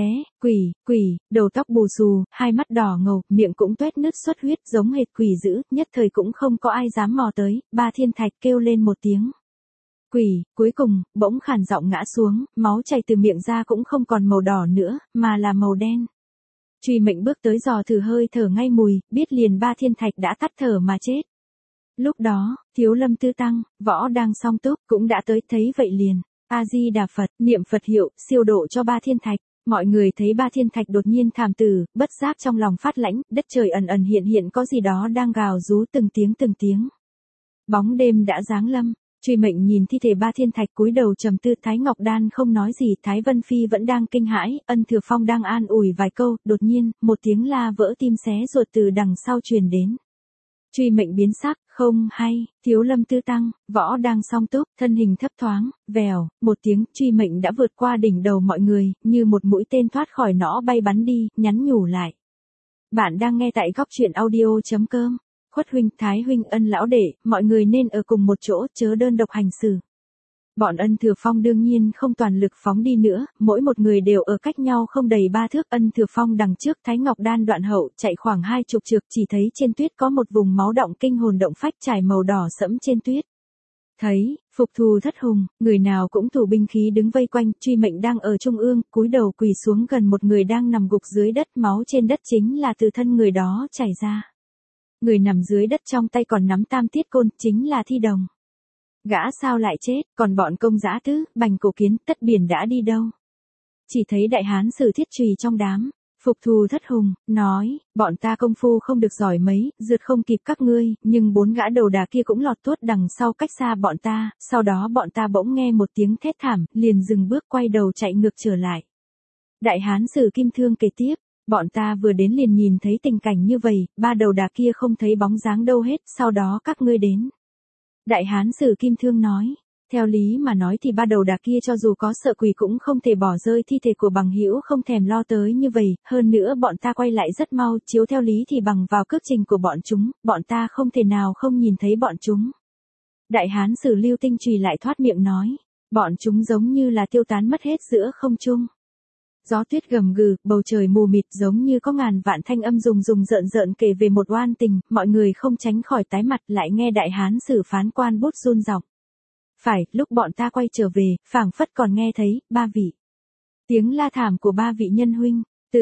quỷ, đầu tóc bù xù, hai mắt đỏ ngầu, miệng cũng toét nứt xuất huyết giống hệt quỷ dữ, nhất thời cũng không có ai dám mò tới, ba thiên thạch kêu lên một tiếng. Quỷ, cuối cùng, bỗng khàn giọng ngã xuống, máu chảy từ miệng ra cũng không còn màu đỏ nữa, mà là màu đen. Truy Mệnh bước tới dò thử hơi thở ngay mùi, biết liền ba thiên thạch đã tắt thở mà chết. Lúc đó, Thiếu Lâm Tư Tăng, Võ đang song túc, cũng đã tới thấy vậy liền. A-di-đà Phật, niệm Phật hiệu, siêu độ cho ba thiên thạch. Mọi người thấy ba thiên thạch đột nhiên thảm tử, bất giác trong lòng phát lãnh, đất trời ẩn ẩn hiện có gì đó đang gào rú từng tiếng. Bóng đêm đã giáng lâm. Truy Mệnh nhìn thi thể ba thiên thạch cúi đầu trầm tư, Thái Ngọc Đan không nói gì, Thái Vân Phi vẫn đang kinh hãi, Ân Thừa Phong đang an ủi vài câu, đột nhiên, một tiếng la vỡ tim xé ruột từ đằng sau truyền đến. Truy Mệnh biến sắc, không hay, Thiếu Lâm Tư Tăng, Võ đang song túc, thân hình thấp thoáng, vèo, một tiếng, Truy Mệnh đã vượt qua đỉnh đầu mọi người, như một mũi tên thoát khỏi nỏ bay bắn đi, nhắn nhủ lại. Bạn đang nghe tại góc truyện audio.com. Khuất huynh, Thái huynh, Ân lão đệ, mọi người nên ở cùng một chỗ, chớ đơn độc hành xử. Bọn Ân Thừa Phong đương nhiên không toàn lực phóng đi nữa, mỗi một người đều ở cách nhau không đầy 3 thước. Ân Thừa Phong đằng trước, Thái Ngọc Đan đoạn hậu, chạy khoảng 20 trượng, chỉ thấy trên tuyết có một vùng máu đọng kinh hồn động phách trải màu đỏ sẫm trên tuyết. Thấy, Phục Thù Thất Hùng, người nào cũng thủ binh khí đứng vây quanh, Truy Mệnh đang ở trung ương, cúi đầu quỳ xuống gần một người đang nằm gục dưới đất, máu trên đất chính là từ thân người đó chảy ra. Người nằm dưới đất trong tay còn nắm tam tiết côn, chính là Thi Đồng. Gã sao lại chết, còn bọn Công Dã Tứ, Bành Cổ Kiến, Tất Biển đã đi đâu? Chỉ thấy đại hán Sử Thiết Trùy trong đám. Phục Thù Thất Hùng, nói, bọn ta công phu không được giỏi mấy, rượt không kịp các ngươi, nhưng 4 gã đầu đà kia cũng lọt tuốt đằng sau cách xa bọn ta, sau đó bọn ta bỗng nghe một tiếng thét thảm, liền dừng bước quay đầu chạy ngược trở lại. Đại hán Sử Kim Thương kể tiếp. Bọn ta vừa đến liền nhìn thấy tình cảnh như vậy, 3 đầu đà kia không thấy bóng dáng đâu hết, sau đó các ngươi đến. Đại hán Sử Kim Thương nói, theo lý mà nói thì 3 đầu đà kia cho dù có sợ quỷ cũng không thể bỏ rơi thi thể của bằng hữu không thèm lo tới như vậy, hơn nữa bọn ta quay lại rất mau, chiếu theo lý thì bằng vào cước trình của bọn ta không thể nào không nhìn thấy bọn chúng. Đại hán Sử Lưu Tinh Trùy lại thoát miệng nói, bọn chúng giống như là tiêu tán mất hết giữa không trung. Gió tuyết gầm gừ, bầu trời mù mịt giống như có ngàn vạn thanh âm rùng rợn kể về một oan tình, mọi người không tránh khỏi tái mặt, lại nghe đại hán Sử phán quan bút run giọng. Phải, lúc bọn ta quay trở về, phảng phất còn nghe thấy, 3 vị. Tiếng la thảm của 3 vị nhân huynh,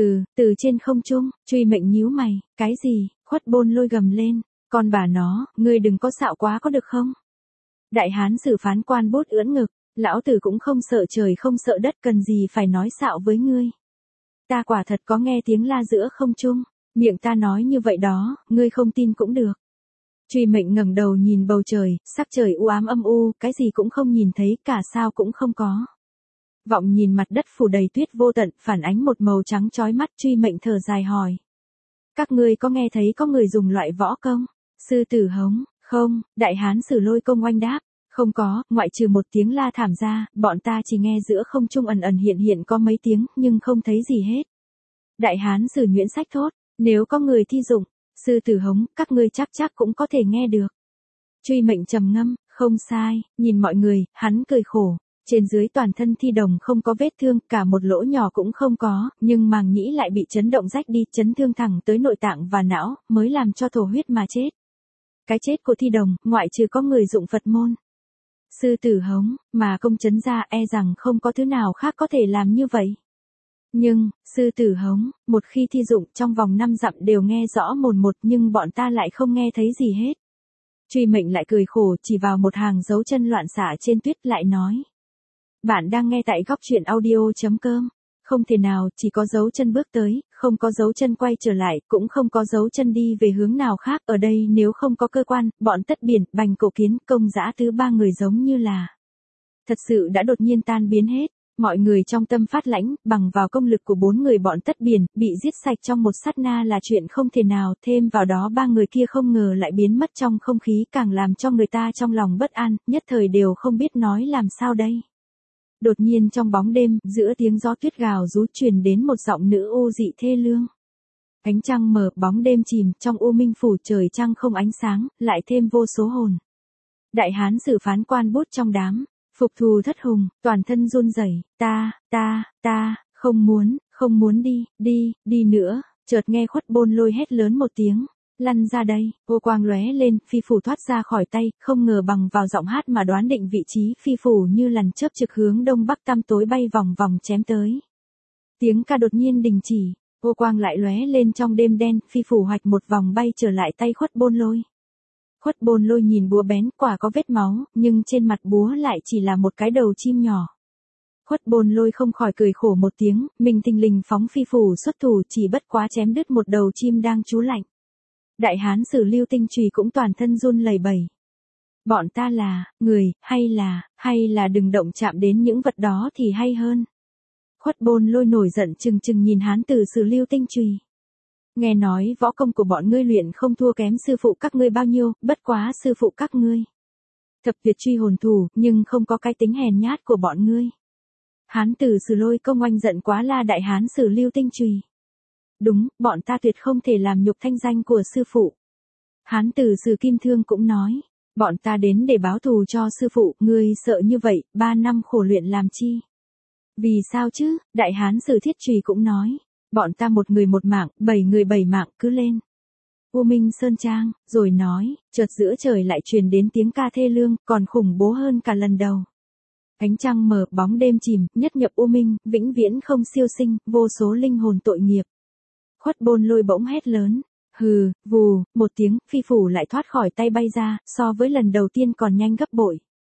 từ trên không trung. Truy Mệnh nhíu mày, cái gì? Khuất Bôn Lôi gầm lên, con bà nó, ngươi đừng có xạo quá có được không? Đại hán Sử phán quan bút ưỡn ngực. Lão tử cũng không sợ trời không sợ đất, cần gì phải nói xạo với ngươi. Ta quả thật có nghe tiếng la giữa không trung, miệng ta nói như vậy đó, ngươi không tin cũng được. Truy Mệnh ngẩng đầu nhìn bầu trời, sắc trời u ám âm u, cái gì cũng không nhìn thấy, cả sao cũng không có. Vọng nhìn mặt đất phủ đầy tuyết vô tận, phản ánh một màu trắng chói mắt. Truy Mệnh thở dài hỏi. Các ngươi có nghe thấy có người dùng loại võ công? Sư tử hống, không, đại hán Sử Lôi Công oanh đáp. Không có, ngoại trừ một tiếng la thảm ra, bọn ta chỉ nghe giữa không trung ẩn hiện có mấy tiếng, nhưng không thấy gì hết. Đại hán Sử Nhuyễn sách thốt, nếu có người thi dụng, sư tử hống, các ngươi chắc cũng có thể nghe được. Truy Mệnh trầm ngâm, không sai, nhìn mọi người, hắn cười khổ. Trên dưới toàn thân Thi Đồng không có vết thương, cả một lỗ nhỏ cũng không có, nhưng màng nhĩ lại bị chấn động rách đi, chấn thương thẳng tới nội tạng và não, mới làm cho thổ huyết mà chết. Cái chết của Thi Đồng, ngoại trừ có người dụng Phật môn. Sư tử hống, mà công chấn ra e rằng không có thứ nào khác có thể làm như vậy. Nhưng, sư tử hống, một khi thi dụng trong vòng 5 dặm đều nghe rõ một nhưng bọn ta lại không nghe thấy gì hết. Truy Mệnh lại cười khổ chỉ vào một hàng dấu chân loạn xạ trên tuyết lại nói. Bạn đang nghe tại góc truyện audio.com. Không thể nào, chỉ có dấu chân bước tới, không có dấu chân quay trở lại, cũng không có dấu chân đi về hướng nào khác. Ở đây nếu không có cơ quan, bọn Tất Biển, Bành Cổ Kiến, Công Dã Tứ 3 người giống như là thật sự đã đột nhiên tan biến hết. Mọi người trong tâm phát lãnh, bằng vào công lực của 4 người bọn Tất Biển, bị giết sạch trong một sát na là chuyện không thể nào, thêm vào đó 3 người kia không ngờ lại biến mất trong không khí, càng làm cho người ta trong lòng bất an, nhất thời đều không biết nói làm sao đây. Đột nhiên trong bóng đêm, giữa tiếng gió tuyết gào rú truyền đến một giọng nữ u dị thê lương. Ánh trăng mờ, bóng đêm chìm, trong u minh phủ trời trăng không ánh sáng, lại thêm vô số hồn. Đại hán xử phán quan bút trong đám, phục thù thất hùng, toàn thân run rẩy, ta, không muốn đi nữa, chợt nghe Khuất Bôn Lôi hét lớn một tiếng, lăn ra đây, ô quang lóe lên, phi phủ thoát ra khỏi tay, không ngờ bằng vào giọng hát mà đoán định vị trí, phi phủ như lằn chớp trực hướng đông bắc tăm tối bay vòng vòng chém tới. Tiếng ca đột nhiên đình chỉ, ô quang lại lóe lên trong đêm đen, phi phủ hoạch một vòng bay trở lại tay Khuất Bôn Lôi. Khuất Bôn Lôi nhìn búa bén, quả có vết máu, nhưng trên mặt búa lại chỉ là một cái đầu chim nhỏ. Khuất Bôn Lôi không khỏi cười khổ một tiếng, mình thình lình phóng phi phủ xuất thủ, chỉ bất quá chém đứt một đầu chim đang trú lạnh. Đại hán sử Lưu Tinh chùy cũng toàn thân run lẩy bẩy. Bọn ta là người, hay là đừng động chạm đến những vật đó thì hay hơn. Khuất Bôn Lôi nổi giận trừng trừng nhìn hán tử sử Lưu Tinh chùy. Nghe nói võ công của bọn ngươi luyện không thua kém sư phụ các ngươi bao nhiêu, bất quá sư phụ các ngươi thập tuyệt truy hồn thủ, nhưng không có cái tính hèn nhát của bọn ngươi. Hán tử Sử Lôi Công oanh giận quá la đại hán Sử Lưu Tinh chùy. Đúng, bọn ta tuyệt không thể làm nhục thanh danh của sư phụ. Hán tử Sử Kim Thương cũng nói, bọn ta đến để báo thù cho sư phụ, ngươi sợ như vậy, 3 năm khổ luyện làm chi? Vì sao chứ? Đại hán Sử Thiết Chùy cũng nói, bọn ta 1 người 1 mạng, 7 người 7 mạng, cứ lên. U Minh Sơn Trang, rồi nói, chợt giữa trời lại truyền đến tiếng ca thê lương, còn khủng bố hơn cả lần đầu. Ánh trăng mờ, bóng đêm chìm, nhất nhập U Minh, vĩnh viễn không siêu sinh, vô số linh hồn tội nghiệp. Khuất Bôn Lôi bỗng hét lớn, hừ, vù, một tiếng, phi phủ lại thoát khỏi tay bay ra, so với lần đầu tiên còn nhanh gấp bội.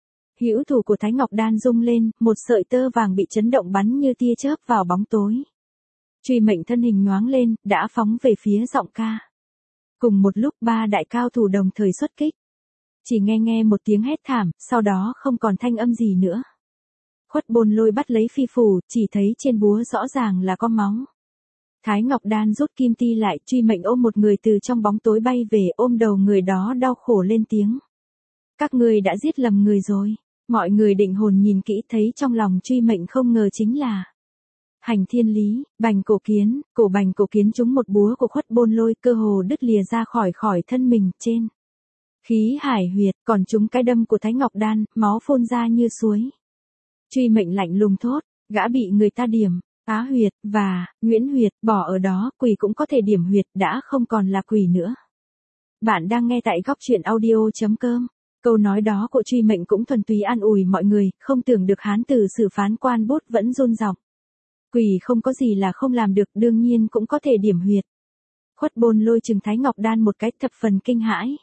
Hữu thủ của Thái Ngọc Đan rung lên, một sợi tơ vàng bị chấn động bắn như tia chớp vào bóng tối. Truy Mệnh thân hình nhoáng lên, đã phóng về phía giọng ca. Cùng một lúc 3 đại cao thủ đồng thời xuất kích. Chỉ nghe một tiếng hét thảm, sau đó không còn thanh âm gì nữa. Khuất Bôn Lôi bắt lấy phi phủ, chỉ thấy trên búa rõ ràng là có máu. Thái Ngọc Đan rút kim ti lại, Truy Mệnh ôm một người từ trong bóng tối bay về, ôm đầu người đó đau khổ lên tiếng. Các ngươi đã giết lầm người rồi. Mọi người định hồn nhìn kỹ thấy trong lòng Truy Mệnh không ngờ chính là Hành Thiên Lý, Bành Cổ Kiến, Bành Cổ Kiến trúng một búa của Khuất Bôn Lôi, cơ hồ đứt lìa ra khỏi thân mình, trên khí hải huyệt, còn trúng cái đâm của Thái Ngọc Đan, máu phun ra như suối. Truy Mệnh lạnh lùng thốt, gã bị người ta điểm Á huyệt và Nguyễn huyệt, bỏ ở đó, quỷ cũng có thể điểm huyệt, đã không còn là quỷ nữa. Bạn đang nghe tại góc truyện audio.com. Câu nói đó của Truy Mệnh cũng thuần túy an ủi mọi người, không tưởng được hán tử xử phán quan bút vẫn run giọng. Quỷ không có gì là không làm được, đương nhiên cũng có thể điểm huyệt. Khuất Bôn Lôi chừng Thái Ngọc Đan một cái, thập phần kinh hãi.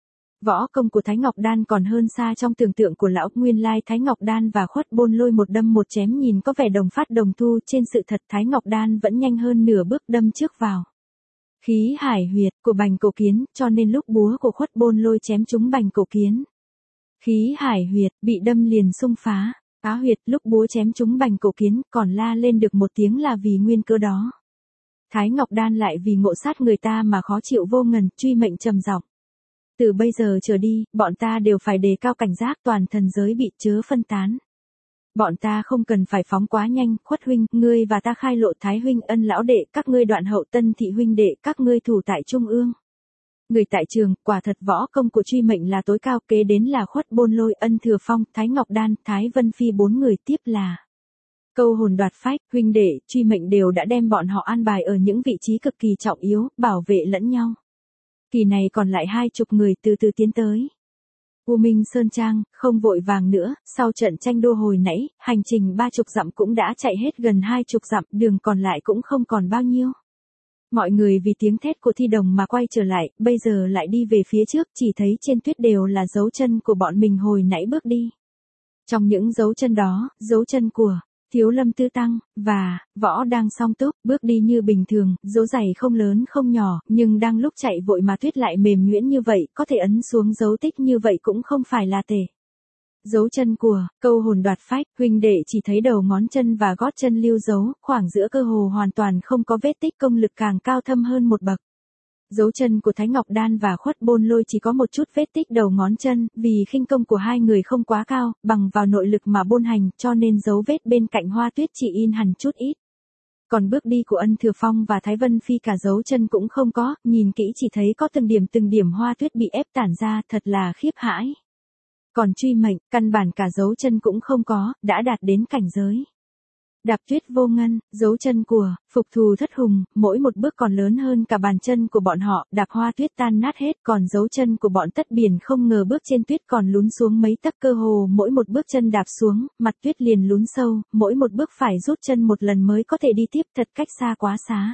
Võ công của Thái Ngọc Đan còn hơn xa trong tưởng tượng của lão, nguyên lai Thái Ngọc Đan và Khuất Bôn Lôi một đâm một chém nhìn có vẻ đồng phát đồng thu, trên sự thật Thái Ngọc Đan vẫn nhanh hơn nửa bước đâm trước vào khí hải huyệt của Bành Cổ Kiến, cho nên lúc búa của Khuất Bôn Lôi chém trúng Bành Cổ Kiến, khí hải huyệt bị đâm liền xung phá. Á huyệt, lúc búa chém trúng Bành Cổ Kiến, còn la lên được một tiếng là vì nguyên cơ đó. Thái Ngọc Đan lại vì ngộ sát người ta mà khó chịu vô ngần. Truy Mệnh trầm giọng, từ bây giờ trở đi, bọn ta đều phải đề cao cảnh giác, toàn thần giới bị chớ phân tán. Bọn ta không cần phải phóng quá nhanh. Khuất huynh, ngươi và ta khai lộ, Thái huynh ân lão đệ, các ngươi Đoạn Hậu Tân thị huynh đệ, các ngươi thủ tại Trung ương. Người tại trường, quả thật võ công của Truy Mệnh là tối cao, kế đến là Khuất Bôn Lôi, Ân Thừa Phong, Thái Ngọc Đan, Thái Vân Phi, 4 người tiếp là Câu Hồn Đoạt Phách. Huynh đệ, Truy Mệnh đều đã đem bọn họ an bài ở những vị trí cực kỳ trọng yếu, bảo vệ lẫn nhau. Kỳ này còn lại 20 người từ từ tiến tới U Minh Sơn Trang, không vội vàng nữa, sau trận tranh đua hồi nãy, hành trình 30 dặm cũng đã chạy hết gần 20 dặm, đường còn lại cũng không còn bao nhiêu. Mọi người vì tiếng thét của Thi Đồng mà quay trở lại, bây giờ lại đi về phía trước, chỉ thấy trên tuyết đều là dấu chân của bọn mình hồi nãy bước đi. Trong những dấu chân đó, dấu chân của Thiếu Lâm Tư Tăng và Võ đang song túc, bước đi như bình thường, dấu giày không lớn không nhỏ, nhưng đang lúc chạy vội mà tuyết lại mềm nhuyễn như vậy, có thể ấn xuống dấu tích như vậy cũng không phải là tệ. Dấu chân của, câu hồn đoạt phách, huynh đệ chỉ thấy đầu ngón chân và gót chân lưu dấu, khoảng giữa cơ hồ hoàn toàn không có vết tích, công lực càng cao thâm hơn một bậc. Dấu chân của Thái Ngọc Đan và Khuất Bôn Lôi chỉ có một chút vết tích đầu ngón chân, vì khinh công của hai người không quá cao, bằng vào nội lực mà bôn hành, cho nên dấu vết bên cạnh Hoa Tuyết chỉ in hẳn chút ít. Còn bước đi của Ân Thừa Phong và Thái Vân Phi cả dấu chân cũng không có, nhìn kỹ chỉ thấy có từng điểm Hoa Tuyết bị ép tản ra, thật là khiếp hãi. Còn Truy Mệnh, căn bản cả dấu chân cũng không có, đã đạt đến cảnh giới. Đạp Tuyết Vô Ngân, dấu chân của, Phục Thù Thất Hùng, mỗi một bước còn lớn hơn cả bàn chân của bọn họ, đạp Hoa Tuyết tan nát hết, còn dấu chân của bọn Tất Biển không ngờ bước trên tuyết còn lún xuống mấy tấc, cơ hồ mỗi một bước chân đạp xuống, mặt tuyết liền lún sâu, mỗi một bước phải rút chân một lần mới có thể đi tiếp, thật cách xa quá xá.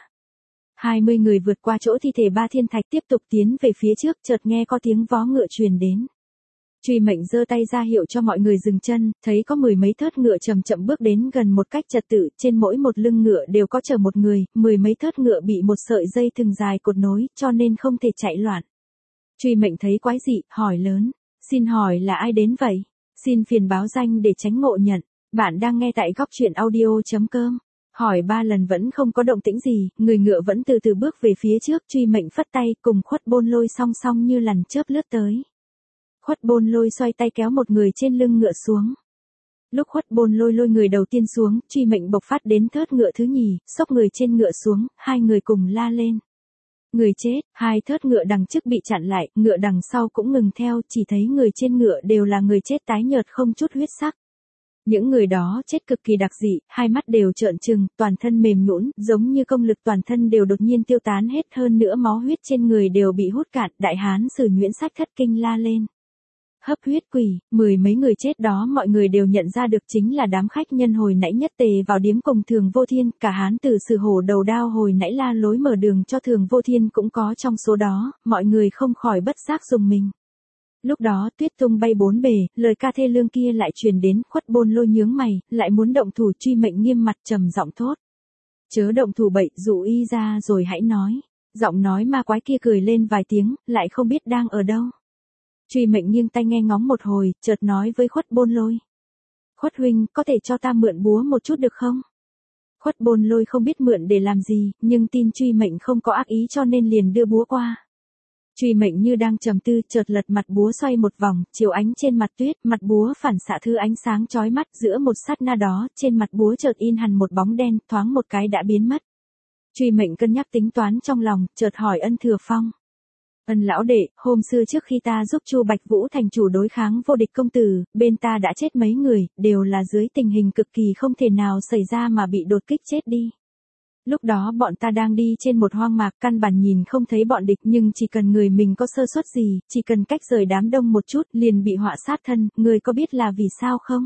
20 người vượt qua chỗ thi thể Ba Thiên Thạch tiếp tục tiến về phía trước, chợt nghe có tiếng vó ngựa truyền đến. Truy Mệnh giơ tay ra hiệu cho mọi người dừng chân, thấy có 10 mấy thớt ngựa chậm chậm bước đến gần một cách trật tự, trên mỗi một lưng ngựa đều có chở một người, 10 mấy thớt ngựa bị một sợi dây thừng dài cột nối, cho nên không thể chạy loạn. Truy Mệnh thấy quái dị, hỏi lớn, xin hỏi là ai đến vậy? Xin phiền báo danh để tránh ngộ nhận. Bạn đang nghe tại góc truyện audio.com. Hỏi 3 lần vẫn không có động tĩnh gì, người ngựa vẫn từ từ bước về phía trước, Truy Mệnh phất tay cùng Khuất Bôn Lôi song song như lằn chớp lướt tới. Khuất Bôn Lôi xoay tay kéo một người trên lưng ngựa xuống. Lúc Khuất Bôn Lôi lôi người đầu tiên xuống, Truy Mệnh bộc phát đến thớt ngựa thứ nhì, xốc người trên ngựa xuống, hai người cùng la lên. Người chết, hai thớt ngựa đằng trước bị chặn lại, ngựa đằng sau cũng ngừng theo, chỉ thấy người trên ngựa đều là người chết tái nhợt không chút huyết sắc. Những người đó chết cực kỳ đặc dị, hai mắt đều trợn trừng, toàn thân mềm nhũn, giống như công lực toàn thân đều đột nhiên tiêu tán hết, hơn nữa máu huyết trên người đều bị hút cạn. Đại hán Sử Nhuyễn Sách thất kinh la lên. Hấp huyết quỷ, 10 mấy người chết đó mọi người đều nhận ra được chính là đám khách nhân hồi nãy nhất tề vào điếm cùng Thường Vô Thiên, cả hán tử Sử Hổ đầu đao hồi nãy la lối mở đường cho Thường Vô Thiên cũng có trong số đó, mọi người không khỏi bất giác rùng mình. Lúc đó tuyết tung bay bốn bề, lời ca thê lương kia lại truyền đến, Khuất Bôn Lôi nhướng mày, lại muốn động thủ. Truy Mệnh nghiêm mặt trầm giọng thốt. Chớ động thủ bậy, dụ y ra rồi hãy nói. Giọng nói ma quái kia cười lên vài tiếng, lại không biết đang ở đâu. Truy Mệnh nghiêng tai nghe ngóng một hồi, chợt nói với Khuất Bôn Lôi. Khuất huynh, có thể cho ta mượn búa một chút được không? Khuất Bôn Lôi không biết mượn để làm gì, nhưng tin Truy Mệnh không có ác ý cho nên liền đưa búa qua. Truy Mệnh như đang trầm tư, chợt lật mặt búa xoay một vòng, chiếu ánh trên mặt tuyết, mặt búa phản xạ thứ ánh sáng chói mắt, giữa một sát na đó, trên mặt búa chợt in hẳn một bóng đen, thoáng một cái đã biến mất. Truy Mệnh cân nhắc tính toán trong lòng, chợt hỏi Ân Thừa Phong. Ân lão đệ, hôm xưa trước khi ta giúp Chu Bạch Vũ thành chủ đối kháng Vô Địch công tử, bên ta đã chết mấy người, đều là dưới tình hình cực kỳ không thể nào xảy ra mà bị đột kích chết đi. Lúc đó bọn ta đang đi trên một hoang mạc, căn bản nhìn không thấy bọn địch, nhưng chỉ cần người mình có sơ suất gì, chỉ cần cách rời đám đông một chút, liền bị họa sát thân, người có biết là vì sao không?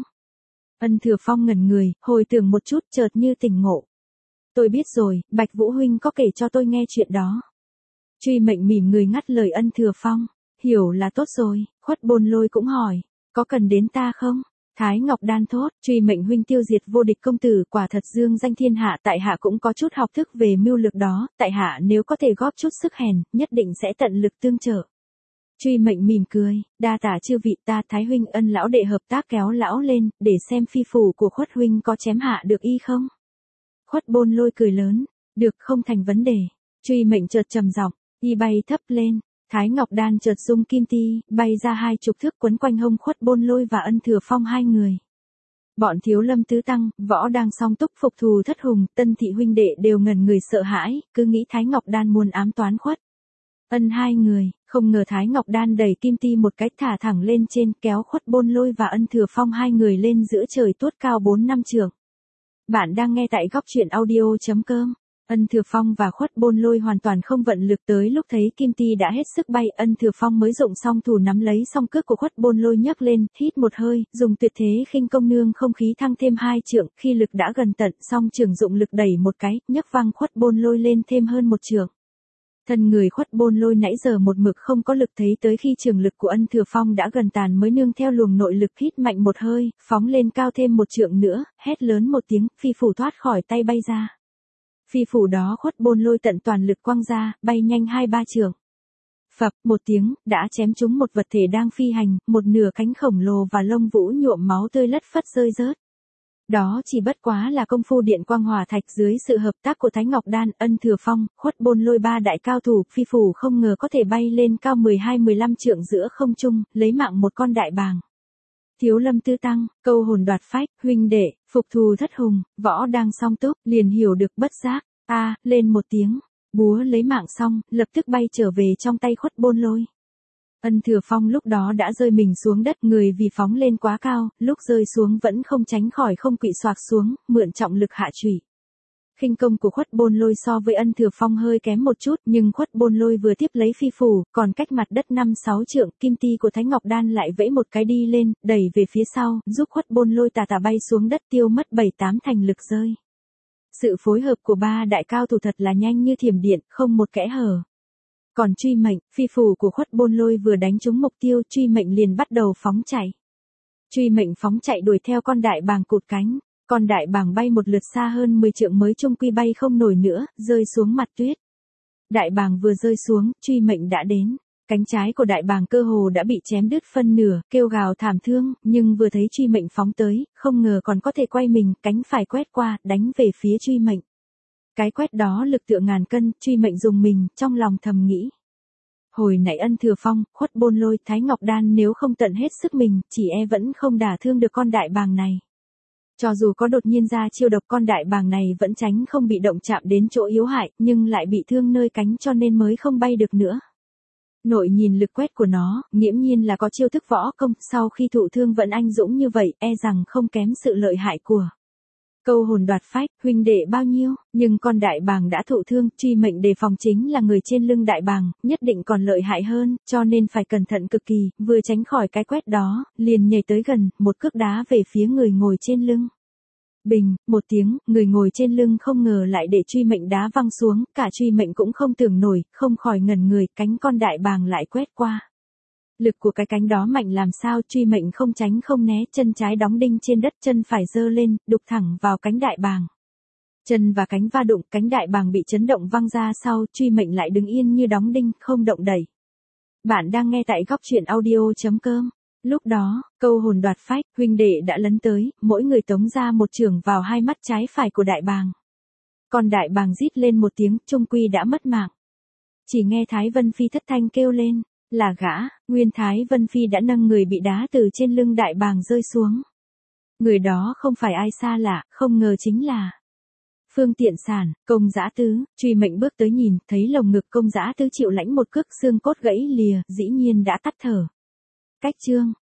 Ân Thừa Phong ngẩn người, hồi tưởng một chút, chợt như tỉnh ngộ. Tôi biết rồi, Bạch Vũ huynh có kể cho tôi nghe chuyện đó. Truy Mệnh mỉm người ngắt lời Ân Thừa Phong. Hiểu là tốt rồi. Khuất Bôn Lôi cũng hỏi. Có cần đến ta không? Thái Ngọc Đan thốt. Truy Mệnh huynh tiêu diệt Vô Địch công tử, quả thật dương danh thiên hạ. Tại hạ cũng có chút học thức về mưu lược đó. Tại hạ nếu có thể góp chút sức hèn, nhất định sẽ tận lực tương trợ. Truy Mệnh mỉm cười. Đa tả chư vị, ta Thái huynh Ân lão đệ hợp tác kéo lão lên, để xem phi phủ của Khuất huynh có chém hạ được y không? Khuất Bôn Lôi cười lớn. Được, không thành vấn đề. Truy Mệnh chợt trầm giọng. Y bay thấp lên, Thái Ngọc Đan chợt dung kim ti, bay ra 20 thước quấn quanh hông Khuất Bôn Lôi và Ân Thừa Phong hai người. Bọn Thiếu Lâm tứ tăng, Võ đang song túc, Phục Thù Thất Hùng, Tân thị huynh đệ đều ngẩn người sợ hãi, cứ nghĩ Thái Ngọc Đan muốn ám toán Khuất Ân hai người, không ngờ Thái Ngọc Đan đẩy kim ti một cách thả thẳng lên trên, kéo Khuất Bôn Lôi và Ân Thừa Phong hai người lên giữa trời tuốt cao 4 năm trượng. Bạn đang nghe tại góc truyện audio.com. Ân Thừa Phong và Khuất Bôn Lôi hoàn toàn không vận lực, tới lúc thấy kim ti đã hết sức bay, Ân Thừa Phong mới dụng song thủ nắm lấy song cước của Khuất Bôn Lôi nhấc lên, hít một hơi, dùng tuyệt thế khinh công nương không khí thăng thêm 2 trượng, khi lực đã gần tận, song trường dụng lực đẩy một cái, nhấc văng Khuất Bôn Lôi lên thêm hơn 1 trượng. Thân người Khuất Bôn Lôi nãy giờ một mực không có lực, thấy tới khi trường lực của Ân Thừa Phong đã gần tàn mới nương theo luồng nội lực hít mạnh một hơi, phóng lên cao thêm 1 trượng nữa, hét lớn một tiếng, phi phủ thoát khỏi tay bay ra. Phi phủ đó Khuất Bôn Lôi tận toàn lực quăng ra, bay nhanh 2-3 trượng. Phập, một tiếng, đã chém trúng một vật thể đang phi hành, một nửa cánh khổng lồ và lông vũ nhuộm máu tươi lất phất rơi rớt. Đó chỉ bất quá là công phu điện quang hỏa thạch dưới sự hợp tác của Thái Ngọc Đan, Ân Thừa Phong, Khuất Bôn Lôi ba đại cao thủ, phi phù không ngờ có thể bay lên cao 12-15 trượng giữa không trung, lấy mạng một con đại bàng. Thiếu Lâm Tư Tăng, câu hồn đoạt phách, huynh đệ, phục thù thất hùng, võ đang song túc, liền hiểu được bất giác, lên một tiếng, búa lấy mạng xong, lập tức bay trở về trong tay Khuất Bôn Lôi. Ân Thừa Phong lúc đó đã rơi mình xuống đất, người vì phóng lên quá cao, lúc rơi xuống vẫn không tránh khỏi không quỵ xoạc xuống, mượn trọng lực hạ chủy. Khinh công của Khuất Bôn Lôi so với Ân Thừa Phong hơi kém một chút, nhưng Khuất Bôn Lôi vừa tiếp lấy phi phù, còn cách mặt đất 5-6 trượng, kim ti của Thái Ngọc Đan lại vẫy một cái đi lên, đẩy về phía sau, giúp Khuất Bôn Lôi tà tà bay xuống đất, tiêu mất 7-8 thành lực rơi. Sự phối hợp của ba đại cao thủ thật là nhanh như thiểm điện, không một kẽ hở. Còn truy mệnh, phi phù của Khuất Bôn Lôi vừa đánh trúng mục tiêu, truy mệnh liền bắt đầu phóng chạy. Truy mệnh phóng chạy đuổi theo con đại bàng cụt cánh. Con đại bàng bay một lượt xa hơn 10 trượng mới chung quy bay không nổi nữa, rơi xuống mặt tuyết. Đại bàng vừa rơi xuống, truy mệnh đã đến. Cánh trái của đại bàng cơ hồ đã bị chém đứt phân nửa, kêu gào thảm thương, nhưng vừa thấy truy mệnh phóng tới, không ngờ còn có thể quay mình, cánh phải quét qua, đánh về phía truy mệnh. Cái quét đó lực tựa ngàn cân, truy mệnh dùng mình, trong lòng thầm nghĩ. Hồi nãy Ân Thừa Phong, Khuất Bôn Lôi, Thái Ngọc Đan nếu không tận hết sức mình, chỉ vẫn không đả thương được con đại bàng này. Cho dù có đột nhiên ra chiêu độc, con đại bàng này vẫn tránh không bị động chạm đến chỗ yếu hại, nhưng lại bị thương nơi cánh cho nên mới không bay được nữa. Nội nhìn lực quét của nó, nghiễm nhiên là có chiêu thức võ công, sau khi thụ thương vẫn anh dũng như vậy, rằng không kém sự lợi hại của câu hồn đoạt phách, huynh đệ bao nhiêu, nhưng con đại bàng đã thụ thương, truy mệnh đề phòng chính là người trên lưng đại bàng, nhất định còn lợi hại hơn, cho nên phải cẩn thận cực kỳ, vừa tránh khỏi cái quét đó, liền nhảy tới gần, một cước đá về phía người ngồi trên lưng. Bình, một tiếng, người ngồi trên lưng không ngờ lại để truy mệnh đá văng xuống, cả truy mệnh cũng không tưởng nổi, không khỏi ngẩn người, cánh con đại bàng lại quét qua. Lực của cái cánh đó mạnh làm sao, truy mệnh không tránh không né, chân trái đóng đinh trên đất, chân phải giơ lên, đục thẳng vào cánh đại bàng. Chân và cánh va đụng, cánh đại bàng bị chấn động văng ra sau, truy mệnh lại đứng yên như đóng đinh, không động đẩy. Bạn đang nghe tại góc truyện audio.com. Lúc đó, câu hồn đoạt phách, huynh đệ đã lấn tới, mỗi người tống ra một chưởng vào hai mắt trái phải của đại bàng. Còn đại bàng rít lên một tiếng, trung quy đã mất mạng. Chỉ nghe Thái Vân Phi thất thanh kêu lên. Là gã, nguyên Thái Vân Phi đã nâng người bị đá từ trên lưng đại bàng rơi xuống. Người đó không phải ai xa lạ, không ngờ chính là Phương Tiện Sản, Công Dã Tứ. Truy mệnh bước tới nhìn, thấy lồng ngực Công Dã Tứ chịu lãnh một cước, xương cốt gãy lìa, dĩ nhiên đã tắt thở. Cách chương